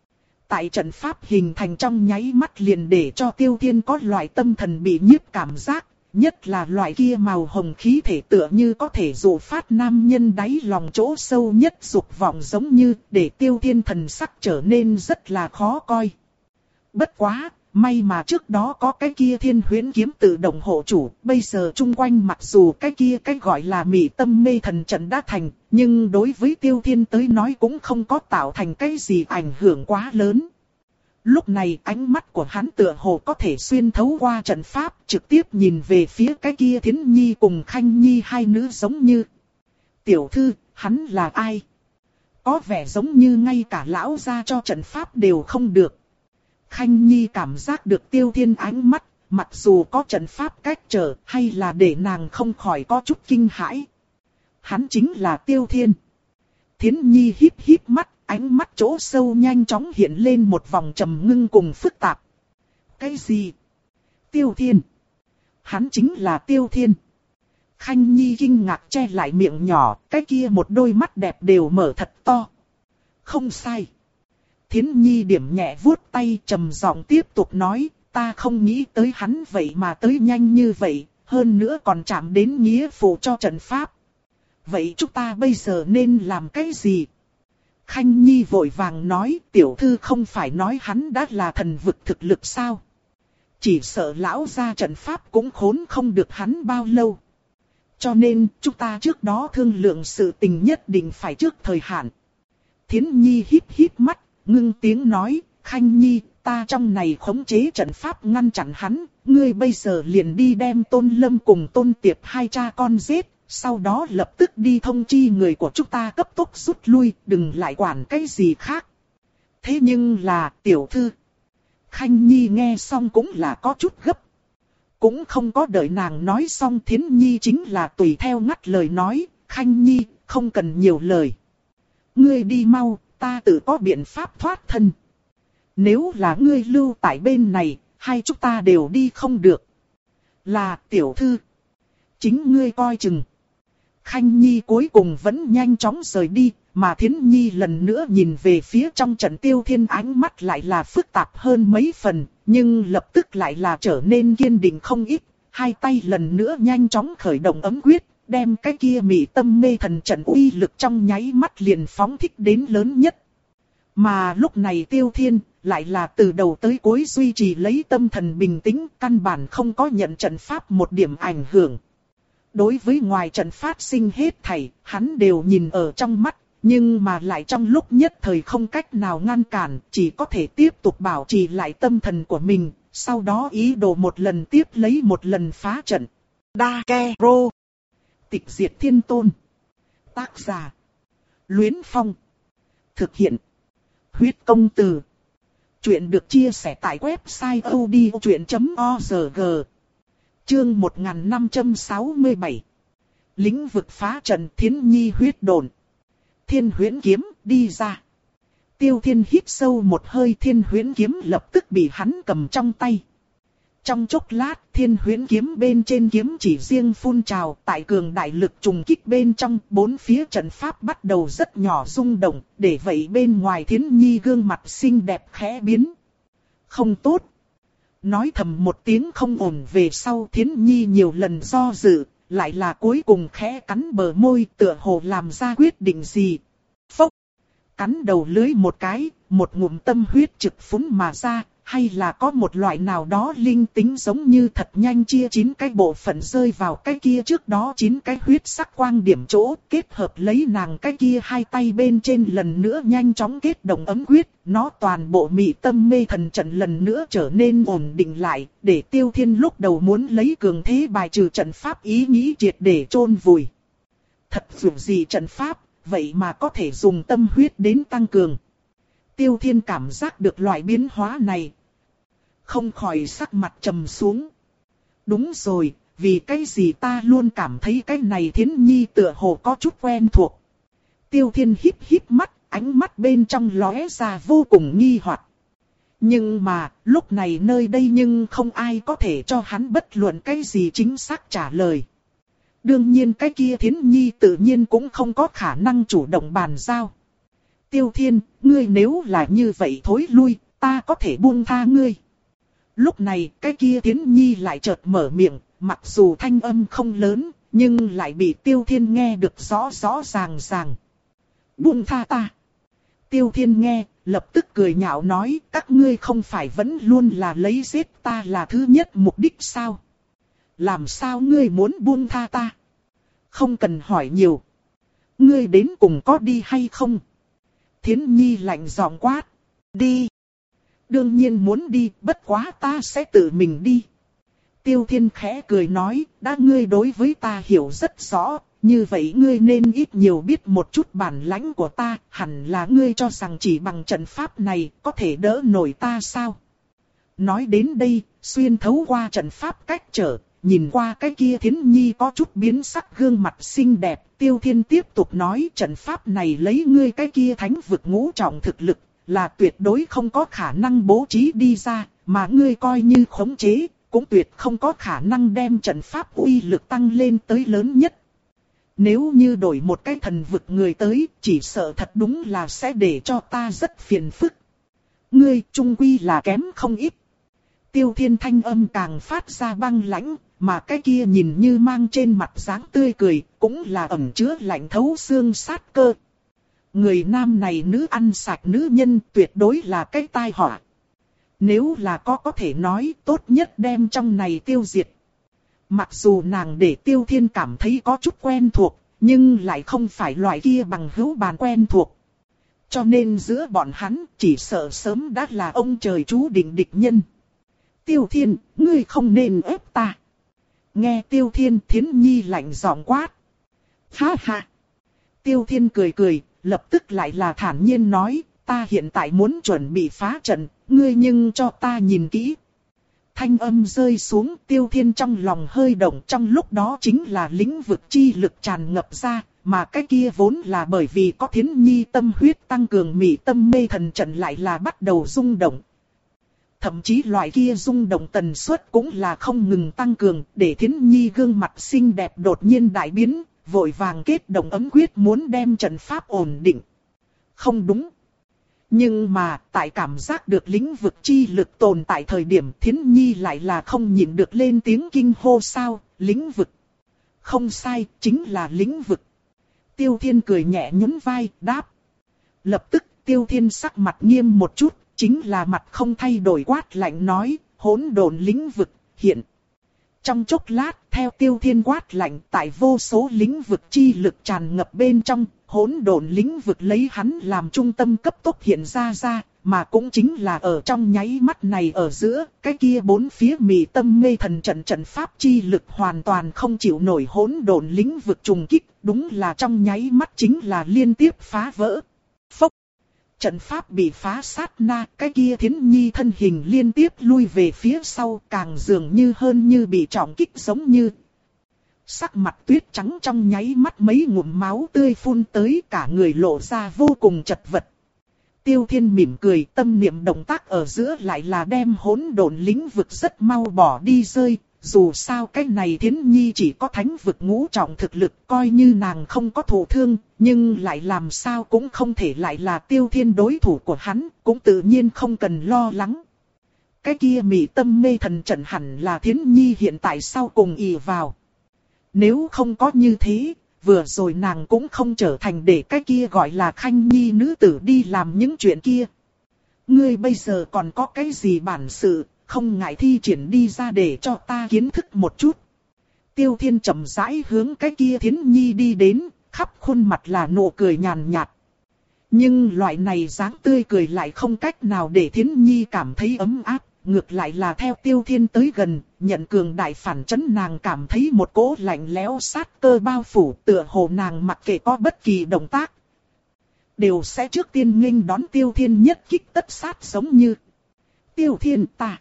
Tại trận pháp hình thành trong nháy mắt liền để cho Tiêu Thiên có loại tâm thần bị nhiếp cảm giác, nhất là loại kia màu hồng khí thể tựa như có thể dụ phát nam nhân đáy lòng chỗ sâu nhất dục vọng giống như để Tiêu Thiên thần sắc trở nên rất là khó coi. Bất quá, may mà trước đó có cái kia thiên huyễn kiếm tự động hộ chủ, bây giờ chung quanh mặc dù cái kia cái gọi là mị tâm mê thần trận đã thành, nhưng đối với Tiêu Thiên tới nói cũng không có tạo thành cái gì ảnh hưởng quá lớn. Lúc này ánh mắt của hắn tựa hồ có thể xuyên thấu qua trận pháp, trực tiếp nhìn về phía cái kia Thiến Nhi cùng Khanh Nhi hai nữ giống như. Tiểu thư, hắn là ai? Có vẻ giống như ngay cả lão gia cho trận pháp đều không được. Khanh Nhi cảm giác được Tiêu Thiên ánh mắt, mặc dù có trận pháp cách trở, hay là để nàng không khỏi có chút kinh hãi. Hắn chính là Tiêu Thiên. Thiến Nhi híp híp mắt, ánh mắt chỗ sâu nhanh chóng hiện lên một vòng trầm ngưng cùng phức tạp. Cái gì? Tiêu Thiên. Hắn chính là Tiêu Thiên. Khanh Nhi kinh ngạc che lại miệng nhỏ, cái kia một đôi mắt đẹp đều mở thật to. Không sai. Thiến Nhi điểm nhẹ vuốt tay trầm giọng tiếp tục nói, ta không nghĩ tới hắn vậy mà tới nhanh như vậy, hơn nữa còn chạm đến nghĩa phụ cho trận pháp. Vậy chúng ta bây giờ nên làm cái gì? Khanh Nhi vội vàng nói, tiểu thư không phải nói hắn đã là thần vực thực lực sao? Chỉ sợ lão gia trận pháp cũng khốn không được hắn bao lâu. Cho nên, chúng ta trước đó thương lượng sự tình nhất định phải trước thời hạn. Thiến Nhi híp híp mắt, ngưng tiếng nói, Khanh Nhi, ta trong này khống chế trận pháp ngăn chặn hắn, ngươi bây giờ liền đi đem Tôn Lâm cùng Tôn Tiệp hai cha con giết. Sau đó lập tức đi thông chi người của chúng ta cấp tốc rút lui, đừng lại quản cái gì khác. Thế nhưng là, tiểu thư. Khanh Nhi nghe xong cũng là có chút gấp. Cũng không có đợi nàng nói xong Thiến Nhi chính là tùy theo ngắt lời nói, Khanh Nhi, không cần nhiều lời. Ngươi đi mau, ta tự có biện pháp thoát thân. Nếu là ngươi lưu tại bên này, hai chúng ta đều đi không được. Là tiểu thư. Chính ngươi coi chừng. Khanh Nhi cuối cùng vẫn nhanh chóng rời đi, mà Thiến Nhi lần nữa nhìn về phía trong trận Tiêu Thiên, ánh mắt lại là phức tạp hơn mấy phần, nhưng lập tức lại là trở nên kiên định không ít, hai tay lần nữa nhanh chóng khởi động ấm quyết, đem cái kia mị tâm mê thần trận uy lực trong nháy mắt liền phóng thích đến lớn nhất. Mà lúc này Tiêu Thiên lại là từ đầu tới cuối duy trì lấy tâm thần bình tĩnh, căn bản không có nhận trận pháp một điểm ảnh hưởng. Đối với ngoài trận phát sinh hết thảy, hắn đều nhìn ở trong mắt, nhưng mà lại trong lúc nhất thời không cách nào ngăn cản, chỉ có thể tiếp tục bảo trì lại tâm thần của mình, sau đó ý đồ một lần tiếp lấy một lần phá trận. Dakero. Tịch diệt thiên tôn. Tác giả: Luyến Phong. Thực hiện: Huyết công từ. Chuyện được chia sẻ tại website odchuyện chấm org. Chương một nghìn năm trăm sáu mươi bảy. Lĩnh vực phá trận Thiến Nhi huyết đồn. Thiên huyễn kiếm đi ra. Tiêu Thiên hít sâu một hơi, thiên huyễn kiếm lập tức bị hắn cầm trong tay. Trong chốc lát, thiên huyễn kiếm bên trên kiếm chỉ riêng phun trào, tại cường đại lực trùng kích bên trong, bốn phía trận pháp bắt đầu rất nhỏ rung động, để vậy bên ngoài Thiến Nhi gương mặt xinh đẹp khẽ biến. Không tốt. Nói thầm một tiếng không ổn về sau, Thiến Nhi nhiều lần do dự, lại là cuối cùng khẽ cắn bờ môi, tựa hồ làm ra quyết định gì. Phốc. Cắn đầu lưới một cái, một ngụm tâm huyết trực phún mà ra, hay là có một loại nào đó linh tính giống như thật nhanh chia chín cái bộ phận rơi vào cái kia trước đó chín cái huyết sắc quang điểm chỗ, kết hợp lấy nàng cái kia hai tay bên trên lần nữa nhanh chóng kết động ấm quyết, nó toàn bộ mị tâm mê thần trận lần nữa trở nên ổn định lại, để Tiêu Thiên lúc đầu muốn lấy cường thế bài trừ trận pháp ý nghĩ triệt để chôn vùi. Thật dù gì trận pháp, vậy mà có thể dùng tâm huyết đến tăng cường. Tiêu Thiên cảm giác được loại biến hóa này, không khỏi sắc mặt trầm xuống. Đúng rồi, vì cái gì ta luôn cảm thấy cái này Thiến Nhi tựa hồ có chút quen thuộc. Tiêu Thiên híp híp mắt, ánh mắt bên trong lóe ra vô cùng nghi hoặc. Nhưng mà, lúc này nơi đây nhưng không ai có thể cho hắn bất luận cái gì chính xác trả lời. Đương nhiên cái kia Thiến Nhi tự nhiên cũng không có khả năng chủ động bàn giao. Tiêu Thiên, ngươi nếu là như vậy thối lui, ta có thể buông tha ngươi. Lúc này, cái kia Thiến Nhi lại chợt mở miệng, mặc dù thanh âm không lớn, nhưng lại bị Tiêu Thiên nghe được rõ rõ ràng ràng. Buông tha ta. Tiêu Thiên nghe, lập tức cười nhạo nói, các ngươi không phải vẫn luôn là lấy giết ta là thứ nhất mục đích sao? Làm sao ngươi muốn buông tha ta? Không cần hỏi nhiều. Ngươi đến cùng có đi hay không? Thiến Nhi lạnh giọng quát. Đi. Đương nhiên muốn đi, bất quá ta sẽ tự mình đi. Tiêu Thiên khẽ cười nói, đã ngươi đối với ta hiểu rất rõ, như vậy ngươi nên ít nhiều biết một chút bản lãnh của ta, hẳn là ngươi cho rằng chỉ bằng trận pháp này có thể đỡ nổi ta sao? Nói đến đây, xuyên thấu qua trận pháp cách trở, nhìn qua cái kia Thiến Nhi có chút biến sắc gương mặt xinh đẹp, Tiêu Thiên tiếp tục nói trận pháp này lấy ngươi cái kia thánh vực ngũ trọng thực lực, là tuyệt đối không có khả năng bố trí đi ra, mà ngươi coi như khống chế, cũng tuyệt không có khả năng đem trận pháp uy lực tăng lên tới lớn nhất. Nếu như đổi một cái thần vực người tới, chỉ sợ thật đúng là sẽ để cho ta rất phiền phức. Ngươi trung quy là kém không ít. Tiêu Thiên thanh âm càng phát ra băng lãnh, mà cái kia nhìn như mang trên mặt dáng tươi cười, cũng là ẩn chứa lạnh thấu xương sát cơ. Người nam này nữ ăn sạch nữ nhân tuyệt đối là cái tai họa. Nếu là có có thể nói tốt nhất đem trong này tiêu diệt. Mặc dù nàng để Tiêu Thiên cảm thấy có chút quen thuộc, nhưng lại không phải loại kia bằng hữu bàn quen thuộc. Cho nên giữa bọn hắn chỉ sợ sớm đã là ông trời chú định địch nhân. Tiêu Thiên, ngươi không nên ép ta. Nghe Tiêu Thiên, Thiến Nhi lạnh giọng quát. Ha ha. Tiêu Thiên cười cười, lập tức lại là thản nhiên nói, ta hiện tại muốn chuẩn bị phá trận, ngươi nhưng cho ta nhìn kỹ. Thanh âm rơi xuống, Tiêu Thiên trong lòng hơi động, trong lúc đó chính là lĩnh vực chi lực tràn ngập ra, mà cái kia vốn là bởi vì có Thiến Nhi tâm huyết tăng cường mị tâm mê thần trận lại là bắt đầu rung động. Thậm chí loại kia rung động tần suất cũng là không ngừng tăng cường, để Thiến Nhi gương mặt xinh đẹp đột nhiên đại biến, vội vàng kết động ấm quyết muốn đem trận pháp ổn định. Không đúng. Nhưng mà, tại cảm giác được lĩnh vực chi lực tồn tại thời điểm Thiến Nhi lại là không nhịn được lên tiếng kinh hô sao, lĩnh vực. Không sai, chính là lĩnh vực. Tiêu Thiên cười nhẹ nhún vai, đáp. Lập tức, Tiêu Thiên sắc mặt nghiêm một chút, chính là mặt không thay đổi quát lạnh nói, hỗn độn lĩnh vực, hiện. Trong chốc lát, theo Tiêu Thiên quát lạnh, tại vô số lĩnh vực chi lực tràn ngập bên trong, hỗn độn lĩnh vực lấy hắn làm trung tâm cấp tốc hiện ra ra, mà cũng chính là ở trong nháy mắt này ở giữa, cái kia bốn phía mị tâm mê thần trận trận pháp chi lực hoàn toàn không chịu nổi hỗn độn lĩnh vực trùng kích, đúng là trong nháy mắt chính là liên tiếp phá vỡ. Phốc! Trận pháp bị phá sát na, cái kia Thiến Nhi thân hình liên tiếp lui về phía sau, càng dường như hơn như bị trọng kích giống như. Sắc mặt tuyết trắng trong nháy mắt mấy ngụm máu tươi phun tới, cả người lộ ra vô cùng chật vật. Tiêu Thiên mỉm cười, tâm niệm động tác ở giữa lại là đem hỗn độn lĩnh vực rất mau bỏ đi rơi. Dù sao cái này Thiến Nhi chỉ có thánh vực ngũ trọng thực lực, coi như nàng không có thụ thương, nhưng lại làm sao cũng không thể lại là Tiêu Thiên đối thủ của hắn, cũng tự nhiên không cần lo lắng. Cái kia mị tâm mê thần trận hẳn là Thiến Nhi hiện tại sau cùng ỷ vào. Nếu không có như thế, vừa rồi nàng cũng không trở thành để cái kia gọi là Khanh Nhi nữ tử đi làm những chuyện kia. Ngươi bây giờ còn có cái gì bản sự, không ngại thi triển đi ra để cho ta kiến thức một chút. Tiêu Thiên chậm rãi hướng cái kia Thiến Nhi đi đến, khắp khuôn mặt là nụ cười nhàn nhạt. Nhưng loại này dáng tươi cười lại không cách nào để Thiến Nhi cảm thấy ấm áp, ngược lại là theo Tiêu Thiên tới gần, nhận cường đại phản chấn nàng cảm thấy một cỗ lạnh lẽo sát cơ bao phủ, tựa hồ nàng mặc kệ có bất kỳ động tác, đều sẽ trước tiên nghênh đón Tiêu Thiên nhất kích tất sát giống như. Tiêu Thiên ta.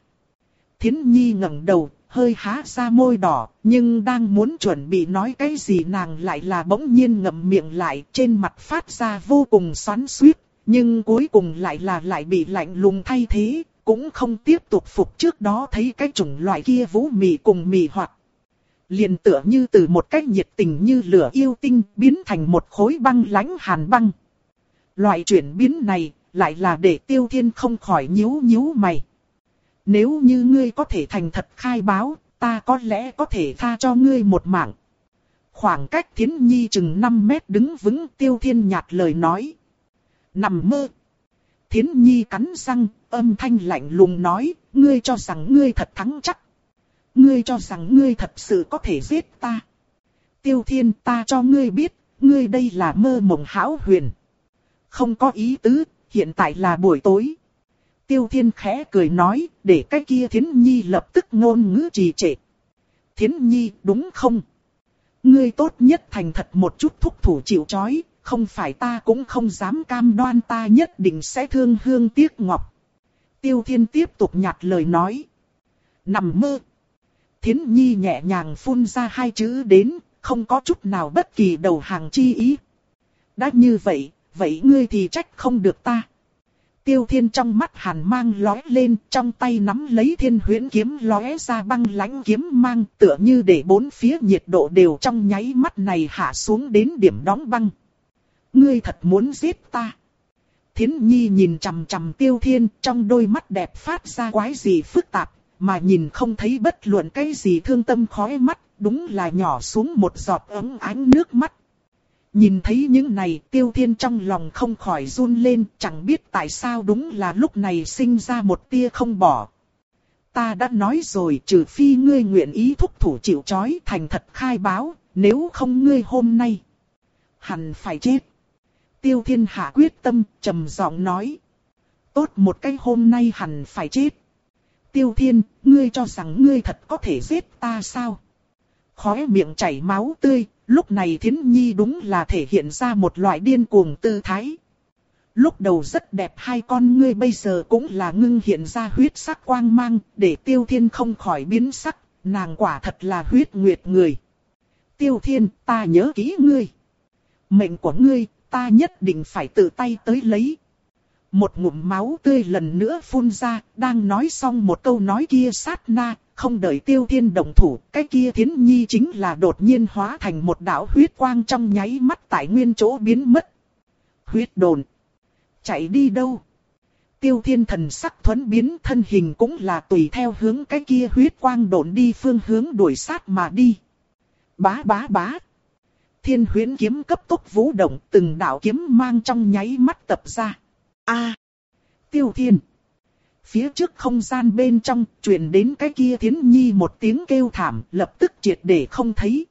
Thiến Nhi ngẩng đầu, hơi há ra môi đỏ, nhưng đang muốn chuẩn bị nói cái gì nàng lại là bỗng nhiên ngậm miệng lại, trên mặt phát ra vô cùng xoắn xuýt, nhưng cuối cùng lại là lại bị lạnh lùng thay thế, cũng không tiếp tục phục trước đó thấy cái chủng loại kia vũ mị cùng mị hoặc. Liền tựa như từ một cách nhiệt tình như lửa yêu tinh biến thành một khối băng lãnh hàn băng. Loại chuyển biến này lại là để Tiêu Thiên không khỏi nhíu nhíu mày. Nếu như ngươi có thể thành thật khai báo, ta có lẽ có thể tha cho ngươi một mạng. Khoảng cách Thiến Nhi chừng năm mét đứng vững, Tiêu Thiên nhạt lời nói. Nằm mơ. Thiến Nhi cắn răng, âm thanh lạnh lùng nói, ngươi cho rằng ngươi thật thắng chắc. Ngươi cho rằng ngươi thật sự có thể giết ta. Tiêu Thiên, ta cho ngươi biết, ngươi đây là mơ mộng hão huyền. Không có ý tứ, hiện tại là buổi tối. Tiêu Thiên khẽ cười nói, để cái kia Thiến Nhi lập tức ngôn ngữ trì trệ. Thiến Nhi, đúng không? Ngươi tốt nhất thành thật một chút thúc thủ chịu trói, không phải ta cũng không dám cam đoan ta nhất định sẽ thương hương tiếc ngọc. Tiêu Thiên tiếp tục nhạt lời nói. Nằm mơ. Thiến Nhi nhẹ nhàng phun ra hai chữ đến, không có chút nào bất kỳ đầu hàng chi ý. Đã như vậy, vậy ngươi thì trách không được ta. Tiêu Thiên trong mắt hàn mang lóe lên, trong tay nắm lấy thiên huyễn kiếm lóe ra băng lãnh kiếm mang, tựa như để bốn phía nhiệt độ đều trong nháy mắt này hạ xuống đến điểm đóng băng. Ngươi thật muốn giết ta. Thiến Nhi nhìn chằm chằm Tiêu Thiên, trong đôi mắt đẹp phát ra quái gì phức tạp, mà nhìn không thấy bất luận cái gì thương tâm khóe mắt, đúng là nhỏ xuống một giọt ấm ánh nước mắt. Nhìn thấy những này, Tiêu Thiên trong lòng không khỏi run lên, chẳng biết tại sao đúng là lúc này sinh ra một tia không bỏ. Ta đã nói rồi, trừ phi ngươi nguyện ý thúc thủ chịu trói thành thật khai báo, nếu không ngươi hôm nay hẳn phải chết. Tiêu Thiên hạ quyết tâm, trầm giọng nói. Tốt một cái hôm nay hẳn phải chết. Tiêu Thiên, ngươi cho rằng ngươi thật có thể giết ta sao? Khóe miệng chảy máu tươi, lúc này Thiến Nhi đúng là thể hiện ra một loại điên cuồng tư thái. Lúc đầu rất đẹp hai con ngươi bây giờ cũng là ngưng hiện ra huyết sắc quang mang, để Tiêu Thiên không khỏi biến sắc, nàng quả thật là huyết nguyệt người. Tiêu Thiên, ta nhớ kỹ ngươi. Mệnh của ngươi, ta nhất định phải tự tay tới lấy. Một ngụm máu tươi lần nữa phun ra, đang nói xong một câu nói kia sát na, không đợi Tiêu Thiên động thủ, cái kia Thiến Nhi chính là đột nhiên hóa thành một đạo huyết quang trong nháy mắt tại nguyên chỗ biến mất. Huyết đồn. Chạy đi đâu? Tiêu Thiên thần sắc thuẫn biến, thân hình cũng là tùy theo hướng cái kia huyết quang độn đi phương hướng đuổi sát mà đi. Bá bá bá. Thiên huyễn kiếm cấp tốc vũ động, từng đạo kiếm mang trong nháy mắt tập ra. A. Tiêu Thiên. Phía trước không gian bên trong, truyền đến cái kia Thiến Nhi một tiếng kêu thảm, lập tức triệt để không thấy.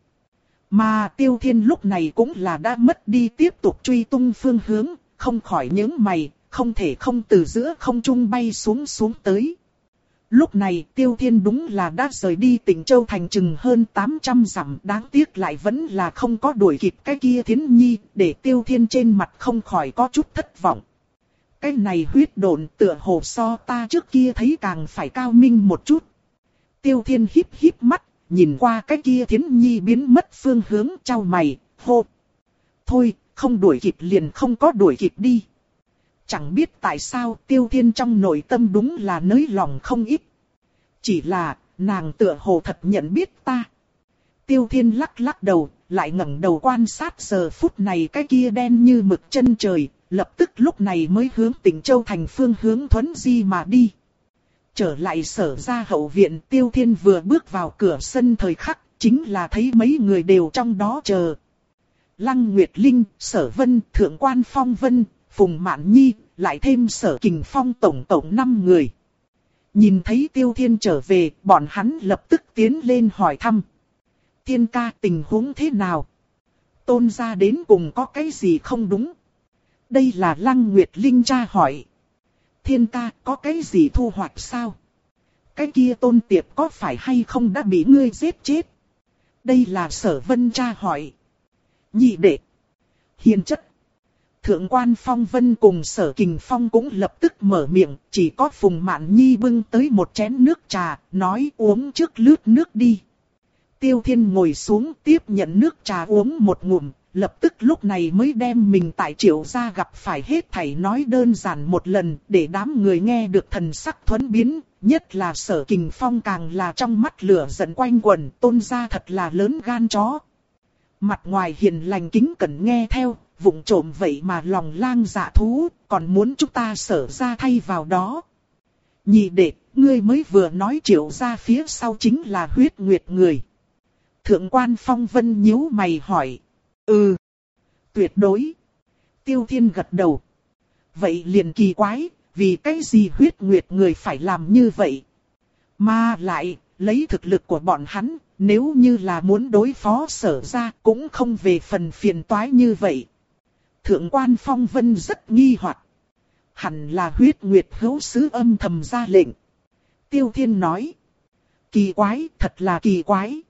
Mà Tiêu Thiên lúc này cũng là đã mất đi tiếp tục truy tung phương hướng, không khỏi nhướng mày, không thể không từ giữa không trung bay xuống xuống tới. Lúc này Tiêu Thiên đúng là đã rời đi Tịnh Châu thành chừng hơn tám trăm dặm, đáng tiếc lại vẫn là không có đuổi kịp cái kia Thiến Nhi, để Tiêu Thiên trên mặt không khỏi có chút thất vọng. Cái này huyết độn tựa hồ so ta trước kia thấy càng phải cao minh một chút. Tiêu Thiên híp híp mắt, nhìn qua cái kia Thiến Nhi biến mất phương hướng, chau mày, hô. Thôi, không đuổi kịp liền không có đuổi kịp đi. Chẳng biết tại sao Tiêu Thiên trong nội tâm đúng là nới lòng không ít. Chỉ là, nàng tựa hồ thật nhận biết ta. Tiêu Thiên lắc lắc đầu, lại ngẩng đầu quan sát giờ phút này cái kia đen như mực chân trời, lập tức lúc này mới hướng Tịnh Châu thành phương hướng thuấn di mà đi. Trở lại Sở Gia hậu viện, Tiêu Thiên vừa bước vào cửa sân thời khắc, chính là thấy mấy người đều trong đó chờ. Lăng Nguyệt Linh, Sở Vân, Thượng Quan Phong Vân, Phùng Mạn Nhi, lại thêm Sở Kình Phong, tổng tổng năm người. Nhìn thấy Tiêu Thiên trở về, bọn hắn lập tức tiến lên hỏi thăm. Thiên ca, tình huống thế nào? Tôn gia đến cùng có cái gì không đúng? Đây là Lăng Nguyệt Linh tra hỏi. Thiên ca, có cái gì thu hoạch sao? Cái kia Tôn Tiệp có phải hay không đã bị ngươi giết chết? Đây là Sở Vân tra hỏi. Nhị đệ. Hiền chất. Thượng Quan Phong Vân cùng Sở Kình Phong cũng lập tức mở miệng, chỉ có Phùng Mạn Nhi bưng tới một chén nước trà, nói uống trước lướt nước đi. Tiêu Thiên ngồi xuống tiếp nhận nước trà uống một ngụm, lập tức lúc này mới đem mình tại Triệu gia gặp phải hết thảy nói đơn giản một lần, để đám người nghe được thần sắc thuẫn biến, nhất là Sở Kình Phong càng là trong mắt lửa giận quanh quẩn, Tôn gia thật là lớn gan chó. Mặt ngoài hiền lành kính cẩn nghe theo, vụng trộm vậy mà lòng lang dạ thú, còn muốn chúng ta Sở gia thay vào đó. Nhị đệ, ngươi mới vừa nói Triệu gia phía sau chính là huyết nguyệt người. Thượng Quan Phong Vân nhíu mày hỏi. Ừ. Tuyệt đối. Tiêu Thiên gật đầu. Vậy liền kỳ quái, vì cái gì huyết nguyệt người phải làm như vậy? Mà lại, lấy thực lực của bọn hắn, nếu như là muốn đối phó Sở gia cũng không về phần phiền toái như vậy. Thượng Quan Phong Vân rất nghi hoặc. Hẳn là huyết nguyệt hữu sứ âm thầm ra lệnh. Tiêu Thiên nói. Kỳ quái, thật là kỳ quái.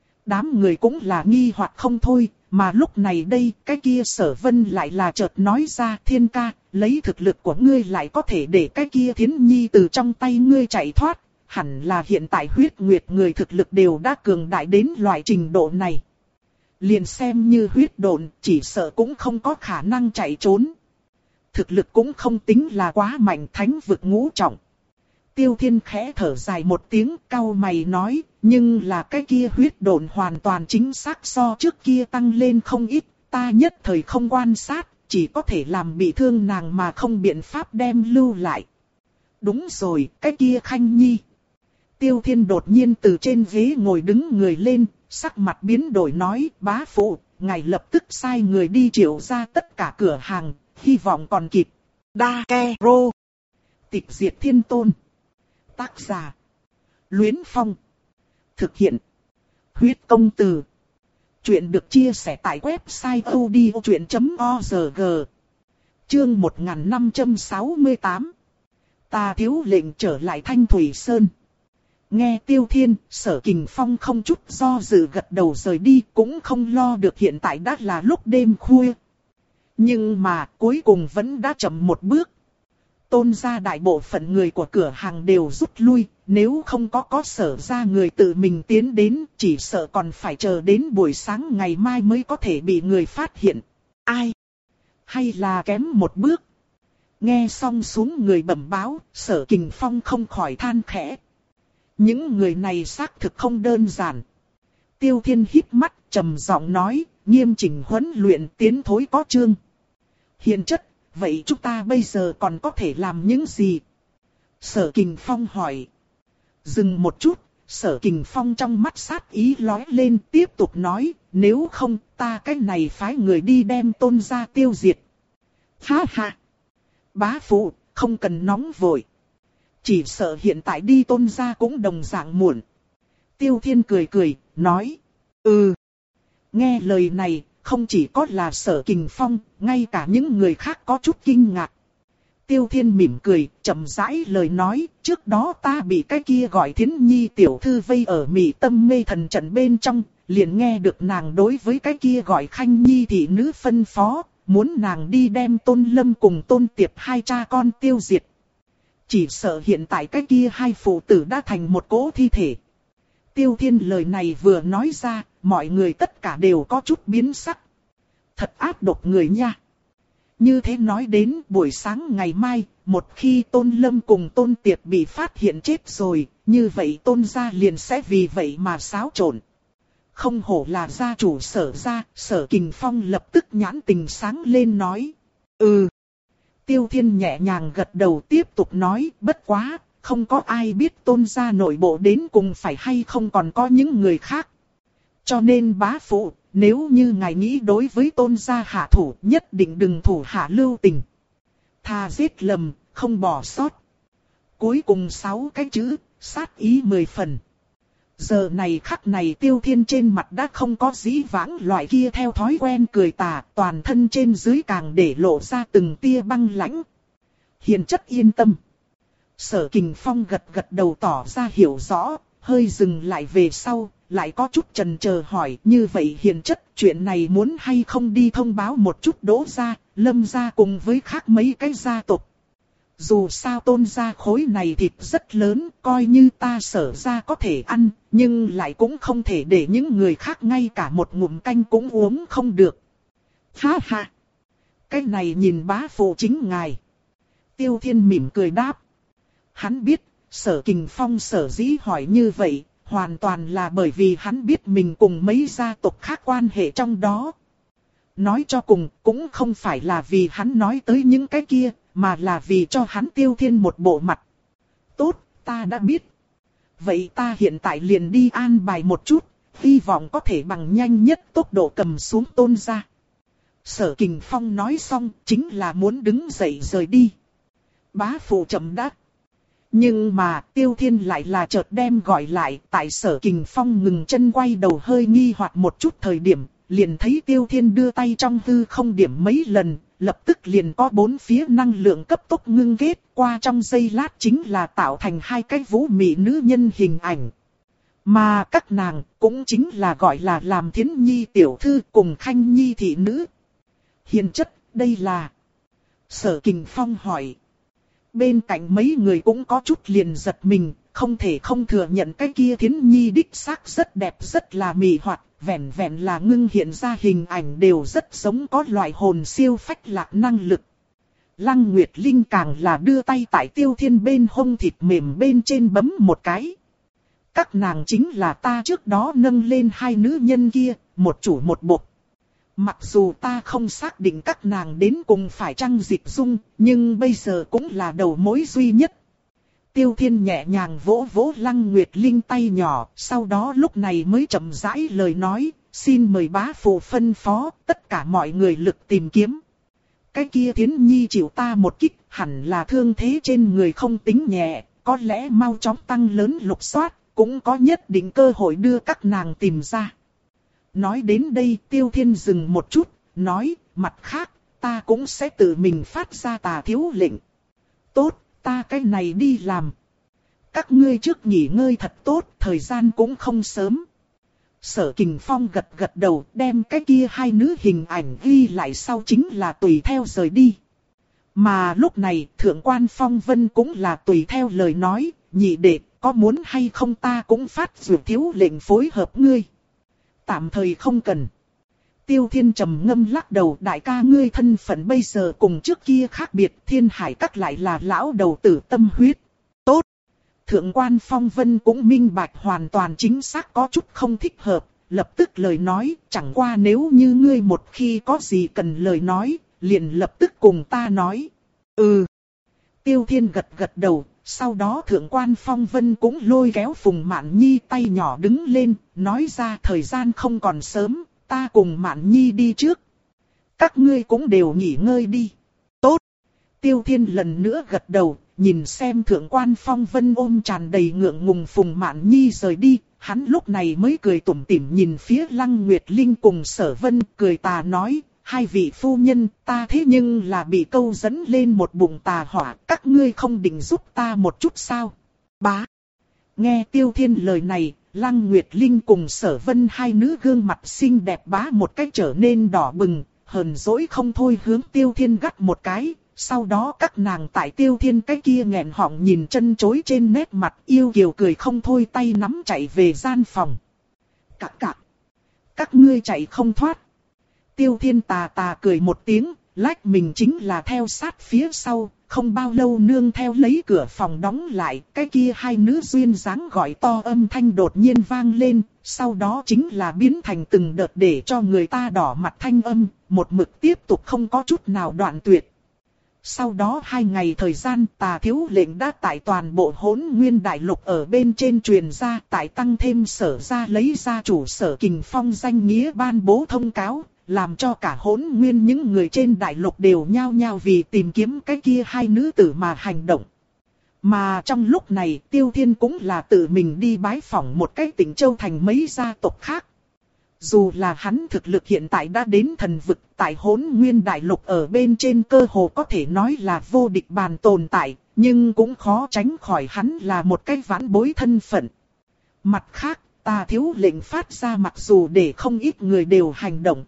Đám người cũng là nghi hoặc không thôi, mà lúc này đây, cái kia Sở Vân lại là chợt nói ra, Thiên ca, lấy thực lực của ngươi lại có thể để cái kia Thiến Nhi từ trong tay ngươi chạy thoát, hẳn là hiện tại huyết nguyệt người thực lực đều đã cường đại đến loại trình độ này. Liền xem như huyết độn, chỉ sợ cũng không có khả năng chạy trốn. Thực lực cũng không tính là quá mạnh, thánh vực ngũ trọng. Tiêu Thiên khẽ thở dài một tiếng, cau mày nói, nhưng là cái kia huyết độn hoàn toàn chính xác so trước kia tăng lên không ít, ta nhất thời không quan sát, chỉ có thể làm bị thương nàng mà không biện pháp đem lưu lại. Đúng rồi, cái kia Khanh Nhi. Tiêu Thiên đột nhiên từ trên ghế ngồi đứng người lên, sắc mặt biến đổi nói, bá phụ, ngài lập tức sai người đi Triệu ra tất cả cửa hàng, hy vọng còn kịp. Đa Ke Rô. Tịch diệt thiên tôn. Tác giả. Luyến Phong. Thực hiện. Huyết công từ. Chuyện được chia sẻ tại website odchuyện chấm org. Chương một nghìn năm trăm sáu mươi tám. Ta thiếu lệnh trở lại Thanh Thủy Sơn. Nghe Tiêu Thiên, Sở Kình Phong không chút do dự gật đầu rời đi, cũng không lo được hiện tại đã là lúc đêm khuya. Nhưng mà cuối cùng vẫn đã chậm một bước. Tôn gia đại bộ phận người của cửa hàng đều rút lui, nếu không có có Sở gia người tự mình tiến đến, chỉ sợ còn phải chờ đến buổi sáng ngày mai mới có thể bị người phát hiện. Ai? Hay là kém một bước? Nghe xong xuống người bẩm báo, Sở Kình Phong không khỏi than khẽ. Những người này xác thực không đơn giản. Tiêu Thiên híp mắt, trầm giọng nói, nghiêm chỉnh huấn luyện tiến thối có chương. Hiền chất, vậy chúng ta bây giờ còn có thể làm những gì? Sở Kình Phong hỏi. Dừng một chút, Sở Kình Phong trong mắt sát ý lóe lên, tiếp tục nói, nếu không ta cái này phái người đi đem Tôn gia tiêu diệt. Ha ha! Bá phụ, không cần nóng vội. Chỉ sợ hiện tại đi Tôn gia cũng đồng dạng muộn. Tiêu Thiên cười cười, nói. Ừ. Nghe lời này, không chỉ có là Sở Kình Phong, ngay cả những người khác có chút kinh ngạc. Tiêu Thiên mỉm cười, chậm rãi lời nói, trước đó ta bị cái kia gọi Thiến Nhi tiểu thư vây ở Mị Tâm Mê Thần trận bên trong, liền nghe được nàng đối với cái kia gọi Khanh Nhi thị nữ phân phó, muốn nàng đi đem Tôn Lâm cùng Tôn Tiệp hai cha con tiêu diệt. Chỉ sợ hiện tại cái kia hai phụ tử đã thành một cỗ thi thể. Tiêu Thiên lời này vừa nói ra, mọi người tất cả đều có chút biến sắc. Thật ác độc người nha. Như thế nói đến buổi sáng ngày mai, một khi Tôn Lâm cùng Tôn Tiệp bị phát hiện chết rồi, như vậy Tôn gia liền sẽ vì vậy mà xáo trộn. Không hổ là gia chủ Sở gia, Sở Kình Phong lập tức nhãn tình sáng lên nói. Ừ. Tiêu Thiên nhẹ nhàng gật đầu tiếp tục nói, bất quá, không có ai biết Tôn gia nội bộ đến cùng phải hay không còn có những người khác. Cho nên bá phụ, nếu như ngài nghĩ đối với Tôn gia hạ thủ, nhất định đừng thủ hạ lưu tình. Tha giết lầm, không bỏ sót. Cuối cùng sáu cái chữ, sát ý mười phần. Giờ này khắc này Tiêu Thiên trên mặt đã không có dĩ vãng loại kia theo thói quen cười tà, toàn thân trên dưới càng để lộ ra từng tia băng lãnh. Hiền chất yên tâm. Sở Kình Phong gật gật đầu tỏ ra hiểu rõ, hơi dừng lại về sau, lại có chút chần chờ hỏi, như vậy hiền chất, chuyện này muốn hay không đi thông báo một chút Đỗ gia, Lâm gia cùng với khác mấy cái gia tộc. Dù sao Tôn gia khối này thịt rất lớn, coi như ta Sở gia có thể ăn, nhưng lại cũng không thể để những người khác ngay cả một ngụm canh cũng uống không được. Ha ha! Cái này nhìn bá phụ chính ngài. Tiêu Thiên mỉm cười đáp. Hắn biết, Sở Kình Phong sở dĩ hỏi như vậy, hoàn toàn là bởi vì hắn biết mình cùng mấy gia tộc khác quan hệ trong đó. Nói cho cùng, cũng không phải là vì hắn nói tới những cái kia, mà là vì cho hắn Tiêu Thiên một bộ mặt. Tốt, ta đã biết. Vậy ta hiện tại liền đi an bài một chút, hy vọng có thể bằng nhanh nhất tốc độ cầm xuống Tôn gia. Sở Kình Phong nói xong, chính là muốn đứng dậy rời đi. Bá phụ chậm đã. Nhưng mà Tiêu Thiên lại là chợt đem gọi lại, tại Sở Kình Phong ngừng chân quay đầu hơi nghi hoặc một chút thời điểm, liền thấy Tiêu Thiên đưa tay trong hư không điểm mấy lần, lập tức liền có bốn phía năng lượng cấp tốc ngưng kết, qua trong giây lát chính là tạo thành hai cái vũ mị nữ nhân hình ảnh. Mà các nàng cũng chính là gọi là làm Thiến Nhi tiểu thư cùng Khanh Nhi thị nữ. Hiền chất, đây là... Sở Kình Phong hỏi. Bên cạnh mấy người cũng có chút liền giật mình, không thể không thừa nhận cái kia Thiến Nhi đích xác rất đẹp rất là mị hoạt, vẹn vẹn là ngưng hiện ra hình ảnh đều rất giống có loại hồn siêu phách lạc năng lực. Lăng Nguyệt Linh càng là đưa tay tại Tiêu Thiên bên hông thịt mềm bên trên bấm một cái. Các nàng chính là ta trước đó nâng lên hai nữ nhân kia, một chủ một bộc. Mặc dù ta không xác định các nàng đến cùng phải chăng dịch dung, nhưng bây giờ cũng là đầu mối duy nhất. Tiêu Thiên nhẹ nhàng vỗ vỗ Lăng Nguyệt Linh tay nhỏ, sau đó lúc này mới chậm rãi lời nói, xin mời bá phụ phân phó, tất cả mọi người lực tìm kiếm. Cái kia Thiến Nhi chịu ta một kích, hẳn là thương thế trên người không tính nhẹ, có lẽ mau chóng tăng lớn lục soát, cũng có nhất định cơ hội đưa các nàng tìm ra. Nói đến đây Tiêu Thiên dừng một chút, nói, mặt khác, ta cũng sẽ tự mình phát ra tà thiếu lệnh. Tốt, ta cái này đi làm. Các ngươi trước nghỉ ngơi thật tốt, thời gian cũng không sớm. Sở Kình Phong gật gật đầu, đem cái kia hai nữ hình ảnh ghi lại sau chính là tùy theo rời đi. Mà lúc này Thượng quan Phong Vân cũng là tùy theo lời nói, nhị đệ, có muốn hay không ta cũng phát dược thiếu lệnh phối hợp ngươi. Tạm thời không cần. Tiêu Thiên trầm ngâm lắc đầu, đại ca ngươi thân phận bây giờ cùng trước kia khác biệt, Thiên Hải Các lại là lão đầu tử tâm huyết. Tốt. Thượng quan Phong Vân cũng minh bạch hoàn toàn chính xác có chút không thích hợp, lập tức lời nói, chẳng qua nếu như ngươi một khi có gì cần lời nói, liền lập tức cùng ta nói. Ừ. Tiêu Thiên gật gật đầu, sau đó Thượng quan Phong Vân cũng lôi kéo Phùng Mạn Nhi tay nhỏ đứng lên, nói ra thời gian không còn sớm, ta cùng Mạn Nhi đi trước. Các ngươi cũng đều nghỉ ngơi đi. Tốt. Tiêu Thiên lần nữa gật đầu, nhìn xem Thượng quan Phong Vân ôm tràn đầy ngượng ngùng Phùng Mạn Nhi rời đi, hắn lúc này mới cười tủm tỉm nhìn phía Lăng Nguyệt Linh cùng Sở Vân, cười tà nói, hai vị phu nhân, ta thế nhưng là bị câu dẫn lên một bụng tà hỏa, các ngươi không định giúp ta một chút sao? Bá. Nghe Tiêu Thiên lời này, Lăng Nguyệt Linh cùng Sở Vân hai nữ gương mặt xinh đẹp bá một cách trở nên đỏ bừng, hờn dỗi không thôi hướng Tiêu Thiên gắt một cái. Sau đó các nàng tại Tiêu Thiên cái kia nghẹn họng nhìn chân chối trên nét mặt yêu kiều cười không thôi, tay nắm chạy về gian phòng. Cạc cạc. Các ngươi chạy không thoát. Tiêu Thiên tà tà cười một tiếng, lách mình chính là theo sát phía sau, không bao lâu nương theo lấy cửa phòng đóng lại, cái kia hai nữ duyên dáng gọi to âm thanh đột nhiên vang lên, sau đó chính là biến thành từng đợt để cho người ta đỏ mặt thanh âm, một mực tiếp tục không có chút nào đoạn tuyệt. Sau đó hai ngày thời gian, Tà Thiếu lệnh đã tại toàn bộ Hỗn Nguyên Đại Lục ở bên trên truyền ra, tại tăng thêm Sở ra lấy ra chủ Sở Kình Phong danh nghĩa ban bố thông cáo, làm cho cả Hỗn Nguyên những người trên Đại Lục đều nhao nhao vì tìm kiếm cái kia hai nữ tử mà hành động. Mà trong lúc này, Tiêu Thiên cũng là tự mình đi bái phỏng một cái tỉnh Châu Thành mấy gia tộc khác. Dù là hắn thực lực hiện tại đã đến thần vực, tại Hỗn Nguyên Đại Lục ở bên trên cơ hồ có thể nói là vô địch bàn tồn tại, nhưng cũng khó tránh khỏi hắn là một cái vãn bối thân phận. Mặt khác, Tà Thiếu lệnh phát ra mặc dù để không ít người đều hành động.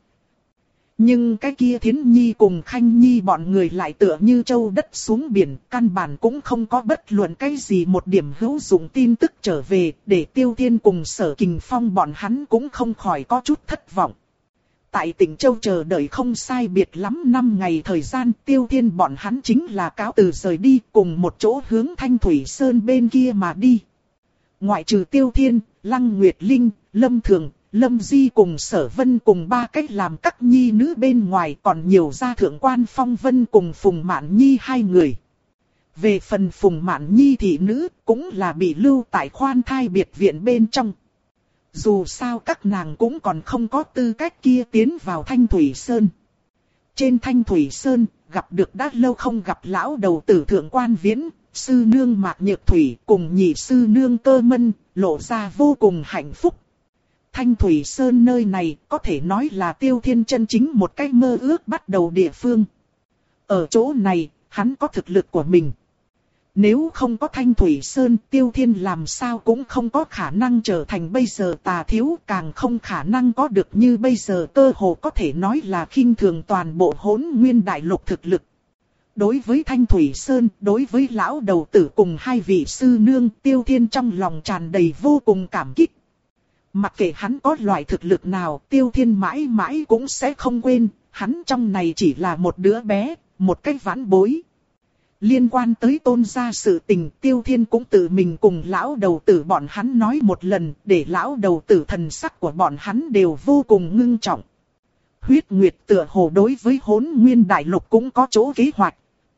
Nhưng cái kia Thiến Nhi cùng Khanh Nhi bọn người lại tựa như châu đất xuống biển, căn bản cũng không có bất luận cái gì một điểm hữu dụng tin tức trở về, để Tiêu Thiên cùng Sở Kình Phong bọn hắn cũng không khỏi có chút thất vọng. Tại tỉnh Châu chờ đợi không sai biệt lắm năm ngày thời gian, Tiêu Thiên bọn hắn chính là cáo từ rời đi cùng một chỗ hướng Thanh Thủy Sơn bên kia mà đi. Ngoại trừ Tiêu Thiên, Lăng Nguyệt Linh, Lâm Thường, Lâm Di cùng Sở Vân cùng ba cách làm các nhi nữ bên ngoài, còn nhiều gia Thượng quan Phong Vân cùng Phùng Mạn Nhi hai người. Về phần Phùng Mạn Nhi thị nữ cũng là bị lưu tại khoan thai biệt viện bên trong. Dù sao các nàng cũng còn không có tư cách kia tiến vào Thanh Thủy Sơn. Trên Thanh Thủy Sơn gặp được đã lâu không gặp lão đầu tử Thượng quan Viễn, sư nương Mạc Nhược Thủy cùng nhị sư nương Cơ Mân, lộ ra vô cùng hạnh phúc. Thanh Thủy Sơn nơi này có thể nói là Tiêu Thiên chân chính một cái mơ ước bắt đầu địa phương. Ở chỗ này, hắn có thực lực của mình. Nếu không có Thanh Thủy Sơn, Tiêu Thiên làm sao cũng không có khả năng trở thành bây giờ Tà Thiếu, càng không khả năng có được như bây giờ, cơ hồ có thể nói là khinh thường toàn bộ Hỗn Nguyên Đại Lục thực lực. Đối với Thanh Thủy Sơn, đối với lão đầu tử cùng hai vị sư nương, Tiêu Thiên trong lòng tràn đầy vô cùng cảm kích. Mặc kệ hắn có loại thực lực nào, Tiêu Thiên mãi mãi cũng sẽ không quên, hắn trong này chỉ là một đứa bé, một cái vãn bối. Liên quan tới Tôn gia sự tình, Tiêu Thiên cũng tự mình cùng lão đầu tử bọn hắn nói một lần, để lão đầu tử thần sắc của bọn hắn đều vô cùng ngưng trọng. Huyết Nguyệt tựa hồ đối với Hỗn Nguyên Đại Lục cũng có chỗ kế hoạch.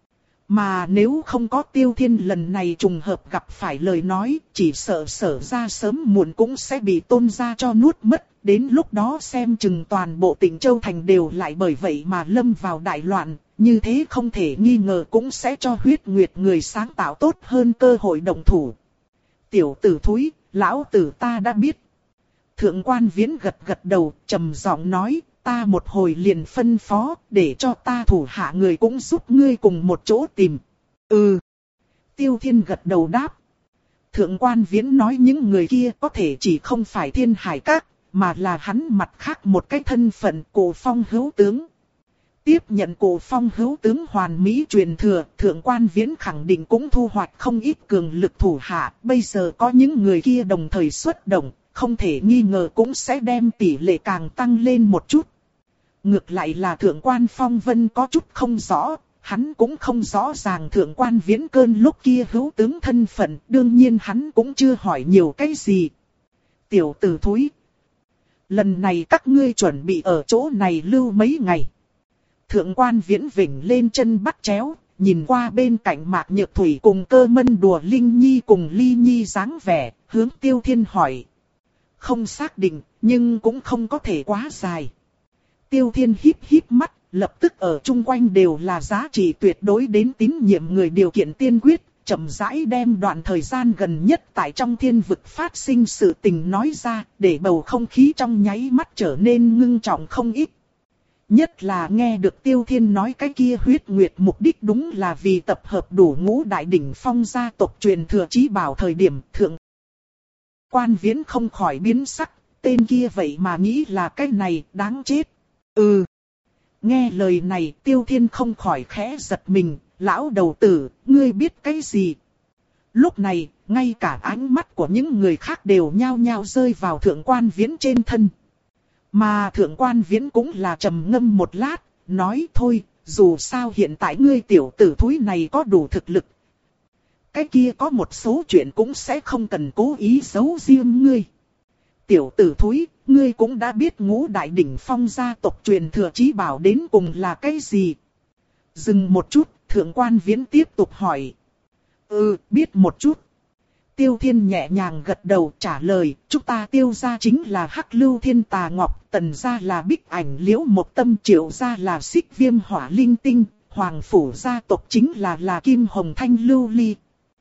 Mà nếu không có Tiêu Thiên lần này trùng hợp gặp phải lời nói, chỉ sợ Sở ra sớm muộn cũng sẽ bị Tôn gia cho nuốt mất. Đến lúc đó xem chừng toàn bộ tỉnh Châu Thành đều lại bởi vậy mà lâm vào đại loạn. Như thế không thể nghi ngờ cũng sẽ cho Huyết Nguyệt người sáng tạo tốt hơn cơ hội động thủ. Tiểu tử thúi, lão tử ta đã biết. Thượng quan Viễn gật gật đầu, trầm giọng nói. Ta một hồi liền phân phó, để cho ta thủ hạ người cũng giúp ngươi cùng một chỗ tìm. Ừ. Tiêu Thiên gật đầu đáp. Thượng quan Viễn nói những người kia có thể chỉ không phải Thiên Hải Các, mà là hắn mặt khác một cái thân phận Cổ Phong hữu tướng. Tiếp nhận Cổ Phong hữu tướng hoàn mỹ truyền thừa, Thượng Quan Viễn khẳng định cũng thu hoạch không ít cường lực thủ hạ, bây giờ có những người kia đồng thời xuất động, không thể nghi ngờ cũng sẽ đem tỷ lệ càng tăng lên một chút. Ngược lại là Thượng Quan Phong Vân có chút không rõ, hắn cũng không rõ ràng Thượng Quan Viễn cơn lúc kia hữu tướng thân phận, đương nhiên hắn cũng chưa hỏi nhiều cái gì. Tiểu tử thúi, lần này các ngươi chuẩn bị ở chỗ này lưu mấy ngày. Thượng Quan Viễn vểnh lên chân bắt chéo, nhìn qua bên cạnh Mạc Nhược Thủy cùng Cơ Mân đùa Linh Nhi cùng Ly Nhi dáng vẻ, hướng Tiêu Thiên hỏi. Không xác định, nhưng cũng không có thể quá dài. Tiêu Thiên híp híp mắt, lập tức ở chung quanh đều là giá trị tuyệt đối đến tín nhiệm người điều kiện tiên quyết, chậm rãi đem đoạn thời gian gần nhất tại trong thiên vực phát sinh sự tình nói ra, để bầu không khí trong nháy mắt trở nên ngưng trọng không ít. Nhất là nghe được Tiêu Thiên nói cái kia huyết nguyệt mục đích đúng là vì tập hợp đủ ngũ đại đỉnh phong gia tộc truyền thừa chí bảo thời điểm Thượng Quan Viễn không khỏi biến sắc, tên kia vậy mà nghĩ là cái này đáng chết. Ừ. Nghe lời này Tiêu Thiên không khỏi khẽ giật mình, lão đầu tử, ngươi biết cái gì? Lúc này, ngay cả ánh mắt của những người khác đều nhao nhao rơi vào Thượng Quan Viễn trên thân. Mà Thượng Quan Viễn cũng là trầm ngâm một lát, nói thôi, dù sao hiện tại ngươi tiểu tử thúi này có đủ thực lực. Cái kia có một số chuyện cũng sẽ không cần cố ý giấu riêng ngươi. Tiểu tử thúi, ngươi cũng đã biết ngũ đại đỉnh phong gia tộc truyền thừa chí bảo đến cùng là cái gì? Dừng một chút, Thượng Quan Viễn tiếp tục hỏi. Ừ, biết một chút. Tiêu Thiên nhẹ nhàng gật đầu trả lời, chúng ta Tiêu gia chính là Hắc Lưu Thiên Tà Ngọc, Tần gia là Bích Ảnh Liễu Mộc Tâm, Triệu gia là Xích Viêm Hỏa Linh Tinh, Hoàng phủ gia tộc chính là là Kim Hồng Thanh Lưu Ly.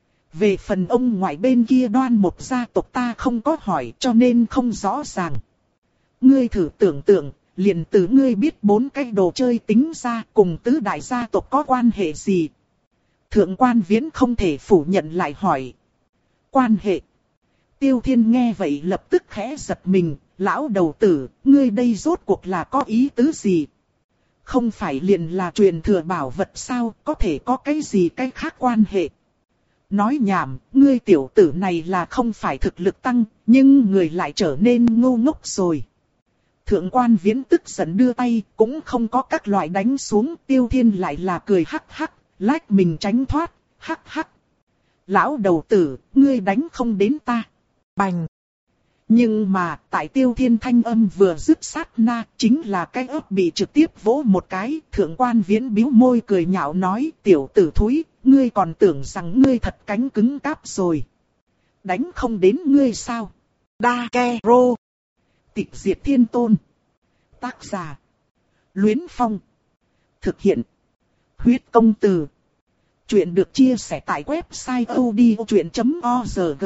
Về phần ông ngoại bên kia Đoan một gia tộc ta không có hỏi cho nên không rõ ràng. Ngươi thử tưởng tượng, liền từ ngươi biết bốn cái đồ chơi tính ra cùng tứ đại gia tộc có quan hệ gì? Thượng Quan Viễn không thể phủ nhận lại hỏi. Quan hệ. Tiêu Thiên nghe vậy lập tức khẽ giật mình, lão đầu tử, ngươi đây rốt cuộc là có ý tứ gì? Không phải liền là truyền thừa bảo vật sao, có thể có cái gì cái khác quan hệ? Nói nhảm, ngươi tiểu tử này là không phải thực lực tăng, nhưng người lại trở nên ngu ngốc rồi. Thượng Quan Viễn tức giận đưa tay, cũng không có các loại đánh xuống, Tiêu Thiên lại là cười hắc hắc, lách mình tránh thoát, hắc hắc. Lão đầu tử, ngươi đánh không đến ta. Bành. Nhưng mà, tại Tiêu Thiên thanh âm vừa dứt sát na, chính là cái ớt bị trực tiếp vỗ một cái, Thượng Quan Viễn bĩu môi cười nhạo nói, tiểu tử thúi, ngươi còn tưởng rằng ngươi thật cánh cứng cáp rồi. Đánh không đến ngươi sao? Đa ke rô. Tịch diệt thiên tôn. Tác giả. Luyến Phong. Thực hiện. Huyết công từ. Chuyện được chia sẻ tại website odchuyện chấm org.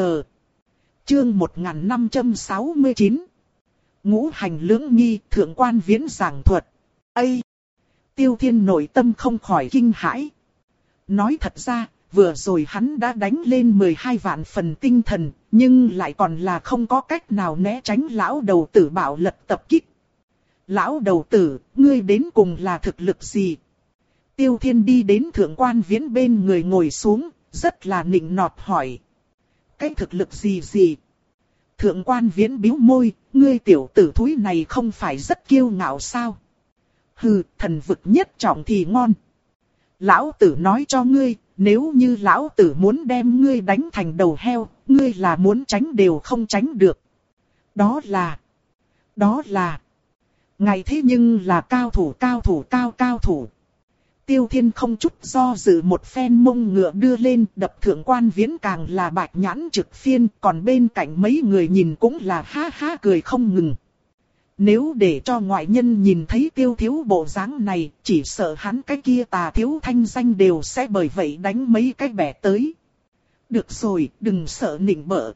Chương một nghìn năm trăm sáu mươi chín. Ngũ hành lưỡng nghi, Thượng Quan Viễn giảng thuật. Ây! Tiêu Thiên nội tâm không khỏi kinh hãi. Nói thật ra, vừa rồi hắn đã đánh lên mười hai vạn phần tinh thần, nhưng lại còn là không có cách nào né tránh lão đầu tử bạo lật tập kích. Lão đầu tử, ngươi đến cùng là thực lực gì? Tiêu Thiên đi đến Thượng Quan Viễn bên người ngồi xuống, rất là nịnh nọt hỏi. Cái thực lực gì gì? Thượng Quan Viễn bĩu môi, ngươi tiểu tử thúi này không phải rất kiêu ngạo sao? Hừ, thần vực nhất trọng thì ngon. Lão tử nói cho ngươi, nếu như lão tử muốn đem ngươi đánh thành đầu heo, ngươi là muốn tránh đều không tránh được. Đó là... Đó là... Ngài thế nhưng là cao thủ cao thủ cao cao thủ. Tiêu Thiên không chút do dự một phen mông ngựa đưa lên, đập Thượng Quan Viễn càng là bạch nhãn trực phiên, còn bên cạnh mấy người nhìn cũng là ha ha cười không ngừng. Nếu để cho ngoại nhân nhìn thấy Tiêu thiếu bộ dáng này, chỉ sợ hắn cái kia tà thiếu thanh danh đều sẽ bởi vậy đánh mấy cái bẻ tới. Được rồi, đừng sợ nịnh bợ.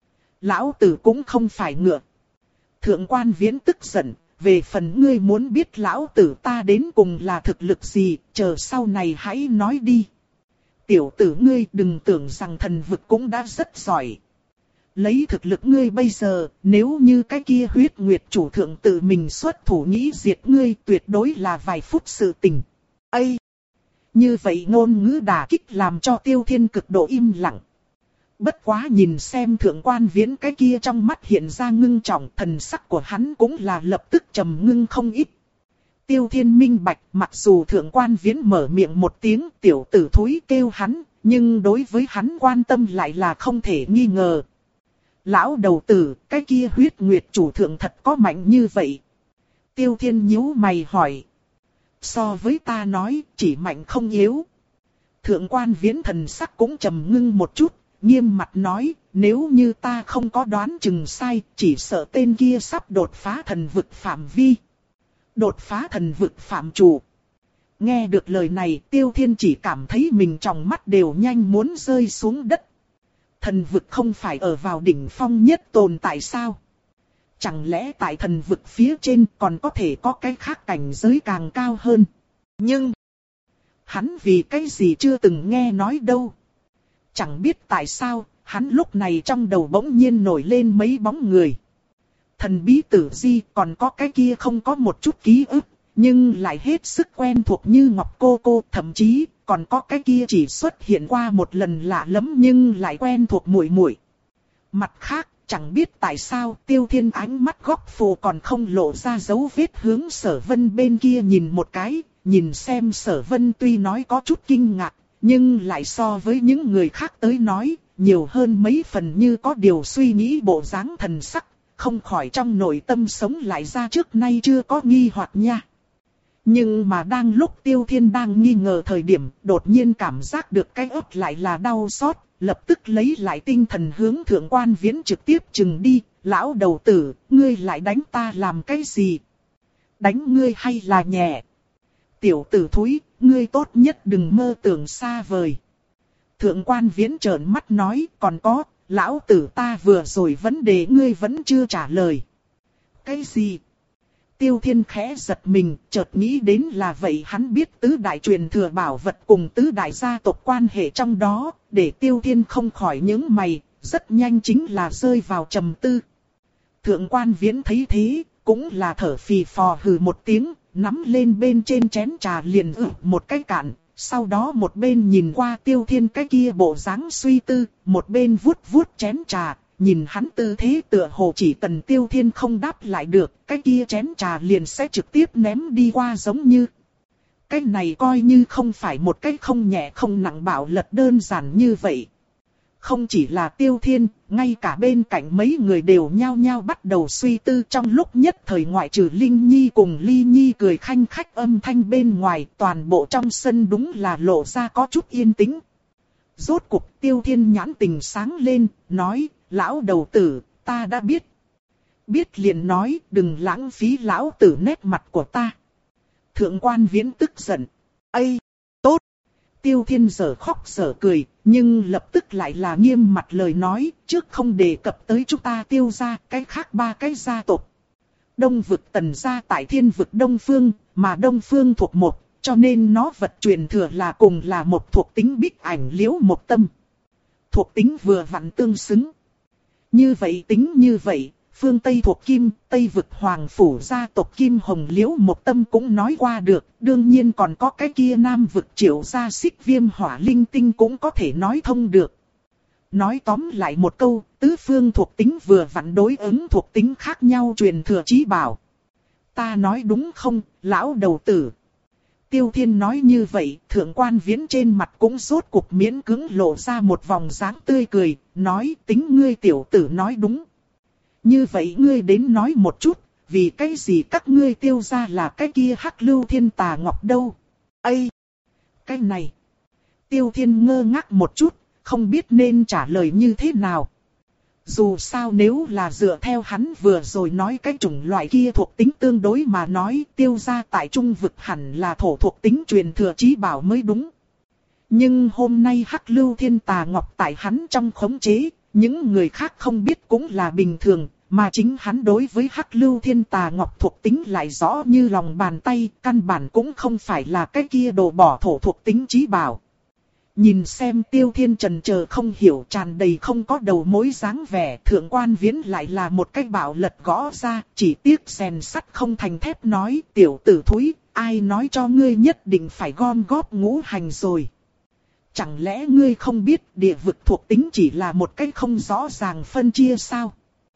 Lão tử cũng không phải ngựa. Thượng Quan Viễn tức giận. Về phần ngươi muốn biết lão tử ta đến cùng là thực lực gì, chờ sau này hãy nói đi. Tiểu tử ngươi đừng tưởng rằng thần vực cũng đã rất giỏi. Lấy thực lực ngươi bây giờ, nếu như cái kia huyết nguyệt chủ thượng tự mình xuất thủ nghĩ diệt ngươi tuyệt đối là vài phút sự tình. Ây! Như vậy ngôn ngữ đả kích làm cho Tiêu Thiên cực độ im lặng. Bất quá nhìn xem thượng quan viễn cái kia trong mắt hiện ra ngưng trọng, thần sắc của hắn cũng là lập tức trầm ngưng không ít. Tiêu Thiên minh bạch, mặc dù thượng quan viễn mở miệng một tiếng tiểu tử thúi kêu hắn, nhưng đối với hắn quan tâm lại là không thể nghi ngờ. Lão đầu tử, cái kia huyết nguyệt chủ thượng thật có mạnh như vậy? Tiêu Thiên nhíu mày hỏi. So với ta nói, chỉ mạnh không yếu. Thượng quan viễn thần sắc cũng trầm ngưng một chút, nghiêm mặt nói, nếu như ta không có đoán chừng sai, chỉ sợ tên kia sắp đột phá thần vực phạm vi. Đột phá thần vực phạm chủ. Nghe được lời này, Tiêu Thiên chỉ cảm thấy mình trong mắt đều nhanh muốn rơi xuống đất. Thần vực không phải ở vào đỉnh phong nhất tồn tại sao? Chẳng lẽ tại thần vực phía trên còn có thể có cái khác cảnh giới càng cao hơn? Nhưng, hắn vì cái gì chưa từng nghe nói đâu. Chẳng biết tại sao, hắn lúc này trong đầu bỗng nhiên nổi lên mấy bóng người. Thần bí tử di còn có cái kia không có một chút ký ức, nhưng lại hết sức quen thuộc như Ngọc Cô Cô, thậm chí còn có cái kia chỉ xuất hiện qua một lần lạ lắm nhưng lại quen thuộc muội muội. Mặt khác, chẳng biết tại sao Tiêu Thiên ánh mắt góc phù còn không lộ ra dấu vết hướng Sở Vân bên kia nhìn một cái, nhìn xem Sở Vân tuy nói có chút kinh ngạc, nhưng lại so với những người khác tới nói, nhiều hơn mấy phần như có điều suy nghĩ bộ dáng thần sắc, không khỏi trong nội tâm sống lại ra trước nay chưa có nghi hoặc nha. Nhưng mà đang lúc Tiêu Thiên đang nghi ngờ thời điểm, đột nhiên cảm giác được cái ớt lại là đau xót, lập tức lấy lại tinh thần hướng thượng quan viễn trực tiếp chừng đi, lão đầu tử, ngươi lại đánh ta làm cái gì? Đánh ngươi hay là nhẹ? Tiểu tử thúi, ngươi tốt nhất đừng mơ tưởng xa vời. Thượng quan viễn trợn mắt nói, còn có, lão tử ta vừa rồi vấn đề ngươi vẫn chưa trả lời. Cái gì? Tiêu Thiên khẽ giật mình, chợt nghĩ đến là vậy hắn biết tứ đại truyền thừa bảo vật cùng tứ đại gia tộc quan hệ trong đó, để Tiêu Thiên không khỏi những mày, rất nhanh chính là rơi vào trầm tư. Thượng quan viễn thấy thế, cũng là thở phì phò hừ một tiếng, nắm lên bên trên chén trà liền ử một cái cạn, sau đó một bên nhìn qua Tiêu Thiên cái kia bộ dáng suy tư, một bên vuốt vuốt chén trà. Nhìn hắn tư thế tựa hồ chỉ cần Tiêu Thiên không đáp lại được, cái kia chén trà liền sẽ trực tiếp ném đi qua giống như. Cái này coi như không phải một cái không nhẹ không nặng bảo lật đơn giản như vậy. Không chỉ là Tiêu Thiên, ngay cả bên cạnh mấy người đều nhao nhao bắt đầu suy tư trong lúc nhất thời ngoại trừ Linh Nhi cùng Ly Nhi cười khanh khách âm thanh bên ngoài, toàn bộ trong sân đúng là lộ ra có chút yên tĩnh. Rốt cục Tiêu Thiên nhãn tình sáng lên, nói, lão đầu tử, ta đã biết. Biết liền nói, đừng lãng phí lão tử nét mặt của ta. Thượng quan viễn tức giận. Ây, tốt. Tiêu Thiên giờ khóc giờ cười, nhưng lập tức lại là nghiêm mặt lời nói, trước không đề cập tới chúng ta Tiêu gia, cái khác ba cái gia tộc. Đông vực Tần gia tại Thiên vực Đông Phương, mà Đông Phương thuộc một, cho nên nó vật truyền thừa là cùng là một thuộc tính bích ảnh liễu một tâm. Thuộc tính vừa vặn tương xứng. Như vậy tính như vậy, phương Tây thuộc Kim, Tây vực Hoàng Phủ gia tộc Kim Hồng Liễu một tâm cũng nói qua được, đương nhiên còn có cái kia Nam vực Triệu gia Xích Viêm Hỏa Linh Tinh cũng có thể nói thông được. Nói tóm lại một câu, tứ phương thuộc tính vừa vặn đối ứng thuộc tính khác nhau truyền thừa chí bảo. Ta nói đúng không, lão đầu tử? Tiêu Thiên nói như vậy, thượng quan viễn trên mặt cũng rốt cục miễn cưỡng lộ ra một vòng dáng tươi cười, nói tính ngươi tiểu tử nói đúng. Như vậy ngươi đến nói một chút, vì cái gì các ngươi Tiêu gia là cái kia Hắc Lưu Thiên Tà Ngọc đâu? Ây! Cái này! Tiêu Thiên ngơ ngác một chút, không biết nên trả lời như thế nào. Dù sao nếu là dựa theo hắn vừa rồi nói cái chủng loại kia thuộc tính tương đối mà nói, Tiêu gia tại trung vực hẳn là thổ thuộc tính truyền thừa chí bảo mới đúng. Nhưng hôm nay Hắc Lưu Thiên Tà Ngọc tại hắn trong khống chế, những người khác không biết cũng là bình thường, mà chính hắn đối với Hắc Lưu Thiên Tà Ngọc thuộc tính lại rõ như lòng bàn tay, căn bản cũng không phải là cái kia đồ bỏ thổ thuộc tính chí bảo. Nhìn xem Tiêu Thiên trần chờ không hiểu, tràn đầy không có đầu mối dáng vẻ, Thượng Quan Viễn lại là một cái bạo lật gõ ra, chỉ tiếc rèn sắt không thành thép, nói: tiểu tử thúi, ai nói cho ngươi nhất định phải gom góp ngũ hành rồi? Chẳng lẽ ngươi không biết địa vực thuộc tính chỉ là một cái không rõ ràng phân chia sao?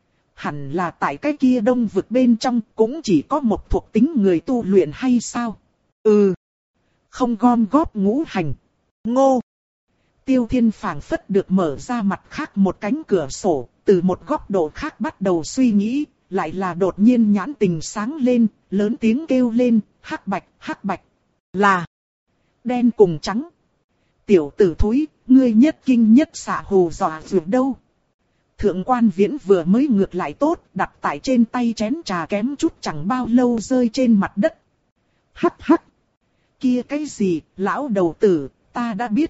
Hẳn là tại cái kia đông vực bên trong cũng chỉ có một thuộc tính người tu luyện hay sao? Ừ, không gom góp ngũ hành. Ngô! Tiêu Thiên phảng phất được mở ra mặt khác một cánh cửa sổ, từ một góc độ khác bắt đầu suy nghĩ, lại là đột nhiên nhãn tình sáng lên, lớn tiếng kêu lên: hắc bạch, hắc bạch, là đen cùng trắng. Tiểu tử thúi, ngươi nhất kinh nhất xạ hù dọa vượt đâu. Thượng Quan Viễn vừa mới ngược lại tốt, đặt tại trên tay chén trà kém chút chẳng bao lâu rơi trên mặt đất. Hắc hắc! Kia cái gì, lão đầu tử, ta đã biết.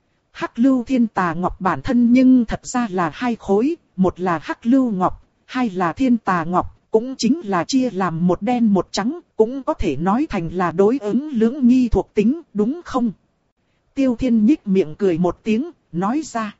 Hắc lưu thiên tà ngọc bản thân nhưng thật ra là hai khối, một là hắc lưu ngọc, hai là thiên tà ngọc, cũng chính là chia làm một đen một trắng, cũng có thể nói thành là đối ứng lưỡng nghi thuộc tính, đúng không? Tiêu Thiên nhích miệng cười một tiếng, nói ra: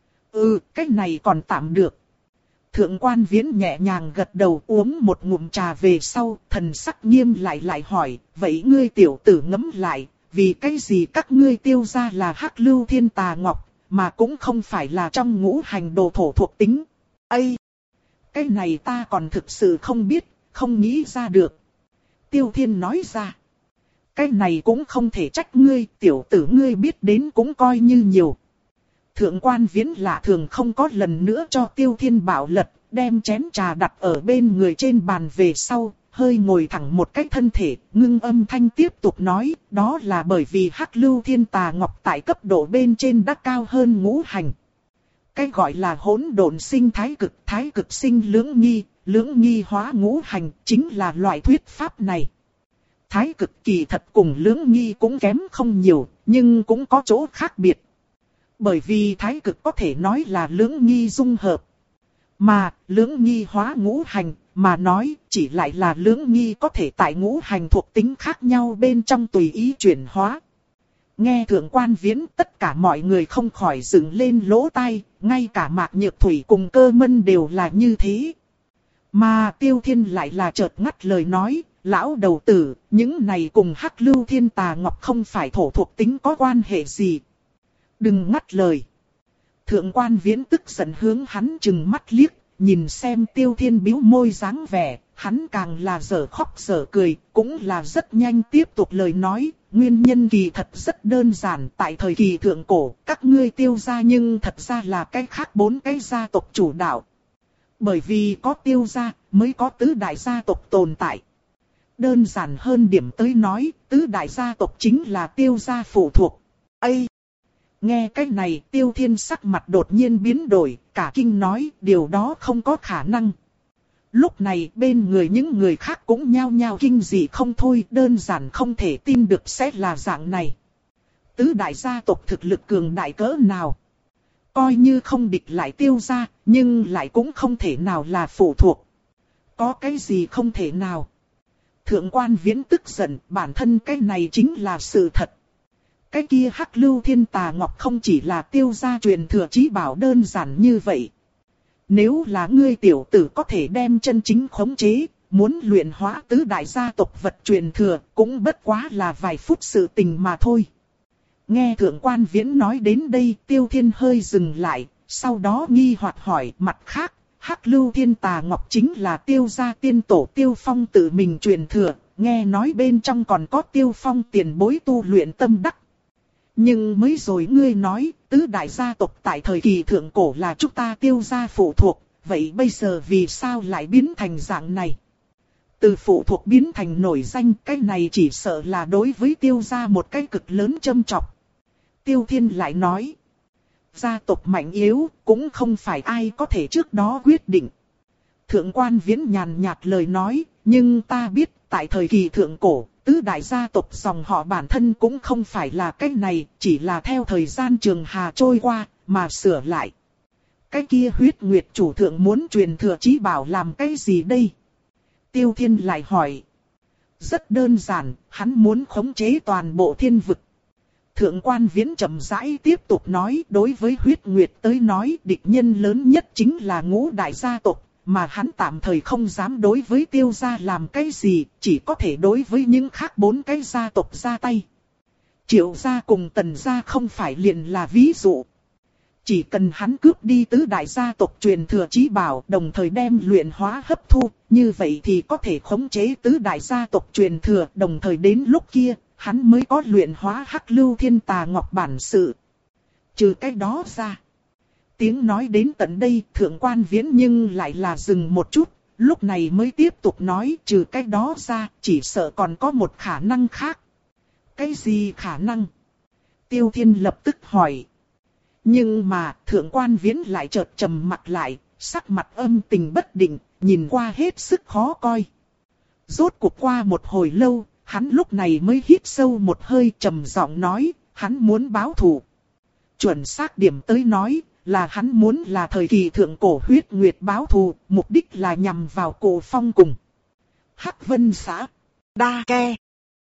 ừ, cái này còn tạm được. Thượng Quan Viễn nhẹ nhàng gật đầu, uống một ngụm trà về sau, thần sắc nghiêm lại lại hỏi: vậy ngươi tiểu tử ngẫm lại, vì cái gì các ngươi Tiêu gia là hắc lưu thiên tà ngọc, mà cũng không phải là trong ngũ hành đồ thổ thuộc tính? Ây! Cái này ta còn thực sự không biết, không nghĩ ra được. Tiêu Thiên nói ra: cái này cũng không thể trách ngươi, tiểu tử ngươi biết đến cũng coi như nhiều. Thượng Quan Viễn lạ thường không có lần nữa cho Tiêu Thiên bảo lật, đem chén trà đặt ở bên người trên bàn về sau, hơi ngồi thẳng một cái thân thể, ngưng âm thanh tiếp tục nói: đó là bởi vì hắc lưu thiên tà ngọc tại cấp độ bên trên đã cao hơn ngũ hành. Cái gọi là hỗn độn sinh thái cực, thái cực sinh lưỡng nghi, lưỡng nghi hóa ngũ hành, chính là loại thuyết pháp này. Thái cực kỳ thật cùng lưỡng nghi cũng kém không nhiều, nhưng cũng có chỗ khác biệt. Bởi vì thái cực có thể nói là lưỡng nghi dung hợp. Mà, lưỡng nghi hóa ngũ hành, mà nói, chỉ lại là lưỡng nghi có thể tại ngũ hành thuộc tính khác nhau bên trong tùy ý chuyển hóa. Nghe Thượng Quan Viễn, tất cả mọi người không khỏi dựng lên lỗ tai, ngay cả Mạc Nhược Thủy cùng Cơ Mân đều là như thế. Mà Tiêu Thiên lại là chợt ngắt lời nói: lão đầu tử, những này cùng hắc lưu thiên tà ngọc không phải thổ thuộc tính có quan hệ gì. Đừng ngắt lời. Thượng Quan Viễn tức giận hướng hắn chừng mắt liếc, nhìn xem Tiêu Thiên bĩu môi dáng vẻ, hắn càng là dở khóc dở cười, cũng là rất nhanh tiếp tục lời nói: nguyên nhân kỳ thật rất đơn giản, tại thời kỳ thượng cổ, các ngươi Tiêu gia nhưng thật ra là cái khác bốn cái gia tộc chủ đạo. Bởi vì có Tiêu gia, mới có tứ đại gia tộc tồn tại. Đơn giản hơn điểm tới nói, tứ đại gia tộc chính là Tiêu gia phụ thuộc. Ây! Nghe cái này, Tiêu Thiên sắc mặt đột nhiên biến đổi, cả kinh nói: điều đó không có khả năng. Lúc này bên người những người khác cũng nhao nhao kinh dị không thôi, đơn giản không thể tin được sẽ là dạng này. Tứ đại gia tộc thực lực cường đại cỡ nào? Coi như không địch lại Tiêu gia, nhưng lại cũng không thể nào là phụ thuộc. Có cái gì không thể nào? Thượng Quan Viễn tức giận, bản thân cái này chính là sự thật. Cái kia hắc lưu thiên tà ngọc không chỉ là Tiêu gia truyền thừa chí bảo đơn giản như vậy. Nếu là ngươi tiểu tử có thể đem chân chính khống chế, muốn luyện hóa tứ đại gia tộc vật truyền thừa, cũng bất quá là vài phút sự tình mà thôi. Nghe Thượng Quan Viễn nói đến đây, Tiêu Thiên hơi dừng lại, sau đó nghi hoặc hỏi: mặt khác, hắc lưu thiên tà ngọc chính là Tiêu gia tiên tổ Tiêu Phong tự mình truyền thừa, nghe nói bên trong còn có Tiêu Phong tiền bối tu luyện tâm đắc. Nhưng mới rồi ngươi nói, tứ đại gia tộc tại thời kỳ thượng cổ là chúng ta Tiêu gia phụ thuộc, vậy bây giờ vì sao lại biến thành dạng này? Từ phụ thuộc biến thành nổi danh, cái này chỉ sợ là đối với Tiêu gia một cái cực lớn châm chọc. Tiêu Thiên lại nói: gia tộc mạnh yếu, cũng không phải ai có thể trước đó quyết định. Thượng Quan Viễn nhàn nhạt lời nói: nhưng ta biết, tại thời kỳ thượng cổ, tứ đại gia tộc dòng họ bản thân cũng không phải là cái này, chỉ là theo thời gian trường hà trôi qua, mà sửa lại. Cái kia huyết nguyệt chủ thượng muốn truyền thừa chí bảo làm cái gì đây? Tiêu Thiên lại hỏi. Rất đơn giản, hắn muốn khống chế toàn bộ thiên vực. Thượng quan Viễn chậm rãi tiếp tục nói, đối với huyết nguyệt tới nói địch nhân lớn nhất chính là ngũ đại gia tộc, mà hắn tạm thời không dám đối với Tiêu gia làm cái gì, chỉ có thể đối với những khác bốn cái gia tộc ra tay. Triệu gia cùng Tần gia không phải liền là ví dụ. Chỉ cần hắn cướp đi tứ đại gia tộc truyền thừa chí bảo, đồng thời đem luyện hóa hấp thu, như vậy thì có thể khống chế tứ đại gia tộc truyền thừa, đồng thời đến lúc kia, hắn mới có luyện hóa Hắc Lưu Thiên Tà Ngọc bản sự. Trừ cái đó ra, tiếng nói đến tận đây, Thượng quan Viễn nhưng lại là dừng một chút, lúc này mới tiếp tục nói, trừ cái đó ra, chỉ sợ còn có một khả năng khác. Cái gì khả năng? Tiêu Thiên lập tức hỏi. Nhưng mà, Thượng quan Viễn lại chợt trầm mặt lại, sắc mặt âm tình bất định, nhìn qua hết sức khó coi. Rốt cuộc qua một hồi lâu, hắn lúc này mới hít sâu một hơi, trầm giọng nói, hắn muốn báo thù. Chuẩn xác điểm tới nói, là hắn muốn là thời kỳ thượng cổ huyết nguyệt báo thù, mục đích là nhằm vào Cổ Phong cùng Hắc Vân xã. Đa Ke